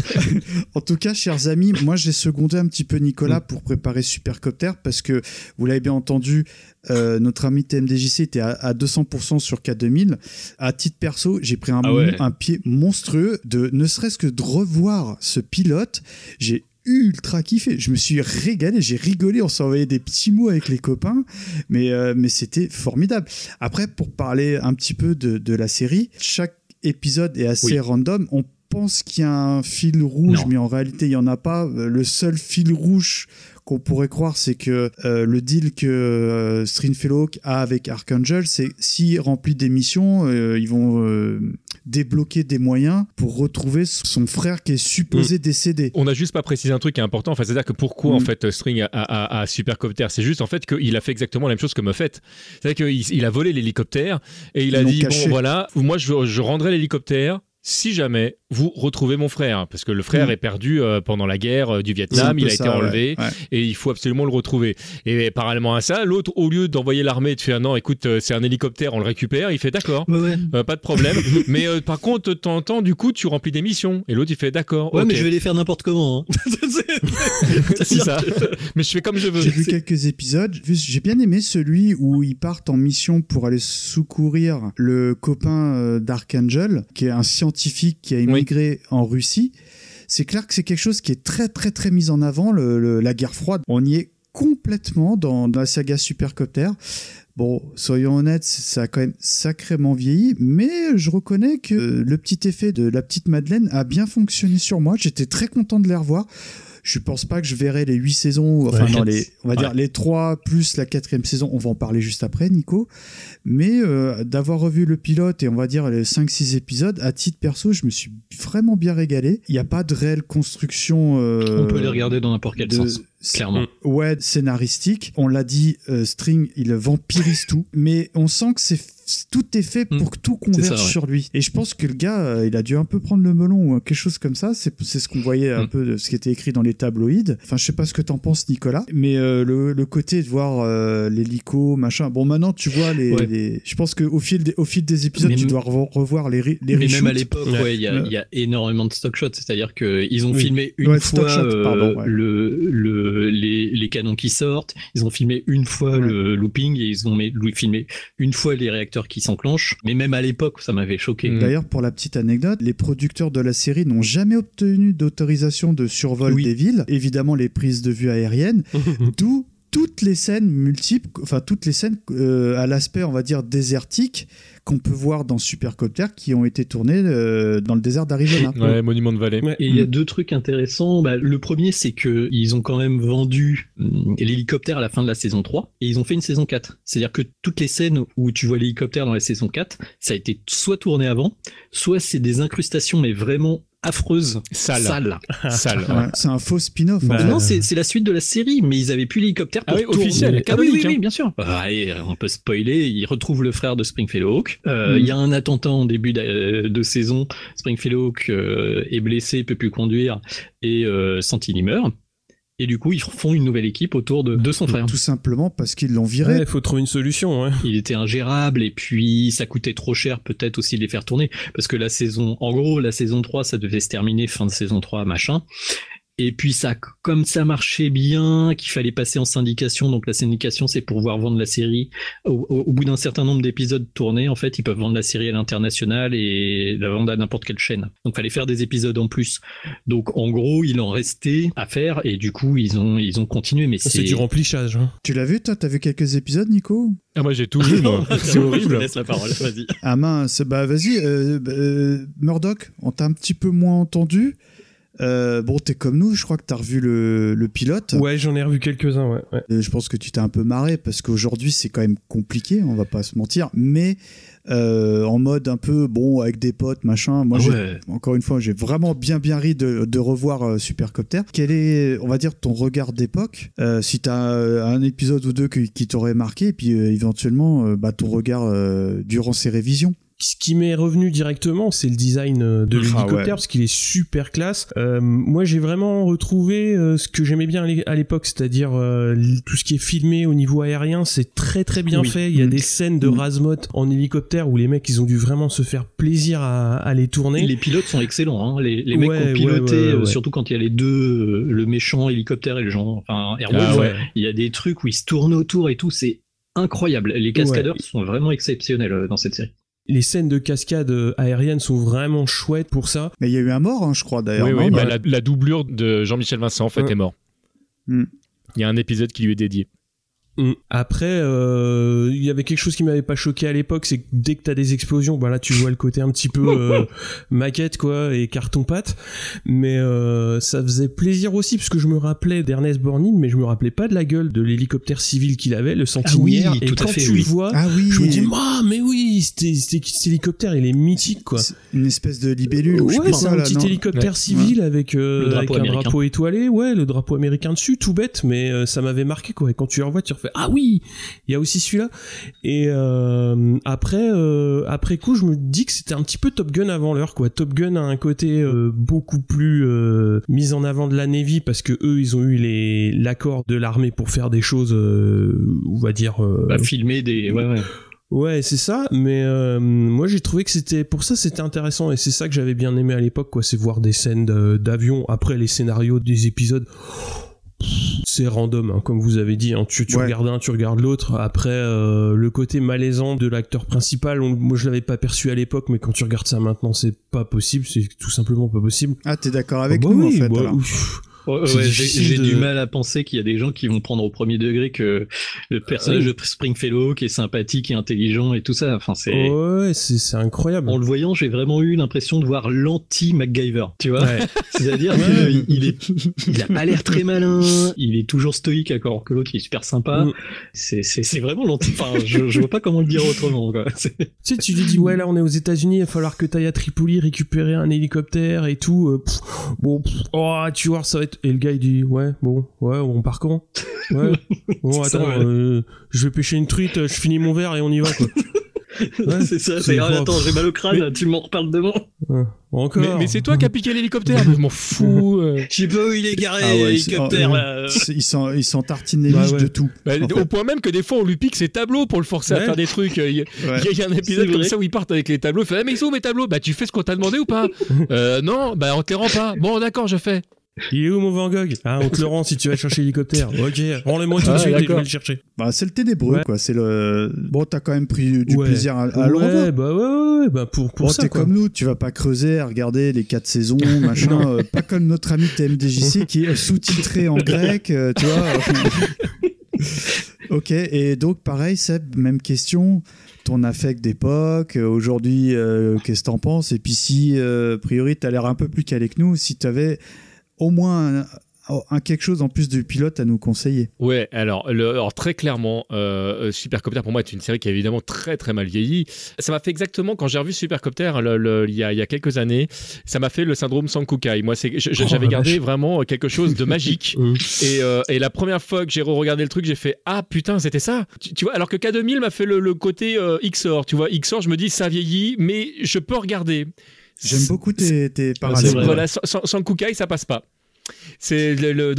En tout cas, chers amis, moi j'ai secondé un petit peu Nicolas pour préparer Supercopter parce que vous l'avez bien entendu. Notre ami TMDJC était à 200% sur K2000. À titre perso, j'ai pris un pied monstrueux ne serait-ce que de revoir ce pilote. J'ai ultra kiffé, je me suis régalé, j'ai rigolé, on s'envoyait des petits mots avec les copains, mais c'était formidable. Après, pour parler un petit peu de la série, chaque épisode est assez random. On pense qu'il y a un fil rouge, mais en réalité il n'y en a pas. Le seul fil rouge qu'on pourrait croire, c'est que le deal que Stringfellow a avec Archangel, c'est s'il remplit des missions, ils vont débloquer des moyens pour retrouver son frère qui est supposé décédé. On n'a juste pas précisé un truc qui est important, enfin, c'est-à-dire que pourquoi en fait String a Supercopter, c'est juste en fait qu'il a fait exactement la même chose que Moffat. C'est-à-dire qu'il a volé l'hélicoptère et il a dit bon voilà, moi je rendrai l'hélicoptère si jamais vous retrouvez mon frère, parce que le frère est perdu pendant la guerre du Vietnam, il a été enlevé et il faut absolument le retrouver. Et parallèlement à ça, l'autre, au lieu d'envoyer l'armée et de faire non, écoute, c'est un hélicoptère, on le récupère, il fait d'accord, pas de problème. Mais par contre, de temps en temps, du coup, tu remplis des missions. Et l'autre, il fait d'accord. Ouais, mais je vais les faire n'importe comment. Hein. C'est ça. Mais je fais comme je veux. J'ai vu quelques épisodes. J'ai bien aimé celui où ils partent en mission pour aller secourir le copain d'Archangel, qui est un scientifique qui a immigré en Russie. C'est clair que c'est quelque chose qui est très très très mis en avant, la guerre froide. On y est complètement dans la saga Supercopter. Bon, soyons honnêtes, ça a quand même sacrément vieilli, mais je reconnais que le petit effet de la petite Madeleine a bien fonctionné sur moi. J'étais très content de les revoir. Je pense pas que je verrai les 8 saisons, enfin on va dire les 3 plus la 4e saison, on va en parler juste après, Nico. Mais d'avoir revu le pilote et on va dire les 5-6 épisodes, à titre perso, je me suis vraiment bien régalé. Il n'y a pas de réelle construction... on peut les regarder dans n'importe quel sens. Clairement. Ouais, scénaristique. On l'a dit, String, il vampirise tout, mais on sent que tout est fait pour que tout converge sur lui. Et je pense que le gars, il a dû un peu prendre le melon ou quelque chose comme ça. C'est ce qu'on voyait un peu de ce qui était écrit dans les tabloïds. Enfin, je sais pas ce que t'en penses, Nicolas, mais le côté de voir l'hélico, machin. Bon, maintenant, tu vois je pense qu'au fil des épisodes, tu dois revoir les mais reshoots. même à l'époque, il y a énormément de stock shots. C'est-à-dire qu'ils ont filmé une fois les canons qui sortent, ils ont filmé une fois le looping et ils ont filmé une fois les réacteurs qui s'enclenchent. Mais même à l'époque, ça m'avait choqué. D'ailleurs, pour la petite anecdote, les producteurs de la série n'ont jamais obtenu d'autorisation de survol des villes. Évidemment, les prises de vue aériennes, d'où toutes les scènes multiples, enfin toutes les scènes à l'aspect, on va dire, désertique qu'on peut voir dans Supercopter qui ont été tournées dans le désert d'Arizona. Ouais, Monument de Valley. Et il y a 2 trucs intéressants. Le premier, c'est que ils ont quand même vendu l'hélicoptère à la fin de la saison 3 et ils ont fait une saison 4. C'est-à-dire que toutes les scènes où tu vois l'hélicoptère dans la saison 4, ça a été soit tourné avant, soit c'est des incrustations mais vraiment affreuse, sale. Ouais, c'est un faux spin-off. Non, c'est la suite de la série, mais ils avaient plus l'hélicoptère pour tourner. Officiel, oui, bien sûr. Allez, on peut spoiler. Ils retrouvent le frère de Springfellow Hawk. Il y a un attentat en début de saison. Springfellow Hawk est blessé, peut plus conduire et Santini meurt. Et du coup, ils font une nouvelle équipe autour de son frère. Tout simplement parce qu'ils l'ont viré. Il faut trouver une solution. Ouais. Il était ingérable et puis ça coûtait trop cher peut-être aussi de les faire tourner. Parce que la saison 3, ça devait se terminer fin de saison 3, machin. Et puis comme ça marchait bien, qu'il fallait passer en syndication, donc la syndication c'est pour pouvoir vendre la série. Au bout d'un certain nombre d'épisodes tournés, en fait, ils peuvent vendre la série à l'international et la vendre à n'importe quelle chaîne. Donc fallait faire des épisodes en plus. Donc en gros, il en restait à faire et du coup ils ont continué. Mais c'est du remplissage. Hein. Tu l'as vu toi? T'as vu quelques épisodes, Nico? Ah moi j'ai tout vu, moi. C'est horrible. Je te laisse la parole, vas-y. Ah mince, vas-y. Murdoch, on t'a un petit peu moins entendu. Bon, t'es comme nous, je crois que t'as revu le pilote. Ouais, j'en ai revu quelques-uns, ouais. Je pense que tu t'es un peu marré parce qu'aujourd'hui c'est quand même compliqué, on va pas se mentir, mais en mode un peu bon avec des potes machin. Moi, encore une fois, j'ai vraiment bien ri de revoir Supercopter. Quel est, on va dire, ton regard d'époque, si t'as un épisode ou deux qui t'aurait marqué, et puis éventuellement ton regard durant ces révisions. Ce qui m'est revenu directement, c'est le design de l'hélicoptère, parce qu'il est super classe. Moi, j'ai vraiment retrouvé ce que j'aimais bien à l'époque, c'est-à-dire tout ce qui est filmé au niveau aérien, c'est très très bien fait. Il y a des scènes de Razmot en hélicoptère où les mecs, ils ont dû vraiment se faire plaisir à les tourner. Les pilotes sont excellents, hein. Les mecs ont piloté, surtout quand il y a les deux, le méchant hélicoptère et le genre, enfin Airwolf. Il y a des trucs où ils se tournent autour et tout, c'est incroyable. Les cascadeurs sont vraiment exceptionnels dans cette série. Les scènes de cascade aérienne sont vraiment chouettes pour ça. Mais il y a eu un mort, hein, je crois, d'ailleurs. Oui, la doublure de Jean-Michel Vincent, en fait, est mort. Il y a un épisode qui lui est dédié. Après, il y avait quelque chose qui m'avait pas choqué à l'époque, c'est que dès que t'as des explosions, là tu vois le côté un petit peu maquette quoi et carton-pâte, mais ça faisait plaisir aussi parce que je me rappelais d'Ernest Borgnine, mais je me rappelais pas de la gueule de l'hélicoptère civil qu'il avait, le Sentinelle. Et quand tu le vois, je me dis mais oui, cet hélicoptère il est mythique quoi. C'est une espèce de libellule. C'est un petit hélicoptère civil avec un drapeau étoilé, le drapeau américain dessus, tout bête, mais ça m'avait marqué quoi. Et quand tu le revois, tu refais ah oui, il y a aussi celui-là. Et après coup, je me dis que c'était un petit peu Top Gun avant l'heure quoi. Top Gun a un côté beaucoup plus mis en avant de la Navy parce que eux ils ont eu l'accord de l'armée pour faire des choses on va dire filmer des Ouais, c'est ça, mais moi j'ai trouvé que c'était intéressant et c'est ça que j'avais bien aimé à l'époque quoi, c'est voir des scènes d'avion. Après les scénarios des épisodes, c'est random hein, comme vous avez dit hein. Tu regardes un, tu regardes l'autre. Après le côté malaisant de l'acteur principal, moi je l'avais pas perçu à l'époque, mais quand tu regardes ça maintenant c'est pas possible, c'est tout simplement pas possible. Ah, t'es d'accord avec nous en fait alors. J'ai du mal à penser qu'il y a des gens qui vont prendre au premier degré que le personnage de Springfellow qui est sympathique et intelligent et tout ça. Enfin, c'est incroyable. En le voyant, j'ai vraiment eu l'impression de voir l'anti-MacGyver, tu vois. C'est-à-dire qu'il a pas l'air très malin, il est toujours stoïque alors que l'autre il est super sympa. C'est vraiment l'anti. Enfin, je vois pas comment le dire autrement, quoi. Tu sais, tu lui dis ouais, là on est aux États-Unis, il va falloir que t'ailles à Tripoli récupérer un hélicoptère et tout. Tu vois, ça va être. Et le gars il dit ouais, on part quand? Ouais. Bon, attends, je vais pêcher une truite, je finis mon verre et on y va, quoi. Ouais, c'est ça, attends, j'ai mal au crâne, tu m'en reparles demain. Encore. Mais c'est toi qui as piqué l'hélicoptère, je m'en fous. Je sais pas où il est garé, l'hélicoptère. Ils sont tartinés de tout. Au point même que des fois on lui pique ses tableaux pour le forcer à faire des trucs. Il y a un épisode comme ça où ils partent avec les tableaux. Il fait mais ils sont où mes tableaux? Bah tu fais ce qu'on t'a demandé ou pas? Non, bah on te les rend pas. Bon d'accord, je fais. Il est où mon Van Gogh? On te le rend si tu vas chercher l'hélicoptère. Ok, rends-le-moi tout de suite et je vais le chercher. Bah, c'est le ténébreux, quoi. C'est le. Bon, t'as quand même pris du plaisir à le revoir. Bah pour ça. T'es comme nous, tu vas pas creuser à regarder les 4 saisons, machin. Pas comme notre ami TMDJC qui est sous-titré en grec, tu vois. Ok, et donc pareil, Seb, même question. Ton affect d'époque, aujourd'hui, qu'est-ce que t'en penses? Et puis si, a priori, t'as l'air un peu plus calé que nous, si t'avais au moins un quelque chose en plus du pilote à nous conseiller. Ouais, alors très clairement, Supercopter pour moi est une série qui a évidemment très très mal vieilli. Ça m'a fait exactement quand j'ai revu Supercopter il y a quelques années, ça m'a fait le syndrome Sankukai. Moi, j'avais gardé vraiment quelque chose de magique. Et la première fois que j'ai re-regardé le truc, j'ai fait ah putain c'était ça. Tu vois, alors que K2000 m'a fait le côté XOR. Tu vois, XOR, je me dis ça vieillit, mais je peux regarder. J'aime beaucoup tes parallèles. Voilà, Sankukai ça passe pas. C'est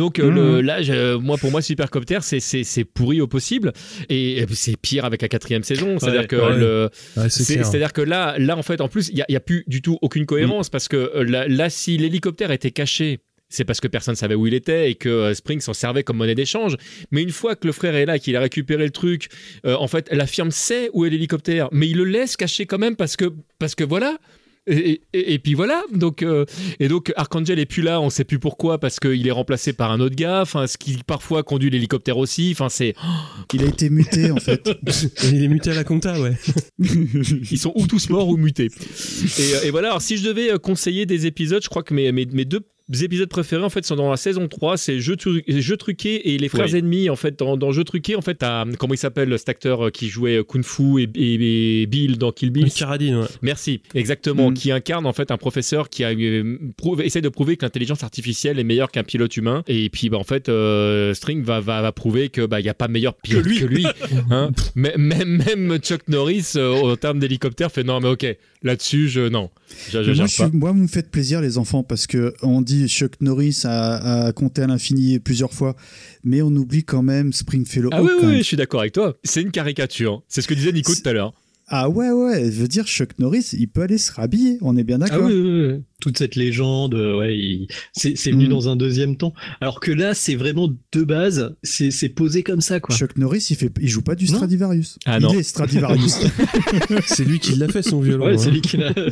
moi pour moi Supercopter c'est pourri au possible et c'est pire avec la 4e saison, c'est-à-dire que c'est-à-dire que là en fait en plus il y a plus du tout aucune cohérence parce que là si l'hélicoptère était caché, c'est parce que personne ne savait où il était et que Spring s'en servait comme monnaie d'échange. Mais une fois que le frère est là, qu'il a récupéré le truc, en fait la firme sait où est l'hélicoptère, mais il le laisse caché quand même parce que voilà. Et puis voilà, donc Archangel est plus là, on sait plus pourquoi, parce qu'il est remplacé par un autre gars, ce qui parfois conduit l'hélicoptère aussi, il a été muté en fait. Il est muté à la compta, ouais. Ils sont ou tous morts ou mutés. Et voilà, alors si je devais conseiller des épisodes, je crois que mes deux épisodes préférés en fait sont dans la saison 3, c'est Jeux truqués et les frères ennemis en fait. Dans Jeux truqués en fait t'as, comment il s'appelle cet acteur qui jouait Kung Fu et Bill dans Kill Bill, Carradine, ouais. Merci, exactement, qui incarne en fait un professeur qui essaie de prouver que l'intelligence artificielle est meilleure qu'un pilote humain, et puis en fait String va prouver que il y a pas meilleur pilote que lui. Hein. Même Chuck Norris en termes d'hélicoptère fait non mais ok, là-dessus non. Moi, vous me faites plaisir les enfants, parce que on dit Chuck Norris a compté à l'infini plusieurs fois, mais on oublie quand même Springfellow. Ah oui, je suis d'accord avec toi. C'est une caricature. C'est ce que disait Nico tout à l'heure. Ah ouais, je veux dire, Chuck Norris, il peut aller se rhabiller, on est bien d'accord. Ah oui. Toute cette légende, c'est venu dans un deuxième temps. Alors que là, c'est vraiment de base, c'est posé comme ça, quoi. Chuck Norris, il joue pas du Stradivarius. Il est Stradivarius. C'est lui qui l'a fait, son violon. Ouais, c'est lui qui l'a.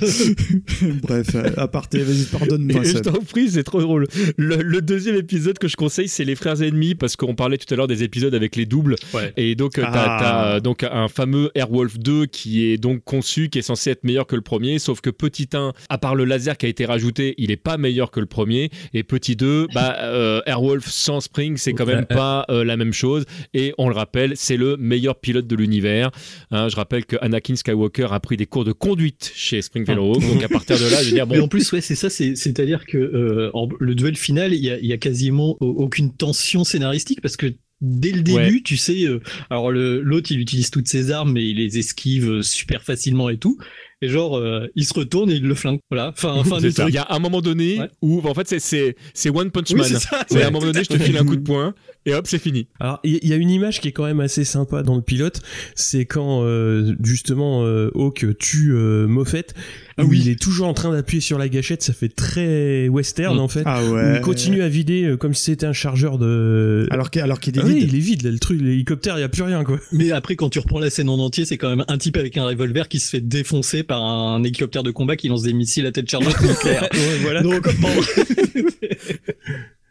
Bref, aparté, vas-y, pardonne-moi. Je t'en prie, c'est trop drôle. Le deuxième épisode que je conseille, c'est Les Frères Ennemis, parce qu'on parlait tout à l'heure des épisodes avec les doubles. Ouais. Et donc, t'as donc un fameux Airwolf 2 qui est donc conçu, qui est censé être meilleur que le premier, sauf que petit 1, à part le laser qui a été rajouté, il est pas meilleur que le premier, et petit 2, Airwolf sans Spring, c'est quand même pas la même chose, et on le rappelle, c'est le meilleur pilote de l'univers. Je rappelle que Anakin Skywalker a pris des cours de conduite chez Springfellow, donc à partir de là, je veux dire bon. Mais en plus, c'est ça, c'est-à-dire que le duel final, il y a quasiment aucune tension scénaristique, parce que dès le début, tu sais, alors l'autre il utilise toutes ses armes, mais il les esquive super facilement et tout. Et genre, il se retourne et il le flingue. Voilà, fin du truc. Il y a un moment donné où, en fait, c'est One Punch Man. C'est à un moment donné, je te file un coup de poing et hop, c'est fini. Alors, il y a une image qui est quand même assez sympa dans le pilote. C'est quand, justement, Hawk tue Moffat. Il est toujours en train d'appuyer sur la gâchette. Ça fait très western, en fait. Ah ouais. Où il continue à vider comme si c'était un chargeur de... Alors qu'il est vide. Oui, il est vide, là, le truc. L'hélicoptère, il n'y a plus rien, quoi. Mais après, quand tu reprends la scène en entier, c'est quand même un type avec un revolver qui se fait défoncer par un hélicoptère de combat qui lance des missiles à tête chargée nucléaire. Ouais, voilà. Donc,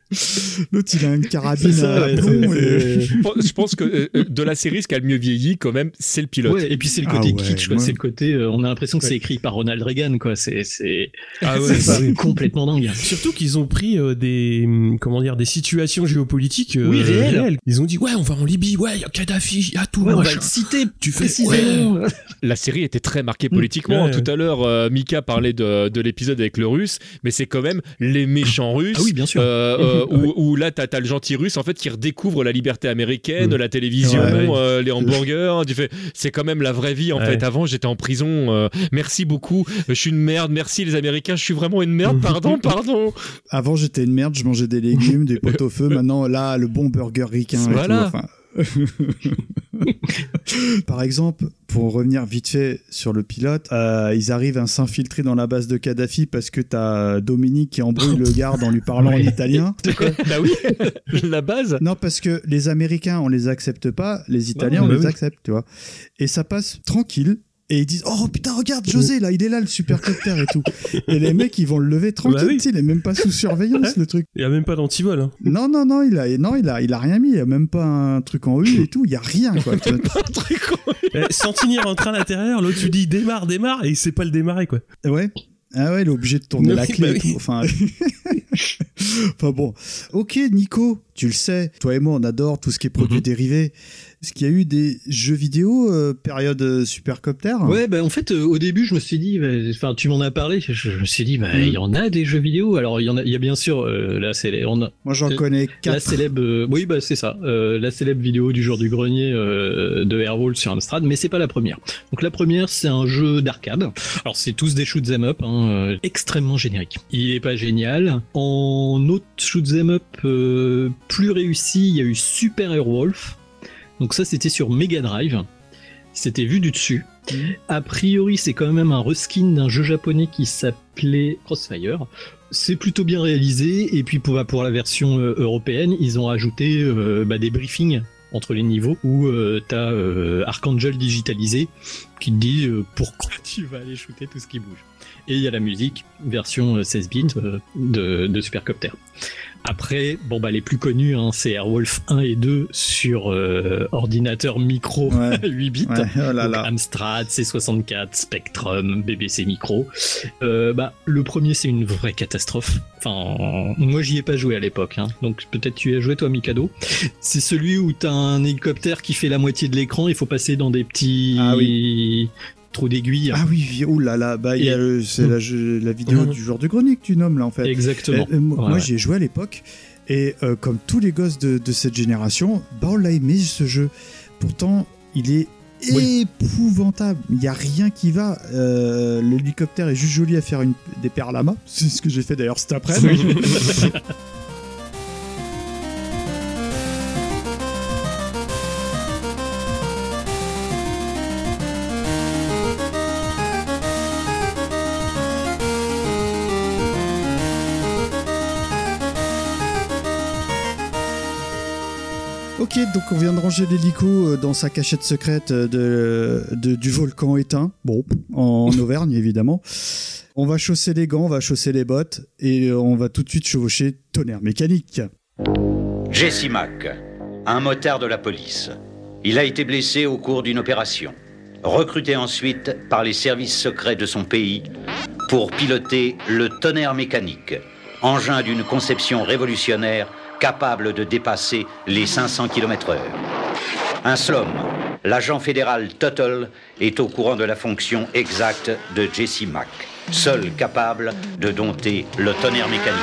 L'autre, il a une carabine à plomb. Je pense que de la série, ce qui a le mieux vieilli, quand même, c'est le pilote. Ouais, et puis c'est le côté kitsch, quoi. C'est le côté, on a l'impression que c'est écrit par Ronald Reagan, quoi. C'est complètement dingue. Surtout qu'ils ont pris des situations géopolitiques réelles. Ils ont dit, ouais, on va en Libye, ouais, il y a Kadhafi, il y a tout. On va le citer précisément. Ouais. La série était très marquée politiquement. Ouais. Tout à l'heure, Mika parlait de l'épisode avec le russe, mais c'est quand même les méchants russes. Ah oui, bien sûr. Où là, t'as le gentil russe, en fait, qui redécouvre la liberté américaine, la télévision, les hamburgers. C'est quand même la vraie vie, en fait. Avant, j'étais en prison. Merci beaucoup. Je suis une merde. Merci, les Américains. Je suis vraiment une merde. Pardon. Avant, j'étais une merde. Je mangeais des légumes, des pot-au-feu. Maintenant, là, le bon burger ricain. Voilà. Par exemple, pour revenir vite fait sur le pilote, ils arrivent à s'infiltrer dans la base de Kadhafi parce que t'as Dominique qui embrouille le garde en lui parlant en italien. Bah oui, la base. Non, parce que les Américains, on les accepte pas, les Italiens, on les accepte, tu vois. Et ça passe tranquille. Et ils disent, oh putain, regarde José, là, il est là, le supercoptère et tout. Et les mecs, ils vont le lever tranquille, il est même pas sous surveillance, le truc. Il y a même pas d'antivol, hein. Non, il a rien mis, il y a même pas un truc en U et tout, il y a rien, quoi. Sentinelle en train à l'intérieur, l'autre tu dis démarre, et il sait pas le démarrer, quoi. Ouais. Ah ouais, il est obligé de tourner la clé et tout. Enfin bon. Ok, Nico, tu le sais, toi et moi, on adore tout ce qui est produits dérivés. Est-ce qu'il y a eu des jeux vidéo période Supercopter ? Ouais, en fait, au début, je me suis dit, tu m'en as parlé, je me suis dit, il y en a des jeux vidéo. Alors, il y a bien sûr, moi, j'en connais 4. La célèbre, c'est ça, la célèbre vidéo du jour du grenier de Airwolf sur Amstrad, mais c'est pas la première. Donc, la première, c'est un jeu d'arcade. Alors, c'est tous des shoot'em up, extrêmement génériques. Il est pas génial. En autre shoot'em up plus réussi, il y a eu Super Airwolf. Donc ça, c'était sur Mega Drive. C'était vu du dessus. A priori, c'est quand même un reskin d'un jeu japonais qui s'appelait Crossfire. C'est plutôt bien réalisé. Et puis pour la version européenne, ils ont ajouté des briefings entre les niveaux où t'as Archangel digitalisé qui te dit pourquoi tu vas aller shooter tout ce qui bouge. Et il y a la musique, version 16 bits de Supercopter. Après, les plus connus, c'est Airwolf 1 et 2 sur ordinateur micro 8 bits. Ouais, oh là là. Amstrad, C64, Spectrum, BBC Micro. Le premier, c'est une vraie catastrophe. Enfin, moi, j'y ai pas joué à l'époque. Donc, peut-être tu y as joué, toi, Mikado. C'est celui où t'as un hélicoptère qui fait la moitié de l'écran. Il faut passer dans des petits... trous d'aiguille. Ah oui, oh là là, c'est la vidéo du jour du grenier que tu nommes là en fait. Exactement. Moi j'y ai joué à l'époque et comme tous les gosses de cette génération, on l'a aimé ce jeu. Pourtant, il est épouvantable. Il n'y a rien qui va. L'hélicoptère est juste joli à faire des perlamas. C'est ce que j'ai fait d'ailleurs cet après-midi. Ok, donc on vient de ranger l'hélico dans sa cachette secrète du volcan éteint, en Auvergne évidemment. On va chausser les gants, on va chausser les bottes et on va tout de suite chevaucher Tonnerre Mécanique. Jesse Mack, un motard de la police. Il a été blessé au cours d'une opération. Recruté ensuite par les services secrets de son pays pour piloter le Tonnerre Mécanique, engin d'une conception révolutionnaire capable de dépasser les 500 km/h. Un slum, l'agent fédéral Tuttle est au courant de la fonction exacte de Jesse Mack, seul capable de dompter le Tonnerre Mécanique.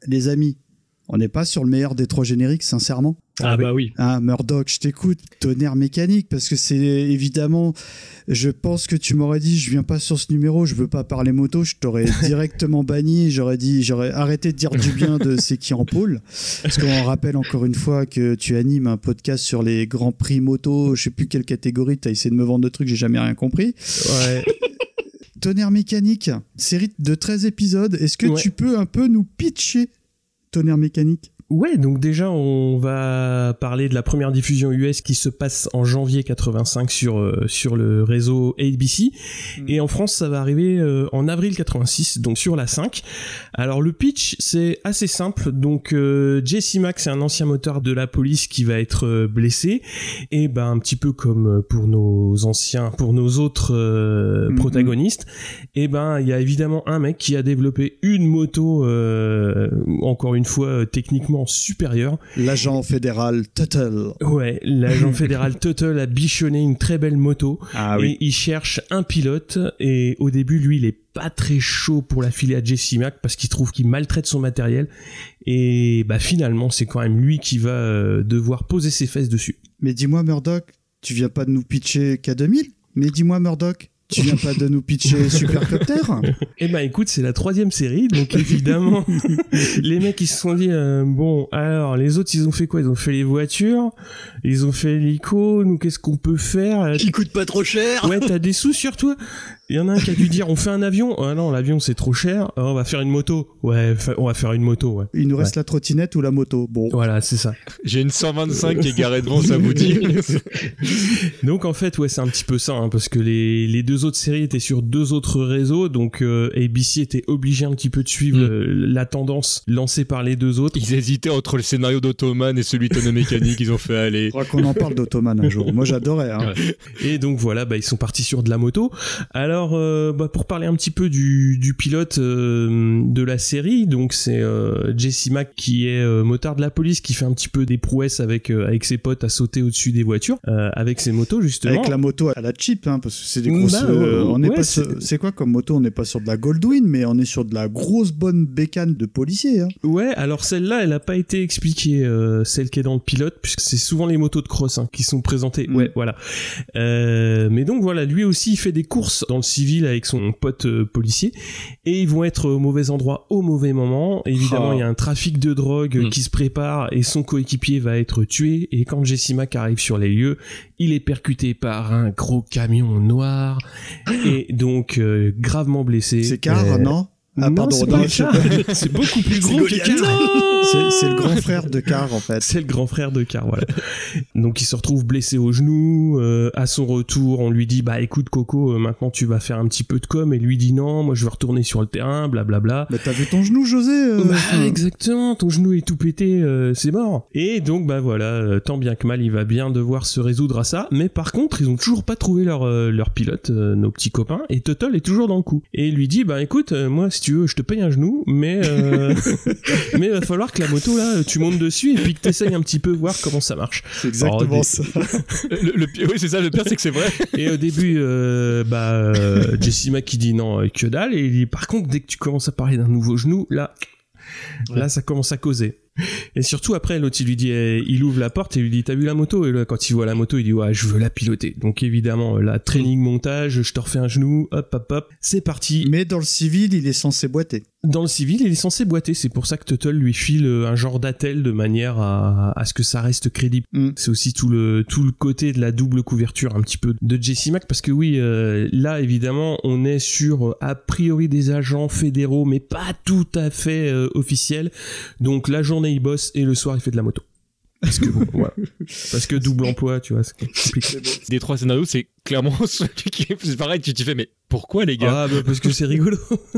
les amis, on n'est pas sur le meilleur des 3 génériques, sincèrement. Ah bah oui. Ah, Murdoch, je t'écoute. Tonnerre mécanique, parce que c'est évidemment, je pense que tu m'aurais dit, je viens pas sur ce numéro, je veux pas parler moto, je t'aurais directement banni, j'aurais arrêté de dire du bien de C'est qui en pôle. Parce qu'on rappelle encore une fois que tu animes un podcast sur les grands prix moto, je sais plus quelle catégorie, t'as essayé de me vendre de trucs, j'ai jamais rien compris. Ouais. Tonnerre mécanique, série de 13 épisodes, est-ce que tu peux un peu nous pitcher Tonnerre mécanique? Ouais, donc déjà on va parler de la première diffusion US qui se passe en janvier 85 sur le réseau ABC et en France ça va arriver en avril 86 donc sur la 5. Alors le pitch c'est assez simple, donc Jesse Mack c'est un ancien motard de la police qui va être blessé et ben un petit peu comme pour nos autres protagonistes, et ben il y a évidemment un mec qui a développé une moto encore une fois techniquement supérieur. L'agent fédéral Tuttle. Ouais, l'agent fédéral Tuttle a bichonné une très belle moto et il cherche un pilote et au début lui il est pas très chaud pour la filer à Jesse Mack parce qu'il trouve qu'il maltraite son matériel et bah finalement c'est quand même lui qui va devoir poser ses fesses dessus. Mais dis-moi Murdoch, tu viens pas de nous pitcher K2000 ? Mais dis-moi Murdoch, tu viens pas de nous pitcher Supercopter ? Eh ben écoute, c'est la 3e série, donc évidemment, les mecs ils se sont dit bon, alors les autres ils ont fait quoi ? Ils ont fait les voitures, ils ont fait l'hélico, nous qu'est-ce qu'on peut faire ? Qui coûte pas trop cher ? Ouais, t'as des sous sur toi ? Il y en a un qui a dû dire on fait un avion. Ah non, l'avion c'est trop cher. On va faire une moto. Ouais, on va faire une moto. Ouais. Il nous reste la trottinette ou la moto. Bon. Voilà, c'est ça. J'ai une 125 qui est garée devant, ça vous dit. Donc en fait, ouais, c'est un petit peu ça, hein, parce que les 2 autres séries étaient sur 2 autres réseaux, donc ABC était obligé un petit peu de suivre la tendance lancée par les 2 autres. Ils hésitaient entre le scénario d'Ottoman et celui de Tonnerre mécanique. Ils ont fait aller. Je crois qu'on en parle d'Ottoman un jour. Moi, j'adorais. Hein. Ouais. Et donc voilà, bah ils sont partis sur de la moto. Alors pour parler un petit peu du pilote de la série, donc c'est Jesse Mack qui est motard de la police, qui fait un petit peu des prouesses avec ses potes à sauter au-dessus des voitures avec ses motos justement. Avec la moto à la cheap, hein, parce que c'est des grosses. On n'est pas c'est quoi comme moto ? On n'est pas sur de la Goldwyn, mais on est sur de la grosse bonne bécane de policier. Hein. Ouais, alors celle-là, elle a pas été expliquée, celle qui est dans le pilote, puisque c'est souvent les motos de cross qui sont présentées. Ouais, voilà. Mais donc voilà, lui aussi il fait des courses dans le civil avec son pote policier et ils vont être au mauvais endroit au mauvais moment. Évidemment, il y a un trafic de drogue qui se prépare et son coéquipier va être tué, et quand Jesse Mack arrive sur les lieux, il est percuté par un gros camion noir et donc gravement blessé. C'est Car, non ? Ah, non, pardon, c'est beaucoup plus gros que Car. C'est le grand frère de Car, en fait. C'est le grand frère de Car, voilà. Donc il se retrouve blessé au genou. À son retour, on lui dit bah écoute Coco, maintenant tu vas faire un petit peu de com, et lui dit non, moi je veux retourner sur le terrain, blablabla. Mais t'as vu ton genou, José Exactement, ton genou est tout pété, c'est mort. Et donc bah voilà, tant bien que mal, il va bien devoir se résoudre à ça. Mais par contre, ils ont toujours pas trouvé leur pilote, nos petits copains, et Tuttle est toujours dans le coup. Et il lui dit bah écoute, moi si tu veux, je te paye un genou, mais il va falloir que la moto là, tu montes dessus et puis que t'essayes un petit peu voir comment ça marche. C'est exactement ça. Oui, c'est ça, le pire c'est que c'est vrai. Et au début, Jesse Mack qui dit non, que dalle, et il dit par contre dès que tu commences à parler d'un nouveau genou, là ça commence à causer. Et surtout après l'autre il lui dit, il ouvre la porte et lui dit t'as vu la moto, et là quand il voit la moto il dit ouais je veux la piloter. Donc évidemment la training montage, je te refais un genou, hop c'est parti. Mais dans le civil il est censé boiter. Dans le civil il est censé boiter, c'est pour ça que Tuttle lui file un genre d'attel de manière à ce que ça reste crédible. C'est aussi tout le côté de la double couverture un petit peu de Jesse Mack, parce que oui là évidemment on est sur a priori des agents fédéraux mais pas tout à fait officiels, donc la journée il bosse et le soir il fait de la moto. Parce que bon, voilà. Parce que double emploi, tu vois, c'est compliqué. Des 3 scénarios, c'est clairement celui qui est plus pareil. Tu te fais, mais pourquoi les gars ? Ah bah parce que c'est rigolo.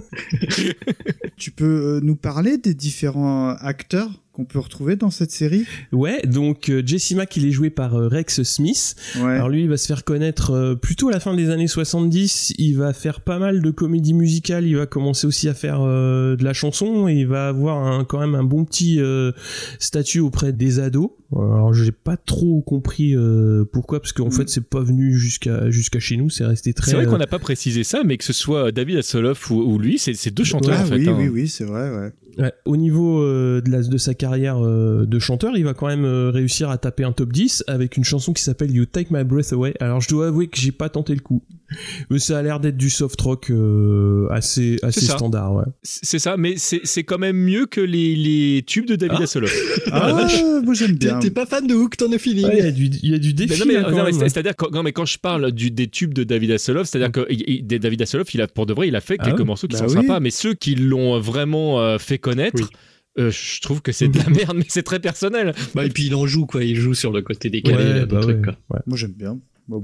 Tu peux nous parler des différents acteurs qu'on peut retrouver dans cette série ? Ouais, donc Jesse Mack il est joué par Rex Smith. Ouais. Alors lui il va se faire connaître plutôt à la fin des années 70, il va faire pas mal de comédie musicale, il va commencer aussi à faire de la chanson, et il va avoir quand même un bon petit statut auprès des ados. Alors j'ai pas trop compris pourquoi, parce qu'en fait c'est pas venu jusqu'à chez nous, c'est resté très... C'est vrai qu'on n'a pas précisé ça, mais que ce soit David Hasselhoff ou lui, c'est 2 chanteurs en fait. Oui, c'est vrai, ouais. Ouais. Au niveau de sa carrière de chanteur, il va quand même réussir à taper un top 10 avec une chanson qui s'appelle You Take My Breath Away. Alors je dois avouer que j'ai pas tenté le coup. Mais ça a l'air d'être du soft rock assez standard. Ouais. C'est ça, mais c'est quand même mieux que les tubes de David Hasselhoff. Moi j'aime bien. T'es pas fan de Hook, t'en as fini. Il y a du défi. C'est-à-dire quand je parle des tubes de David Hasselhoff, c'est-à-dire que David Hasselhoff, pour de vrai, il a fait quelques morceaux qui sont sympas, mais ceux qui l'ont vraiment fait connaître. Je trouve que c'est de la merde, mais c'est très personnel. Et puis il en joue, quoi. Il joue sur le côté décalé trucs, quoi. Ouais. Moi j'aime bien. Bon.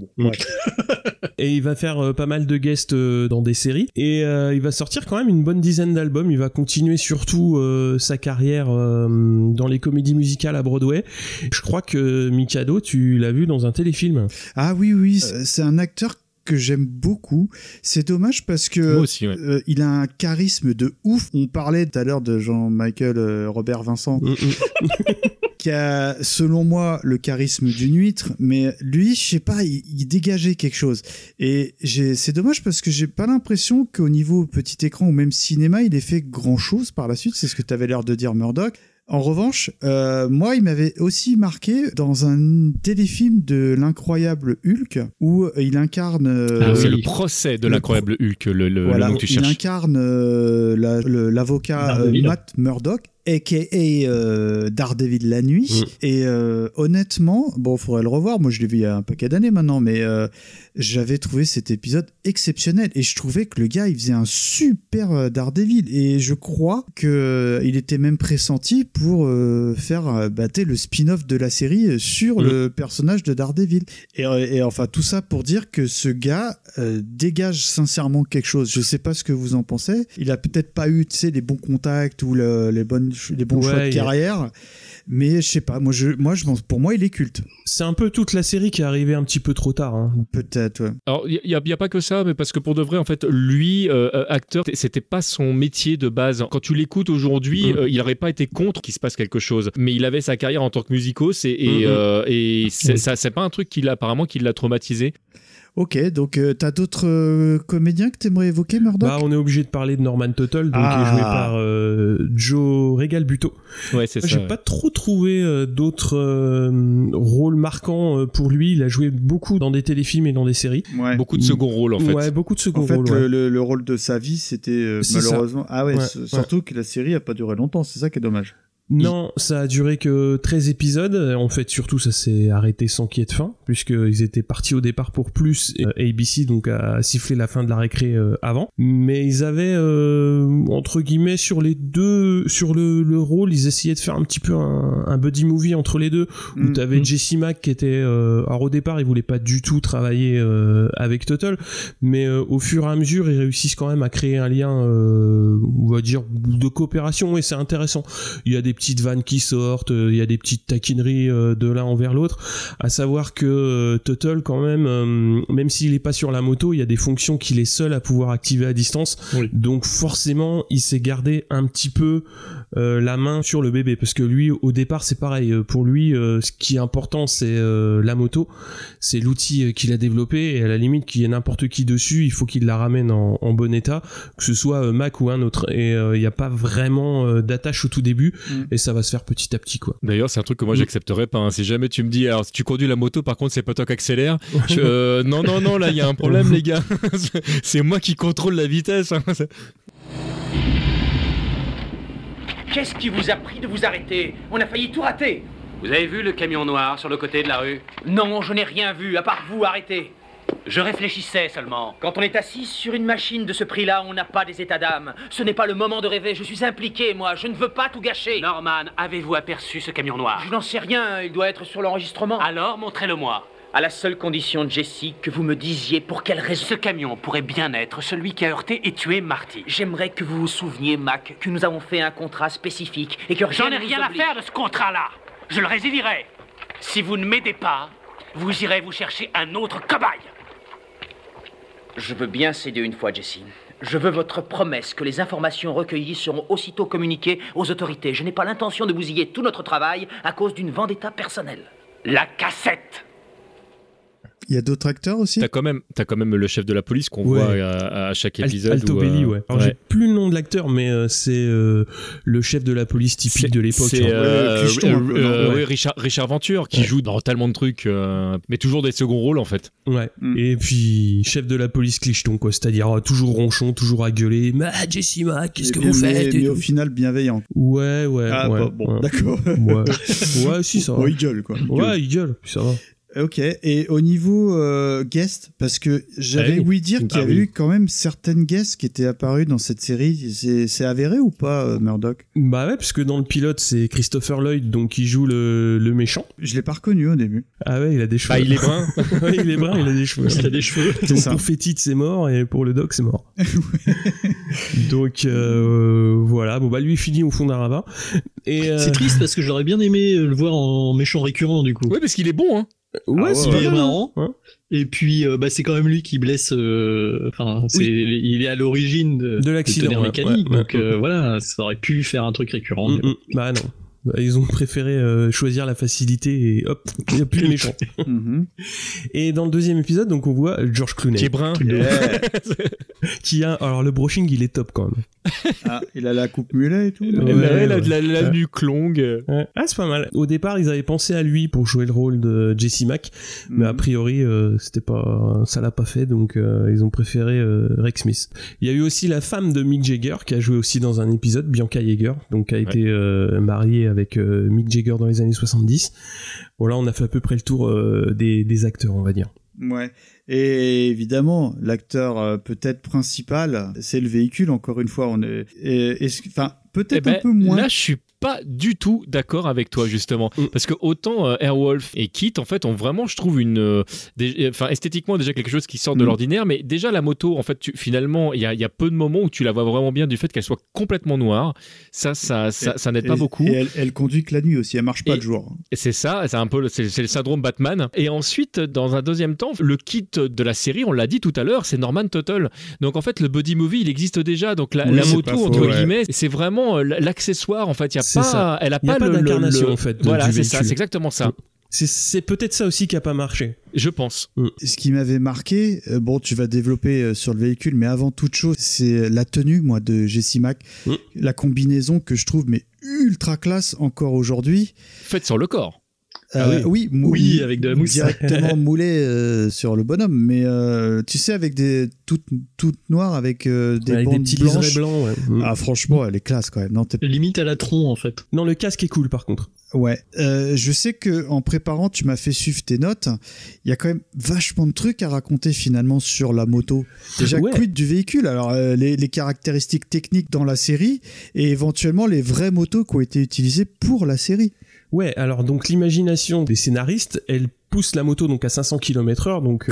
Et il va faire pas mal de guests dans des séries et il va sortir quand même une bonne dizaine d'albums. Il va continuer surtout sa carrière dans les comédies musicales à Broadway. Je crois que Mikado, tu l'as vu dans un téléfilm. Ah oui, c'est un acteur que j'aime beaucoup. C'est dommage parce que moi aussi, il a un charisme de ouf. On parlait tout à l'heure de Jean-Michel Robert Vincent qui a, selon moi, le charisme d'une huître, mais lui, je sais pas, il dégageait quelque chose. Et c'est dommage parce que j'ai pas l'impression qu'au niveau petit écran ou même cinéma, il ait fait grand chose par la suite. C'est ce que tu avais l'air de dire, Murdoch. En revanche, moi, il m'avait aussi marqué dans un téléfilm de l'incroyable Hulk où il incarne... c'est le procès de l'incroyable Hulk, le nom que tu cherches. Il incarne l'avocat Matt Murdock, a.k.a. Daredevil la nuit. Et honnêtement, bon, faudrait le revoir. Moi, je l'ai vu il y a un paquet d'années maintenant, mais j'avais trouvé cet épisode exceptionnel. Et je trouvais que le gars, il faisait un super Daredevil. Et je crois qu'il était même pressenti pour faire le spin-off de la série sur le personnage de Daredevil. Et enfin, tout ça pour dire que ce gars dégage sincèrement quelque chose. Je sais pas ce que vous en pensez. Il a peut-être pas eu, les bons contacts ou les bons choix de carrière, mais je sais pas, pour moi il est culte. C'est un peu toute la série qui est arrivée un petit peu trop tard, hein. Peut-être, ouais. Alors il y a pas que ça, mais parce que pour de vrai, en fait, lui, acteur, c'était pas son métier de base. Quand tu l'écoutes aujourd'hui, il aurait pas été contre qu'il se passe quelque chose, mais il avait sa carrière en tant que musicos et ça, c'est pas un truc qui l'a traumatisé. Ok, donc t'as d'autres comédiens que t'aimerais évoquer, Murdoch ? On est obligé de parler de Norman Tuttle, donc qui est joué par Joe Regal-Buteau. Ouais, c'est ça. J'ai pas trop trouvé d'autres rôles marquants pour lui. Il a joué beaucoup dans des téléfilms et dans des séries. Ouais. Beaucoup de second rôles, en fait. Ouais, beaucoup de second rôles. En fait, le rôle de sa vie, c'était malheureusement... Ça. Surtout que la série a pas duré longtemps, c'est ça qui est dommage. Non, ça a duré que 13 épisodes. En fait, surtout, ça s'est arrêté sans qu'il y ait de fin, puisqu'ils étaient partis au départ pour plus, et ABC donc a sifflé la fin de la récré avant. Mais ils avaient, entre guillemets, sur le rôle, ils essayaient de faire un petit peu un buddy movie entre les deux, où t'avais Jesse Mack qui était... alors au départ, il voulait pas du tout travailler avec Tuttle, mais au fur et à mesure, ils réussissent quand même à créer un lien, on va dire, de coopération, et c'est intéressant. Il y a des petites vannes qui sortent, il y a des petites taquineries de l'un envers l'autre, à savoir que Tuttle quand même s'il est pas sur la moto, il y a des fonctions qu'il est seul à pouvoir activer à distance, donc forcément il s'est gardé un petit peu la main sur le bébé, parce que lui au départ c'est pareil, pour lui ce qui est important c'est la moto, c'est l'outil qu'il a développé, et à la limite qu'il y ait n'importe qui dessus, il faut qu'il la ramène en bon état, que ce soit Mac ou un autre, et il n'y a pas vraiment d'attache au tout début, et ça va se faire petit à petit, quoi. D'ailleurs, c'est un truc que moi j'accepterais pas, hein. Si jamais tu me dis, alors si tu conduis la moto, par contre c'est pas toi qui accélère, non, là il y a un problème les gars. C'est moi qui contrôle la vitesse, hein. Qu'est-ce qui vous a pris de vous arrêter ? On a failli tout rater. Vous avez vu le camion noir sur le côté de la rue ? Non, je n'ai rien vu, à part vous arrêter. Je réfléchissais seulement. Quand on est assis sur une machine de ce prix-là, on n'a pas des états d'âme. Ce n'est pas le moment de rêver, je suis impliqué, moi, je ne veux pas tout gâcher. Norman, avez-vous aperçu ce camion noir ? Je n'en sais rien, il doit être sur l'enregistrement. Alors, montrez-le-moi. À la seule condition, Jessie, que vous me disiez pour quelle raison. Ce camion pourrait bien être celui qui a heurté et tué Marty. J'aimerais que vous vous souveniez, Mac, que nous avons fait un contrat spécifique et que rien J'en ai rien à faire de ce contrat-là. Je le résилierai. Si vous ne m'aidez pas, vous irez vous chercher un autre cobaye. Je veux bien céder une fois, Jessie. Je veux votre promesse que les informations recueillies seront aussitôt communiquées aux autorités. Je n'ai pas l'intention de bousiller tout notre travail à cause d'une vendetta personnelle. La cassette. Il y a d'autres acteurs aussi. T'as quand même le chef de la police qu'on voit à chaque épisode. Altobelli, ouais. Alors j'ai plus le nom de l'acteur, mais c'est le chef de la police typique de l'époque. C'est Richard Venture qui joue dans tellement de trucs, mais toujours des seconds rôles en fait. Ouais. Et puis chef de la police clicheton, quoi. C'est-à-dire toujours ronchon, toujours à gueuler. Jesse Mac, qu'est-ce que vous faites? Mais au final bienveillant. Ouais. Bon, d'accord. Ouais, si ça va. Il gueule quoi. Il gueule, ça va. Ok, et au niveau guest, parce que j'avais ouï dire qu'il y avait eu quand même certaines guests qui étaient apparues dans cette série, c'est avéré ou pas, Murdoch? Bah ouais, parce que dans le pilote, c'est Christopher Lloyd, donc qui joue le méchant. Je l'ai pas reconnu au début. Ah ouais, il a des cheveux. Il est brun. Ouais, il est brun, il a des cheveux. Il a des cheveux. Donc pour Fétide, c'est mort, et pour le Doc, c'est mort. Donc voilà, bon bah lui, il finit au fond d'un ravin. Et c'est triste, parce que j'aurais bien aimé le voir en méchant récurrent, du coup. Ouais, parce qu'il est bon, hein. Ouais, c'est pas marrant. Ouais. Et puis, c'est quand même lui qui blesse. Il est à l'origine de l'accident mécanique. Donc voilà, ça aurait pu faire un truc récurrent. Bah non. Ils ont préféré choisir la facilité et hop, il n'y a plus de méchant. Et dans le deuxième épisode, donc on voit George Clooney. Qui est brun. Qui a, alors le brushing, il est top quand même. Il a la coupe mulet et tout. Il a la nuque longue. Ouais. C'est pas mal. Au départ, ils avaient pensé à lui pour jouer le rôle de Jesse Mac, mais a priori, ça l'a pas fait, donc ils ont préféré Rex Smith. Il y a eu aussi la femme de Mick Jagger qui a joué aussi dans un épisode, Bianca Yeager, donc qui a été mariée avec Mick Jagger dans les années 70. Bon là, on a fait à peu près le tour des acteurs, on va dire. Ouais. Et évidemment, l'acteur peut-être principal, c'est le véhicule. Encore une fois, peut-être un peu moins. Là, je suis pas du tout d'accord avec toi justement, parce que autant Airwolf et Kit en fait ont vraiment, je trouve, esthétiquement déjà quelque chose qui sort de l'ordinaire, mais déjà la moto en fait finalement il y a peu de moments où tu la vois vraiment bien du fait qu'elle soit complètement noire. Ça n'aide pas beaucoup. Et elle conduit que la nuit aussi, elle marche pas le jour. Et c'est ça, c'est un peu le syndrome Batman. Et ensuite, dans un deuxième temps, le Kit de la série, on l'a dit tout à l'heure, c'est Norman Tuttle. Donc en fait, le buddy movie, il existe déjà. Donc la moto entre guillemets, c'est vraiment l'accessoire en fait. Elle a pas d'incarnation en fait. Voilà, c'est ça, c'est exactement ça. C'est peut-être ça aussi qui a pas marché. Je pense. Ce qui m'avait marqué, tu vas développer sur le véhicule, mais avant toute chose, c'est la tenue, moi, de Jesse Mac. La combinaison que je trouve ultra classe encore aujourd'hui. Faite sur le corps. Oui, avec de la mousse directement moulé sur le bonhomme, mais tu sais, avec des toutes noires avec des bandes petits blanches. Blancs, ouais. Franchement, elle est classe quand même. Non, limite à la tronc en fait. Non, le casque est cool par contre. Ouais, je sais que en préparant, tu m'as fait suivre tes notes. Il y a quand même vachement de trucs à raconter finalement sur la moto. Déjà, quid du véhicule. Alors les caractéristiques techniques dans la série et éventuellement les vraies motos qui ont été utilisées pour la série. Ouais, alors donc l'imagination des scénaristes, elle pousse la moto donc à 500 km/h, donc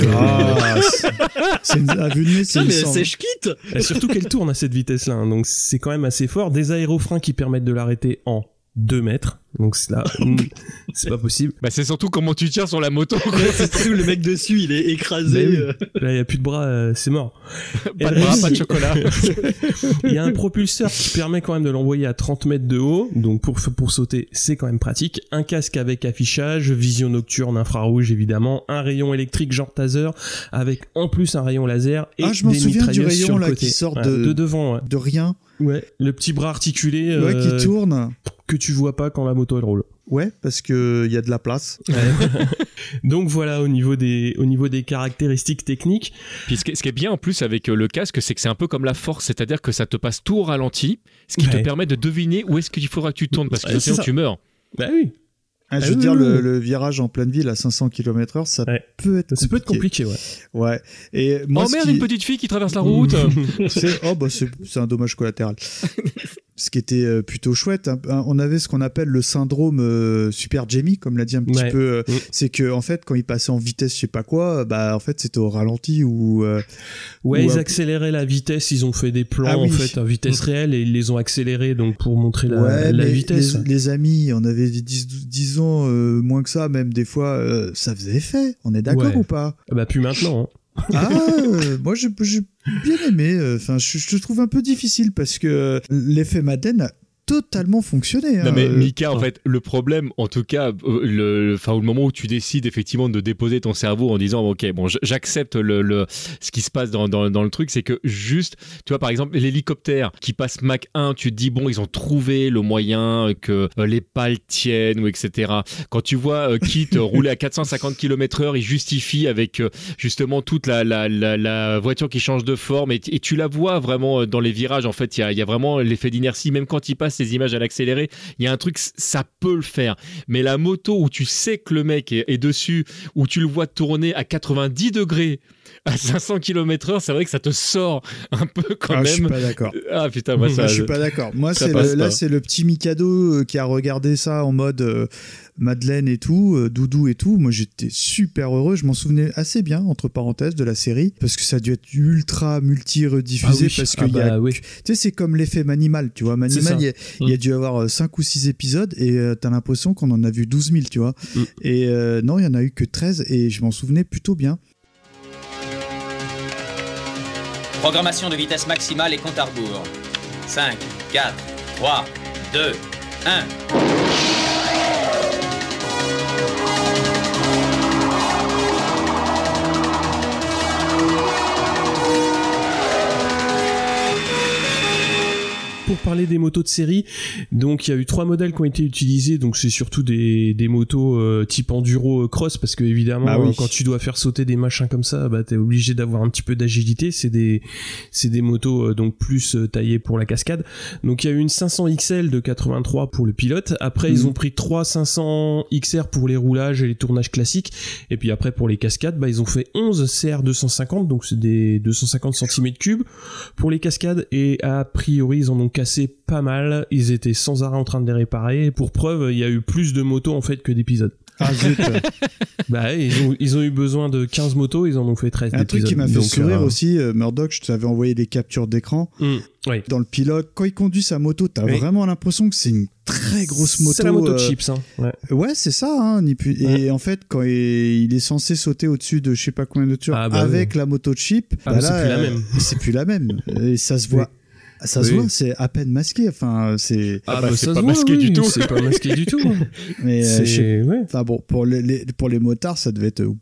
c'est à vue de nez, c'est mais sèche quitte. Surtout qu'elle tourne à cette vitesse-là, hein, donc c'est quand même assez fort. Des aérofreins qui permettent de l'arrêter en 2 mètres. Donc là, c'est pas possible. C'est surtout comment tu tires sur la moto. C'est tout, le mec dessus, il est écrasé. Là, il y a plus de bras, c'est mort. Pas de bras, pas de chocolat. Il y a un propulseur qui permet quand même de l'envoyer à 30 mètres de haut. Donc pour sauter, c'est quand même pratique. Un casque avec affichage, vision nocturne, infrarouge évidemment, un rayon électrique genre taser avec en plus un rayon laser et je m'en des souviens du mitrailleuses rayon sur le là côté. qui sort de devant, de rien. Ouais, le petit bras articulé qui tourne, que tu vois pas quand la moto elle roule. Ouais, parce que il y a de la place. Donc voilà, au niveau des caractéristiques techniques. Puis ce qui est bien en plus avec le casque, c'est que c'est un peu comme la force, c'est-à-dire que ça te passe tout au ralenti, ce qui te permet de deviner où est-ce qu'il faudra que tu tournes, parce que sinon tu meurs. Bah oui. Je veux dire, le virage en pleine ville à 500 km/h, ça peut être compliqué. Ça peut être compliqué, ouais. Et moi, une petite fille qui traverse la route. C'est un dommage collatéral. Ce qui était plutôt chouette, on avait ce qu'on appelle le syndrome Super Jamie, comme l'a dit un petit peu. C'est que en fait, quand il passait en vitesse, je sais pas quoi, en fait, c'était au ralenti ou. Ils accéléraient la vitesse. Ils ont fait des plans en fait à vitesse réelle et ils les ont accélérés donc pour montrer la vitesse. Les amis, on avait 10 ans moins que ça, même des fois, ça faisait effet. On est d'accord ou pas? Plus maintenant. Hein. Moi j'ai bien aimé. Enfin, je trouve un peu difficile parce que l'effet Madeleine totalement fonctionné. Non mais Mika, en fait, le problème, en tout cas, au moment où tu décides effectivement de déposer ton cerveau en disant ok, bon, j'accepte ce qui se passe dans le truc, c'est que juste, tu vois, par exemple, l'hélicoptère qui passe Mach 1, tu te dis bon, ils ont trouvé le moyen que les pales tiennent ou etc. Quand tu vois Kit rouler à 450 km/h, il justifie avec justement toute la voiture qui change de forme et tu la vois vraiment dans les virages. En fait, il y a vraiment l'effet d'inertie, même quand il passe ces images à l'accéléré, il y a un truc, ça peut le faire. Mais la moto où tu sais que le mec est dessus, où tu le vois tourner à 90 degrés à 500 km/h, c'est vrai que ça te sort un peu quand même. Je suis pas d'accord. Ah putain, moi ça. Je suis pas d'accord. Moi, c'est le petit Mikado qui a regardé ça en mode Madeleine et tout, Doudou et tout. Moi, j'étais super heureux. Je m'en souvenais assez bien, entre parenthèses, de la série, parce que ça a dû être ultra multi-rediffusé, parce que tu sais, c'est comme l'effet Manimal, tu vois. Manimal, il y a dû avoir 5 ou 6 épisodes et t'as l'impression qu'on en a vu 12 000, tu vois. Et non, il y en a eu que 13 et je m'en souvenais plutôt bien. Programmation de vitesse maximale et compte à rebours. 5, 4, 3, 2, 1. Pour parler des motos de série, donc il y a eu 3 modèles qui ont été utilisés, donc c'est surtout des motos type enduro cross, parce que évidemment quand tu dois faire sauter des machins comme ça, bah t'es obligé d'avoir un petit peu d'agilité. C'est des motos donc plus taillées pour la cascade. Donc il y a eu une 500 XL de 83 pour le pilote. Après ils ont pris 3 500 XR pour les roulages et les tournages classiques. Et puis après pour les cascades, bah ils ont fait 11 CR 250, donc c'est des 250 cm3 pour les cascades. Et a priori ils en ont cassé pas mal, ils étaient sans arrêt en train de les réparer. Pour preuve, il y a eu plus de motos en fait que d'épisodes. Ah zut. Bah ils ont eu besoin de 15 motos, ils en ont fait 13 d'épisodes. Un truc qui m'a fait sourire aussi, Murdoch, je t'avais envoyé des captures d'écran. Oui. Dans le pilote, quand il conduit sa moto, t'as vraiment l'impression que c'est une très grosse moto. C'est la moto de Chips, hein. Ouais, c'est ça, hein, Et en fait, quand il est censé sauter au-dessus de je sais pas combien de tours avec la moto de Chip, c'est plus la même. C'est plus la même. Et ça se voit. Ça se voit, c'est à peine masqué. Enfin, c'est. C'est pas masqué du tout. C'est pas masqué du tout. Mais enfin bon, pour les motards, ça devait être.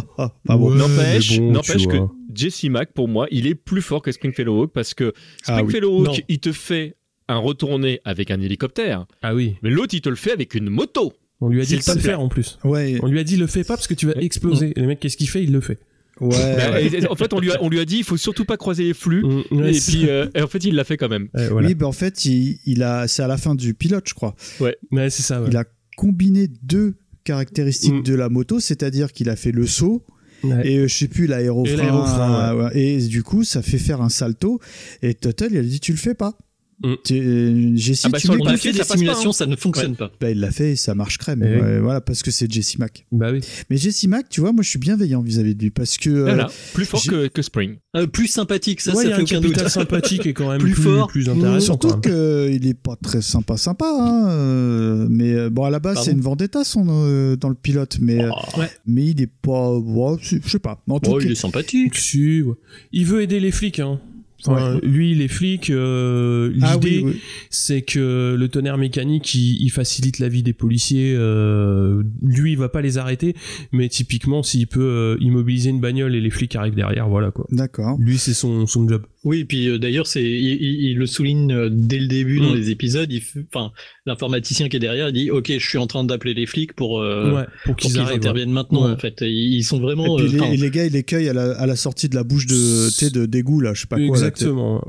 N'empêche que Jesse Mack, pour moi, il est plus fort que Stringfellow Hawk parce que Stringfellow Hawk, il te fait un retourné avec un hélicoptère. Ah oui. Mais l'autre, il te le fait avec une moto. On lui a dit de pas le faire en plus. Ouais. On lui a dit le fais pas parce que tu vas exploser. Et le mec, qu'est-ce qu'il fait? Il le fait. Ouais. En fait, on lui a dit il faut surtout pas croiser les flux. Et puis, en fait, il l'a fait quand même. Voilà. Oui, en fait, c'est à la fin du pilote, je crois. Ouais, c'est ça. Ouais. Il a combiné 2 caractéristiques de la moto, c'est-à-dire qu'il a fait le saut. Et je sais plus, l'aérofrein. Et du coup, ça fait faire un salto. Et Total, il a dit tu le fais pas. Jessie, sur le papier des simulations, ça ne fonctionne pas. Bah, il l'a fait et ça marche crème. Voilà, parce que c'est Jesse Mack. Bah oui. Mais Jesse Mack, tu vois, moi je suis bienveillant vis-à-vis de lui parce que. Plus fort que Spring. Plus sympathique, ça fait aucun doute. Plus sympathique et quand même plus intéressant. Surtout qu'il est pas très sympa, hein. Mais bon, à la base, c'est une vendetta dans le pilote. Mais il est pas. Je sais pas. En tout cas, il est sympathique. Si, il veut aider les flics, hein. Enfin, lui, les flics, l'idée, c'est que le tonnerre mécanique, il facilite la vie des policiers. Lui, il va pas les arrêter, mais typiquement, s'il peut immobiliser une bagnole et les flics arrivent derrière, voilà quoi. D'accord. Lui, c'est son job. Oui, et puis d'ailleurs, il le souligne dès le début dans les épisodes. L'informaticien qui est derrière, il dit OK, je suis en train d'appeler les flics pour qu'ils interviennent maintenant. En fait, ils sont vraiment. Et puis les gars, ils les cueillent à la sortie de la bouche de d'égout là, je sais pas quoi. Exactement.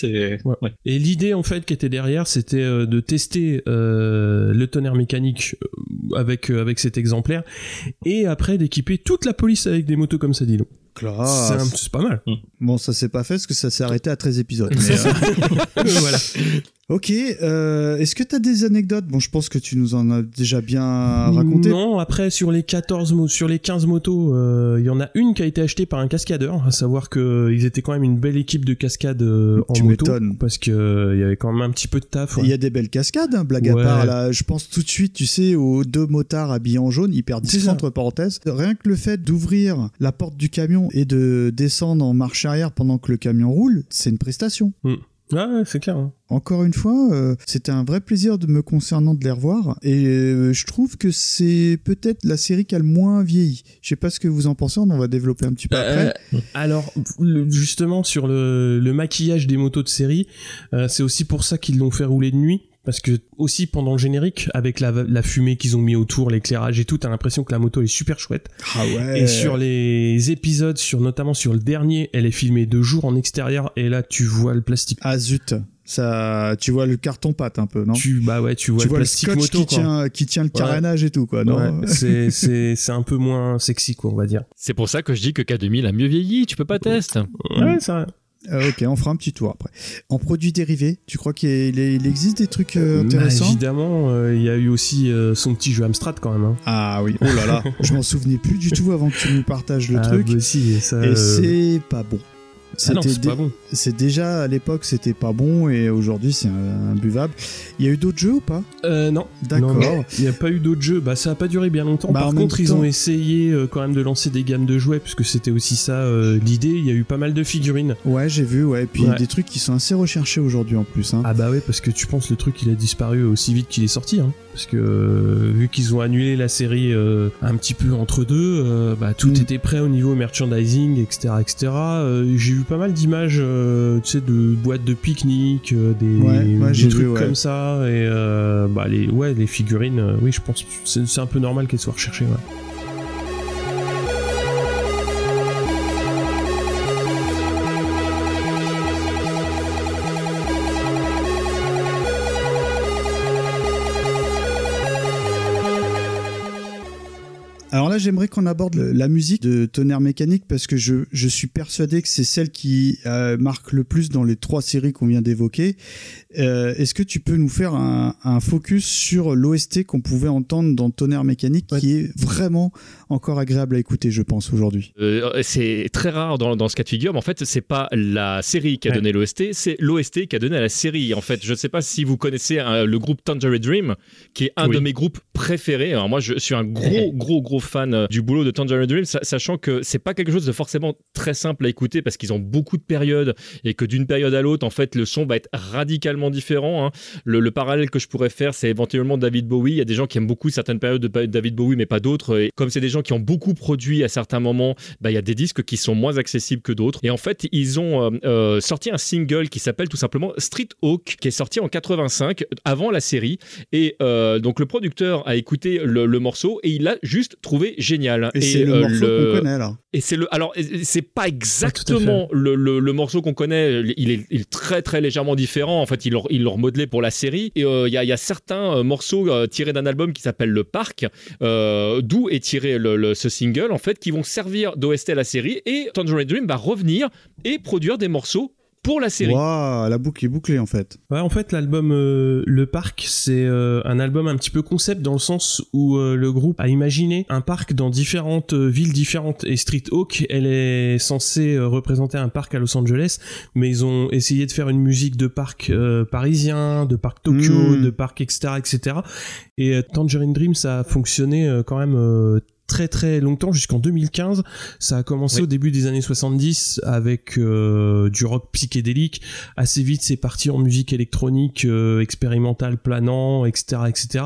Et l'idée en fait qui était derrière, c'était de tester le tonnerre mécanique avec cet exemplaire, et après d'équiper toute la police avec des motos comme ça, dis donc. Classe. C'est pas mal. Bon, ça s'est pas fait parce que ça s'est arrêté à 13 épisodes. Mais voilà. Ok, est-ce que t'as des anecdotes? Bon, je pense que tu nous en as déjà bien raconté. Non, après sur les 15 motos, il y en a une qui a été achetée par un cascadeur, à savoir que ils étaient quand même une belle équipe de cascade en moto. M'étonnes. Parce que il y avait quand même un petit peu de taf. Il y a des belles cascades, hein, blague à part. Là, je pense tout de suite, tu sais, aux 2 motards habillés en jaune, hyper discrets entre parenthèses. Rien que le fait d'ouvrir la porte du camion et de descendre en marche arrière pendant que le camion roule, c'est une prestation. Ouais, c'est clair. Hein. Encore une fois, c'était un vrai plaisir de me concernant de les revoir et je trouve que c'est peut-être la série qui a le moins vieilli. Je sais pas ce que vous en pensez, on va développer un petit peu après. Alors, justement, sur le maquillage des motos de série, c'est aussi pour ça qu'ils l'ont fait rouler de nuit. Parce que aussi pendant le générique, avec la fumée qu'ils ont mis autour, l'éclairage et tout, t'as l'impression que la moto est super chouette. Ah ouais. Et sur les épisodes, notamment sur le dernier, elle est filmée de jour en extérieur et là tu vois le plastique. Ah zut, ça, tu vois le carton pâte un peu, non ? Tu vois le plastique le moto qui tient le carénage et tout quoi. Non. Ouais, c'est un peu moins sexy quoi, on va dire. C'est pour ça que je dis que K2000 a mieux vieilli. Tu peux pas tester. Ouais, c'est vrai. Ok, on fera un petit tour après. En produits dérivés, tu crois qu'il existe des trucs intéressants ? Évidemment, il y a eu aussi son petit jeu Amstrad quand même. Hein. Ah oui, oh là là, je m'en souvenais plus du tout avant que tu nous partages le truc. Bah si, ça, et c'est pas bon. Non, c'est pas bon. C'est déjà à l'époque c'était pas bon et aujourd'hui c'est imbuvable. Il y a eu d'autres jeux ou pas ? Non. D'accord. Non, il n'y a pas eu d'autres jeux. Bah ça a pas duré bien longtemps. Par contre, ils ont essayé quand même de lancer des gammes de jouets puisque c'était aussi ça l'idée. Il y a eu pas mal de figurines. Ouais, j'ai vu. Ouais. Et puis des trucs qui sont assez recherchés aujourd'hui en plus. Hein. Ah bah ouais, parce que tu penses le truc il a disparu aussi vite qu'il est sorti. Hein. Parce que vu qu'ils ont annulé la série un petit peu entre deux, tout était prêt au niveau merchandising, etc., etc. J'ai vu pas mal d'images, tu sais, de boîtes de pique-nique, des trucs comme ça, et les figurines, oui, je pense, c'est un peu normal qu'elles soient recherchées. Ouais. Alors là, j'aimerais qu'on aborde la musique de Tonnerre Mécanique parce que je suis persuadé que c'est celle qui marque le plus dans les 3 séries qu'on vient d'évoquer. Est-ce que tu peux nous faire un focus sur l'OST qu'on pouvait entendre dans Tonnerre Mécanique qui est vraiment encore agréable à écouter, je pense, aujourd'hui. C'est très rare dans ce cas de figure, mais en fait, c'est pas la série qui a donné l'OST, c'est l'OST qui a donné à la série. En fait, je ne sais pas si vous connaissez le groupe Tangerine Dream, qui est un de mes groupes préférés. Alors moi, je suis un gros fan du boulot de Tangerine Dream, sachant que c'est pas quelque chose de forcément très simple à écouter parce qu'ils ont beaucoup de périodes et que d'une période à l'autre, en fait, le son va être radicalement différent. Hein. Le parallèle que je pourrais faire, c'est éventuellement David Bowie. Il y a des gens qui aiment beaucoup certaines périodes de David Bowie, mais pas d'autres. Et comme c'est des gens qui ont beaucoup produit à certains moments, il y a des disques qui sont moins accessibles que d'autres. Et en fait, ils ont sorti un single qui s'appelle tout simplement Street Hawk, qui est sorti en 85, avant la série. Et donc le producteur a écouté le morceau et il l'a juste trouvé génial. Et c'est le morceau qu'on connaît alors. Et c'est pas exactement le morceau qu'on connaît. Il est très très légèrement différent. En fait, ils l'ont remodelé pour la série. Et il y a certains morceaux tirés d'un album qui s'appelle Le Parc, d'où est tiré ce single en fait, qui vont servir d'OST à la série. Et Tangerine Dream va revenir et produire des morceaux pour la série. Waouh, la boucle est bouclée en fait. Ouais, en fait, l'album Le Parc, c'est un album un petit peu concept dans le sens où le groupe a imaginé un parc dans différentes villes différentes. Et Street Hawk, elle est censée représenter un parc à Los Angeles, mais ils ont essayé de faire une musique de parc parisien, de parc Tokyo, de parc etc., etc. Et Tangerine Dream, ça a fonctionné quand même très très longtemps, jusqu'en 2015. Ça a commencé au début des années 70 avec du rock psychédélique. Assez vite, c'est parti en musique électronique expérimentale, planant, etc., etc.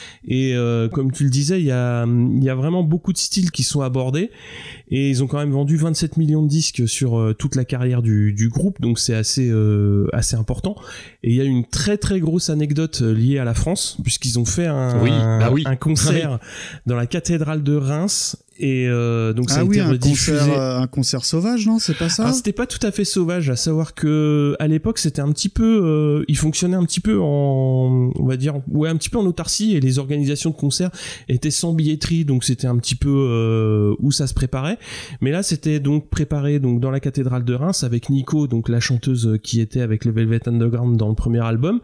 Et comme tu le disais, il y a vraiment beaucoup de styles qui sont abordés. Et ils ont quand même vendu 27 millions de disques sur toute la carrière du groupe, donc c'est assez important. Et il y a une très très grosse anecdote liée à la France, puisqu'ils ont fait un concert dans la cathédrale de Reims. Et donc ça a été rediffusé. Un concert sauvage, non ? C'est pas ça ? Ah, c'était pas tout à fait sauvage, à savoir que à l'époque c'était un petit peu, il fonctionnait un petit peu on va dire, un petit peu en autarcie, et les organisations de concerts étaient sans billetterie, donc c'était un petit peu où ça se préparait. Mais là c'était donc préparé donc dans la cathédrale de Reims avec Nico, donc la chanteuse qui était avec le Velvet Underground dans le premier album.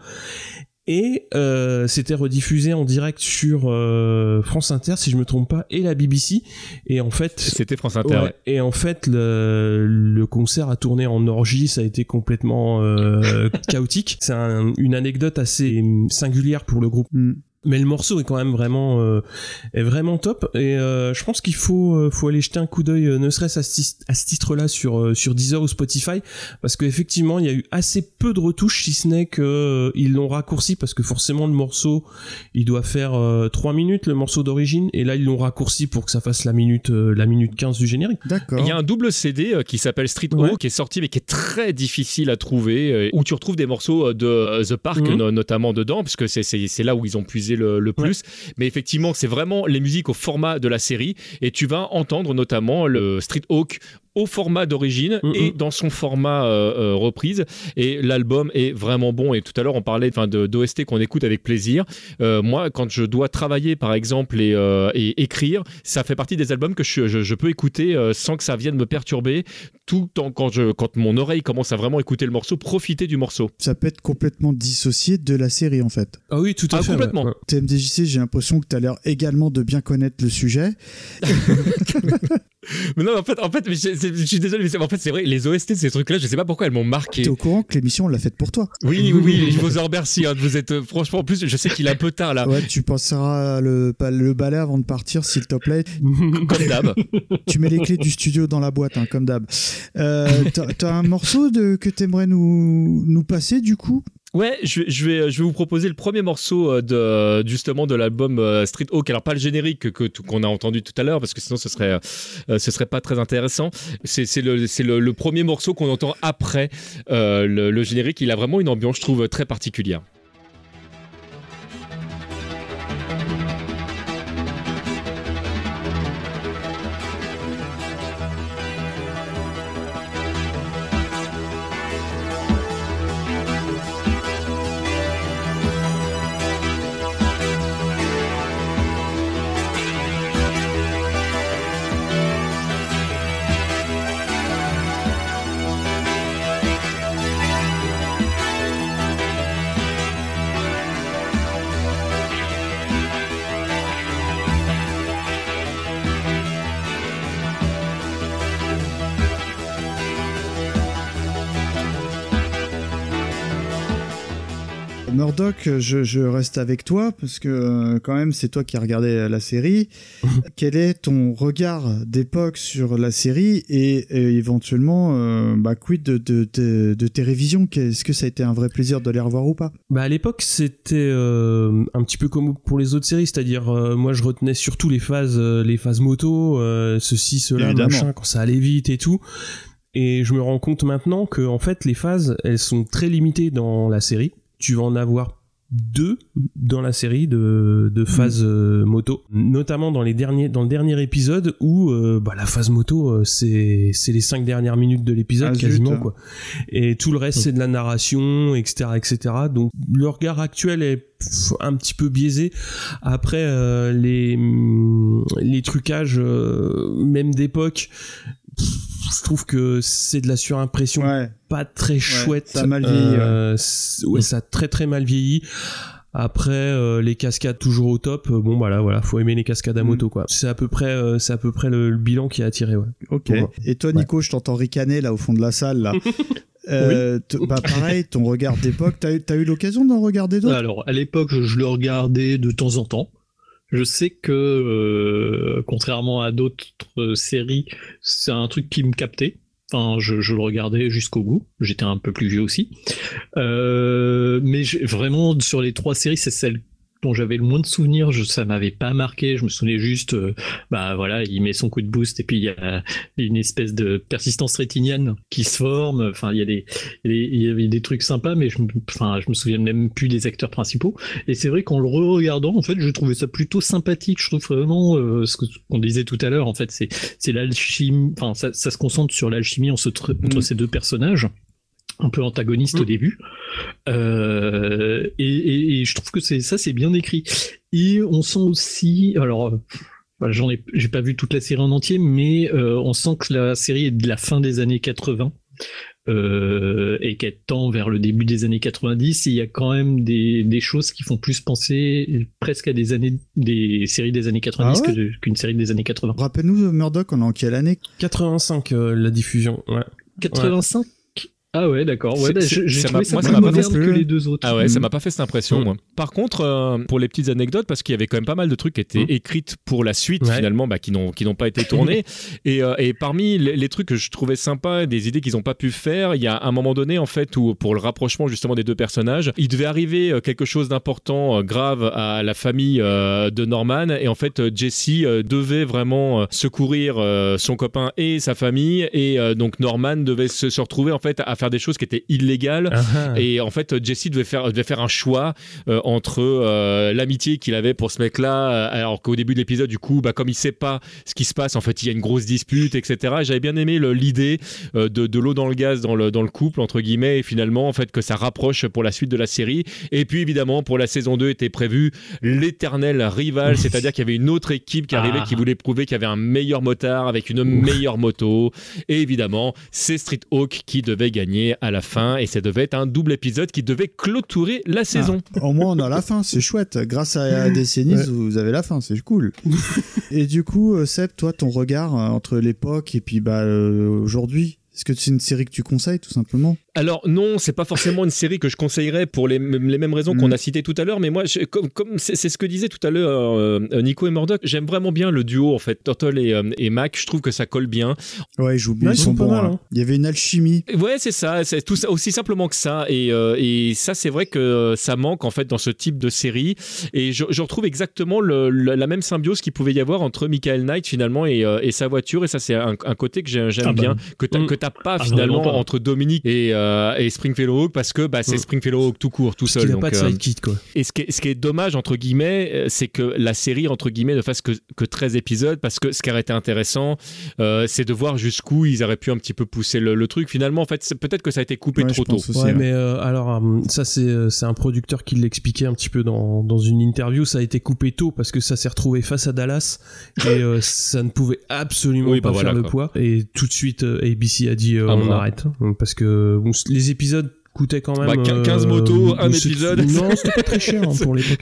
Et c'était rediffusé en direct sur France Inter, si je me trompe pas, et la BBC. Et en fait, c'était France Inter. Ouais. Et en fait, le concert a tourné en orgie, ça a été complètement chaotique. C'est une anecdote assez singulière pour le groupe. Mais le morceau est quand même vraiment top, et je pense qu'il faut aller jeter un coup d'œil, ne serait-ce à ce titre-là sur Deezer ou Spotify, parce qu'effectivement il y a eu assez peu de retouches, si ce n'est que ils l'ont raccourci, parce que forcément le morceau il doit faire 3 minutes, le morceau d'origine, et là ils l'ont raccourci pour que ça fasse la minute 15 du générique. D'accord. Il y a un double CD qui s'appelle Street O, qui est sorti mais qui est très difficile à trouver, où tu retrouves des morceaux de The Park notamment dedans, parce que c'est là où ils ont puisé le plus. Mais effectivement, c'est vraiment les musiques au format de la série, et tu vas entendre notamment le Street Hawk au format d'origine et dans son format reprise, et l'album est vraiment bon. Et tout à l'heure on parlait d'OST qu'on écoute avec plaisir. Moi, quand je dois travailler par exemple et écrire, ça fait partie des albums que je peux écouter sans que ça vienne me perturber, tout le temps quand mon oreille commence à vraiment écouter le morceau, profiter du morceau. Ça peut être complètement dissocié de la série en fait. Ah oui, tout à fait. Complètement. Ouais. TMDJC, j'ai l'impression que tu as l'air également de bien connaître le sujet. Mais non, en fait, mais je suis désolé, mais en fait, c'est vrai, les OST, ces trucs-là, je sais pas pourquoi elles m'ont marqué. T'es au courant que l'émission, on l'a faite pour toi? Oui, je vous en remercie. Vous êtes, franchement, en plus, je sais qu'il est un peu tard là. Ouais, tu penseras le balai avant de partir, s'il te plaît. Comme d'hab. Tu mets les clés du studio dans la boîte, hein, comme d'hab. T'as un morceau que t'aimerais nous passer, du coup? Ouais, je vais vous proposer le premier morceau justement de l'album Street Hawk. Alors pas le générique qu'on a entendu tout à l'heure, parce que sinon ce serait pas très intéressant. C'est le premier morceau qu'on entend après le générique. Il a vraiment une ambiance, je trouve, très particulière. Murdoch, je reste avec toi parce que quand même c'est toi qui as regardé la série. Quel est ton regard d'époque sur la série et éventuellement quid de tes révisions? Est-ce que ça a été un vrai plaisir de les revoir ou pas? À l'époque c'était un petit peu comme pour les autres séries, c'est-à-dire moi je retenais surtout les phases moto, ceci, cela, machin, quand ça allait vite et tout. Et je me rends compte maintenant que en fait les phases elles sont très limitées dans la série. Tu vas en avoir 2 dans la série de phases moto, notamment dans le dernier épisode où la phase moto c'est les 5 dernières minutes de l'épisode quasiment quoi. Et tout le reste c'est de la narration, etc. Donc le regard actuel est un petit peu biaisé. Après les trucages même d'époque, je trouve que c'est de la surimpression pas très chouette. Ça a mal vieilli. Ça a très très mal vieilli. Après les cascades toujours au top. Voilà, faut aimer les cascades à moto quoi. C'est à peu près le bilan qui a attiré. Ouais. Ok. Et toi Nico, je t'entends ricaner là au fond de la salle là. Pareil, ton regard d'époque, t'as eu l'occasion d'en regarder d'autres? Alors à l'époque je le regardais de temps en temps. Je sais que, contrairement à d'autres séries, c'est un truc qui me captait. Enfin, je le regardais jusqu'au bout. J'étais un peu plus vieux aussi. Mais vraiment, sur les 3 séries, c'est celle dont j'avais le moins de souvenirs. Ça m'avait pas marqué. Je me souvenais juste, il met son coup de boost et puis il y a une espèce de persistance rétinienne qui se forme. Enfin, il y avait des trucs sympas, mais je me souviens même plus des acteurs principaux. Et c'est vrai qu'en le re-regardant, en fait, je trouvais ça plutôt sympathique. Je trouve vraiment ce qu'on disait tout à l'heure. En fait, c'est l'alchimie. Enfin, ça se concentre sur l'alchimie entre ces 2 personnages, un peu antagoniste au début, et je trouve que c'est bien écrit. Et on sent aussi, alors j'ai pas vu toute la série en entier, mais on sent que la série est de la fin des années 80 et qu'elle tend vers le début des années 90. Et il y a quand même des choses qui font plus penser presque à des séries des années 90 qu'une série des années 80. Rappelle-nous Murdoch, on est en quelle année? 85 la diffusion. Ouais. 85. Ah ouais, d'accord. Ouais, j'ai trouvé ça plus moderne que les deux autres. Ah ouais, ça m'a pas fait cette impression, moi. Par contre, pour les petites anecdotes, parce qu'il y avait quand même pas mal de trucs qui étaient écrites pour la suite, finalement, qui n'ont pas été tournés. Et parmi les trucs que je trouvais sympas, des idées qu'ils n'ont pas pu faire, il y a un moment donné, en fait, où pour le rapprochement justement des deux personnages, il devait arriver quelque chose d'important, grave à la famille de Norman, et en fait, Jesse devait vraiment secourir son copain et sa famille, et donc Norman devait se retrouver en fait à faire des choses qui étaient illégales. Et en fait, Jesse devait faire un choix entre l'amitié qu'il avait pour ce mec-là, alors qu'au début de l'épisode, du coup, comme il sait pas ce qui se passe, en fait, il y a une grosse dispute, etc. Et j'avais bien aimé l'idée de l'eau dans le gaz dans le couple, entre guillemets, et finalement, en fait, que ça rapproche pour la suite de la série. Et puis, évidemment, pour la saison 2 était prévu l'éternel rival, c'est-à-dire qu'il y avait une autre équipe qui arrivait, qui voulait prouver qu'il y avait un meilleur motard avec une meilleure moto. Et évidemment, c'est Street Hawk qui devait gagner à la fin, et ça devait être un double épisode qui devait clôturer la saison. Au moins, on a la fin, c'est chouette. Grâce à Décennies, vous avez la fin, c'est cool. Et du coup, Seb, toi, ton regard entre l'époque et puis aujourd'hui, est-ce que c'est une série que tu conseilles, tout simplement ? Alors non, c'est pas forcément une série que je conseillerais pour les mêmes raisons qu'on a citées tout à l'heure, mais moi, comme c'est ce que disait tout à l'heure Nico et Murdoch, j'aime vraiment bien le duo, en fait, Turtle et Mac. Je trouve que ça colle bien. Ouais, ils sont bons. Hein. Il y avait une alchimie. Ouais, c'est ça, c'est tout ça, aussi simplement que ça. Et ça, c'est vrai que ça manque, en fait, dans ce type de série. Et je retrouve exactement la même symbiose qu'il pouvait y avoir entre Michael Knight, finalement, et sa voiture. Et ça, c'est un côté que j'aime bien, que t'as pas, finalement, pas. Entre Dominique et Springfellow Hawk, parce que c'est Springfellow Hawk tout court, tout seul. Il n'a pas de sidekick, quoi. Et ce qui est dommage, entre guillemets, c'est que la série, entre guillemets, ne fasse que 13 épisodes, parce que ce qui aurait été intéressant, c'est de voir jusqu'où ils auraient pu un petit peu pousser le truc. Finalement, en fait, peut-être que ça a été coupé trop tôt. Aussi, mais alors, ça, c'est un producteur qui l'expliquait un petit peu dans une interview. Ça a été coupé tôt parce que ça s'est retrouvé face à Dallas et ça ne pouvait absolument pas faire le poids. Et tout de suite, ABC a dit on arrête, parce que les épisodes coûtaient quand même 15 motos, un épisode. Non, c'était pas très cher pour l'époque.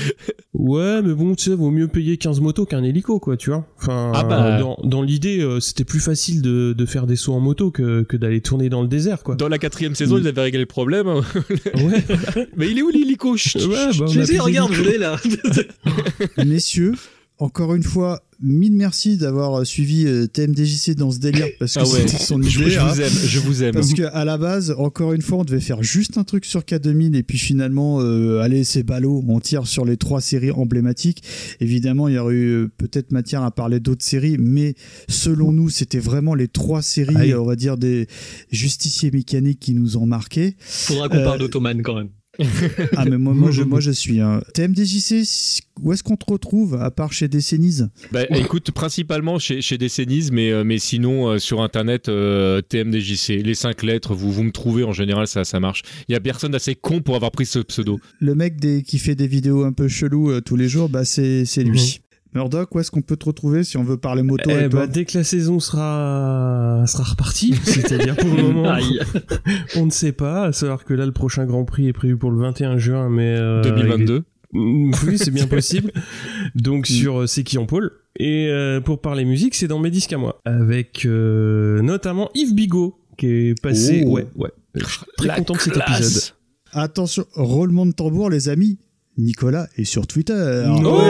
Ouais, mais bon, tu sais, vaut mieux payer 15 motos qu'un hélico, quoi, tu vois. Enfin, dans l'idée, c'était plus facile de faire des sauts en moto que d'aller tourner dans le désert, quoi. Dans la 4e saison, ils avaient réglé le problème. Ouais. Mais il est où l'hélico? Regarde, je l'ai là. Messieurs, encore une fois, mille merci d'avoir suivi TMDJC dans ce délire, parce que c'était son idée. Je vous aime. Parce qu'à la base, encore une fois, on devait faire juste un truc sur K2000 et puis finalement, allez, c'est ballot, on tire sur les 3 séries emblématiques. Évidemment, il y aurait eu peut-être matière à parler d'autres séries, mais selon nous, c'était vraiment les 3 séries, on va dire, des justiciers mécaniques qui nous ont marqué. Faudra qu'on parle d'Ottoman quand même. Ah mais moi je suis TMDJC, où est-ce qu'on te retrouve à part chez Décennies? Écoute, principalement chez Décennies, mais sinon sur internet, TMDJC, les 5 lettres, vous me trouvez, en général ça marche. Il y a personne assez con pour avoir pris ce pseudo. Le mec qui fait des vidéos un peu chelou tous les jours, c'est lui. Murdoch, où est-ce qu'on peut te retrouver si on veut parler moto avec toi? Dès que la saison sera repartie, c'est-à-dire pour le moment, on ne sait pas, à savoir que là le prochain Grand Prix est prévu pour le 21 juin, mais 2022. Oui, c'est bien possible. Donc sur C'est qui en pôle. Et pour parler musique, c'est dans Mes disques à moi, avec notamment Yves Bigot qui est passé. Ouais. Je suis très content de cet épisode. Attention, roulement de tambour, les amis. Nicolas est sur Twitter.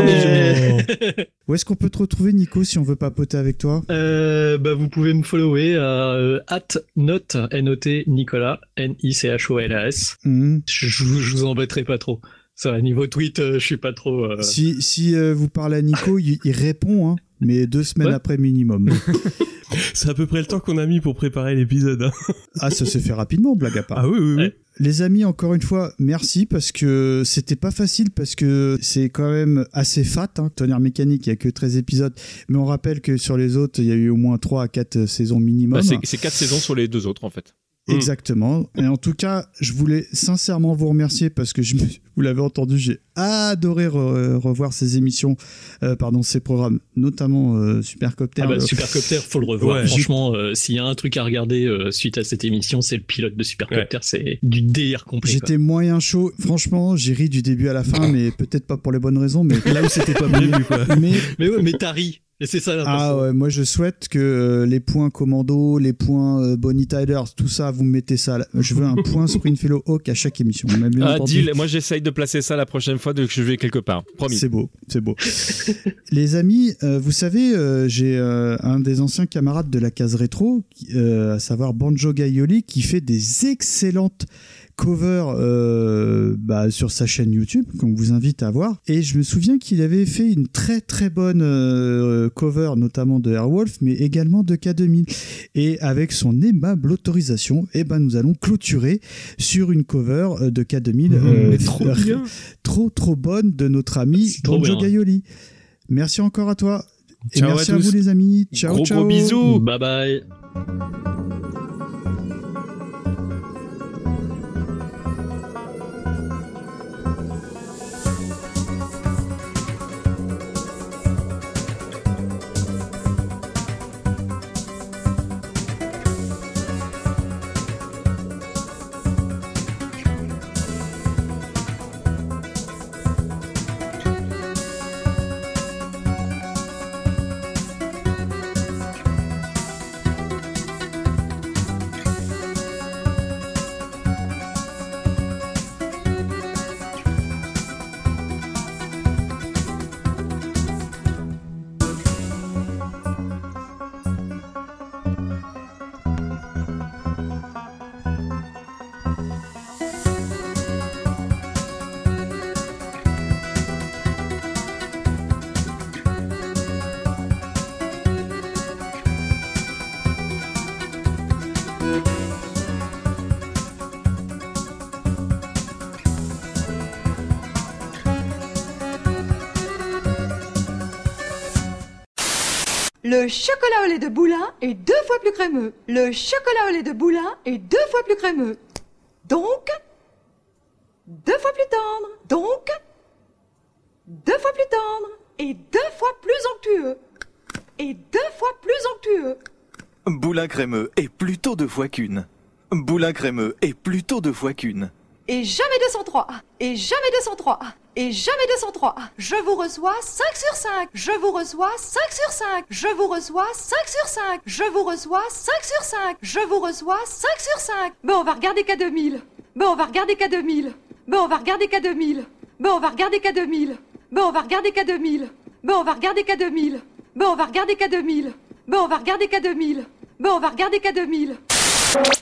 Où est-ce qu'on peut te retrouver, Nico, si on veut papoter avec toi? Vous pouvez me follower à @note Nicolas NICHOLAS. Je vous embêterai pas trop. Ça, niveau tweet, je suis pas trop. Si vous parlez à Nico, il répond, hein, mais 2 semaines après minimum. C'est à peu près le temps qu'on a mis pour préparer l'épisode. Ah, ça s'est fait rapidement, blague à part. Ah oui. Les amis, encore une fois, merci, parce que c'était pas facile, parce que c'est quand même assez fat, hein. Tonnerre Mécanique, il y a que 13 épisodes, mais on rappelle que sur les autres, il y a eu au moins 3 à 4 saisons minimum. C'est 4 saisons sur les 2 autres, en fait. Exactement. Et en tout cas, je voulais sincèrement vous remercier, parce que vous l'avez entendu, j'ai adoré revoir ces émissions, ces programmes, notamment Supercopter. Supercopter, faut le revoir. Ouais. Franchement, s'il y a un truc à regarder suite à cette émission, c'est le pilote de Supercopter. Ouais. C'est du délire complet. J'étais moyen chaud. Franchement, j'ai ri du début à la fin, mais peut-être pas pour les bonnes raisons, mais là où c'était pas prévu, quoi. Mais t'as ri. Et c'est ça Ah ouais, moi je souhaite que les points commando, les points Bonnie Tyler, tout ça, vous mettez ça. Je veux un point Springfellow Hawk à chaque émission. Deal. Moi j'essaye de placer ça la prochaine fois que je vais quelque part. Promis. C'est beau. Les amis, vous savez, j'ai un des anciens camarades de la case rétro, à savoir Banjo Gaioli, qui fait des excellentes covers sur sa chaîne YouTube qu'on vous invite à voir, et je me souviens qu'il avait fait une très très bonne cover notamment de Airwolf mais également de K2000, et avec son aimable autorisation nous allons clôturer sur une cover de K2000 trop bonne de notre ami Banjo Gaioli. Merci encore à toi et ciao merci à vous les amis. Ciao, gros bisous. Bye bye. Le chocolat au lait de Boulin est 2 fois plus crémeux. Le chocolat au lait de Boulin est 2 fois plus crémeux. Donc, 2 fois plus tendre. Donc, 2 fois plus tendre. Et 2 fois plus onctueux. Et 2 fois plus onctueux. Boulin crémeux est plutôt 2 fois qu'une. Boulin crémeux est plutôt 2 fois qu'une. Et jamais 203. Et jamais 203. Et jamais 203. Je vous reçois 5 sur 5. Je vous reçois 5 sur 5. Je vous reçois 5 sur 5. Je vous reçois 5 sur 5. Je vous reçois 5 sur 5. Bon, on va regarder K2000. Bon, on va regarder K2000. Bon, on va regarder K2000. Bon, on va regarder K2000. Bon, on va regarder K2000. Bon, on va regarder K2000. Bon, on va regarder K2000. Bon, on va regarder K2000. Bon, on va regarder K2000.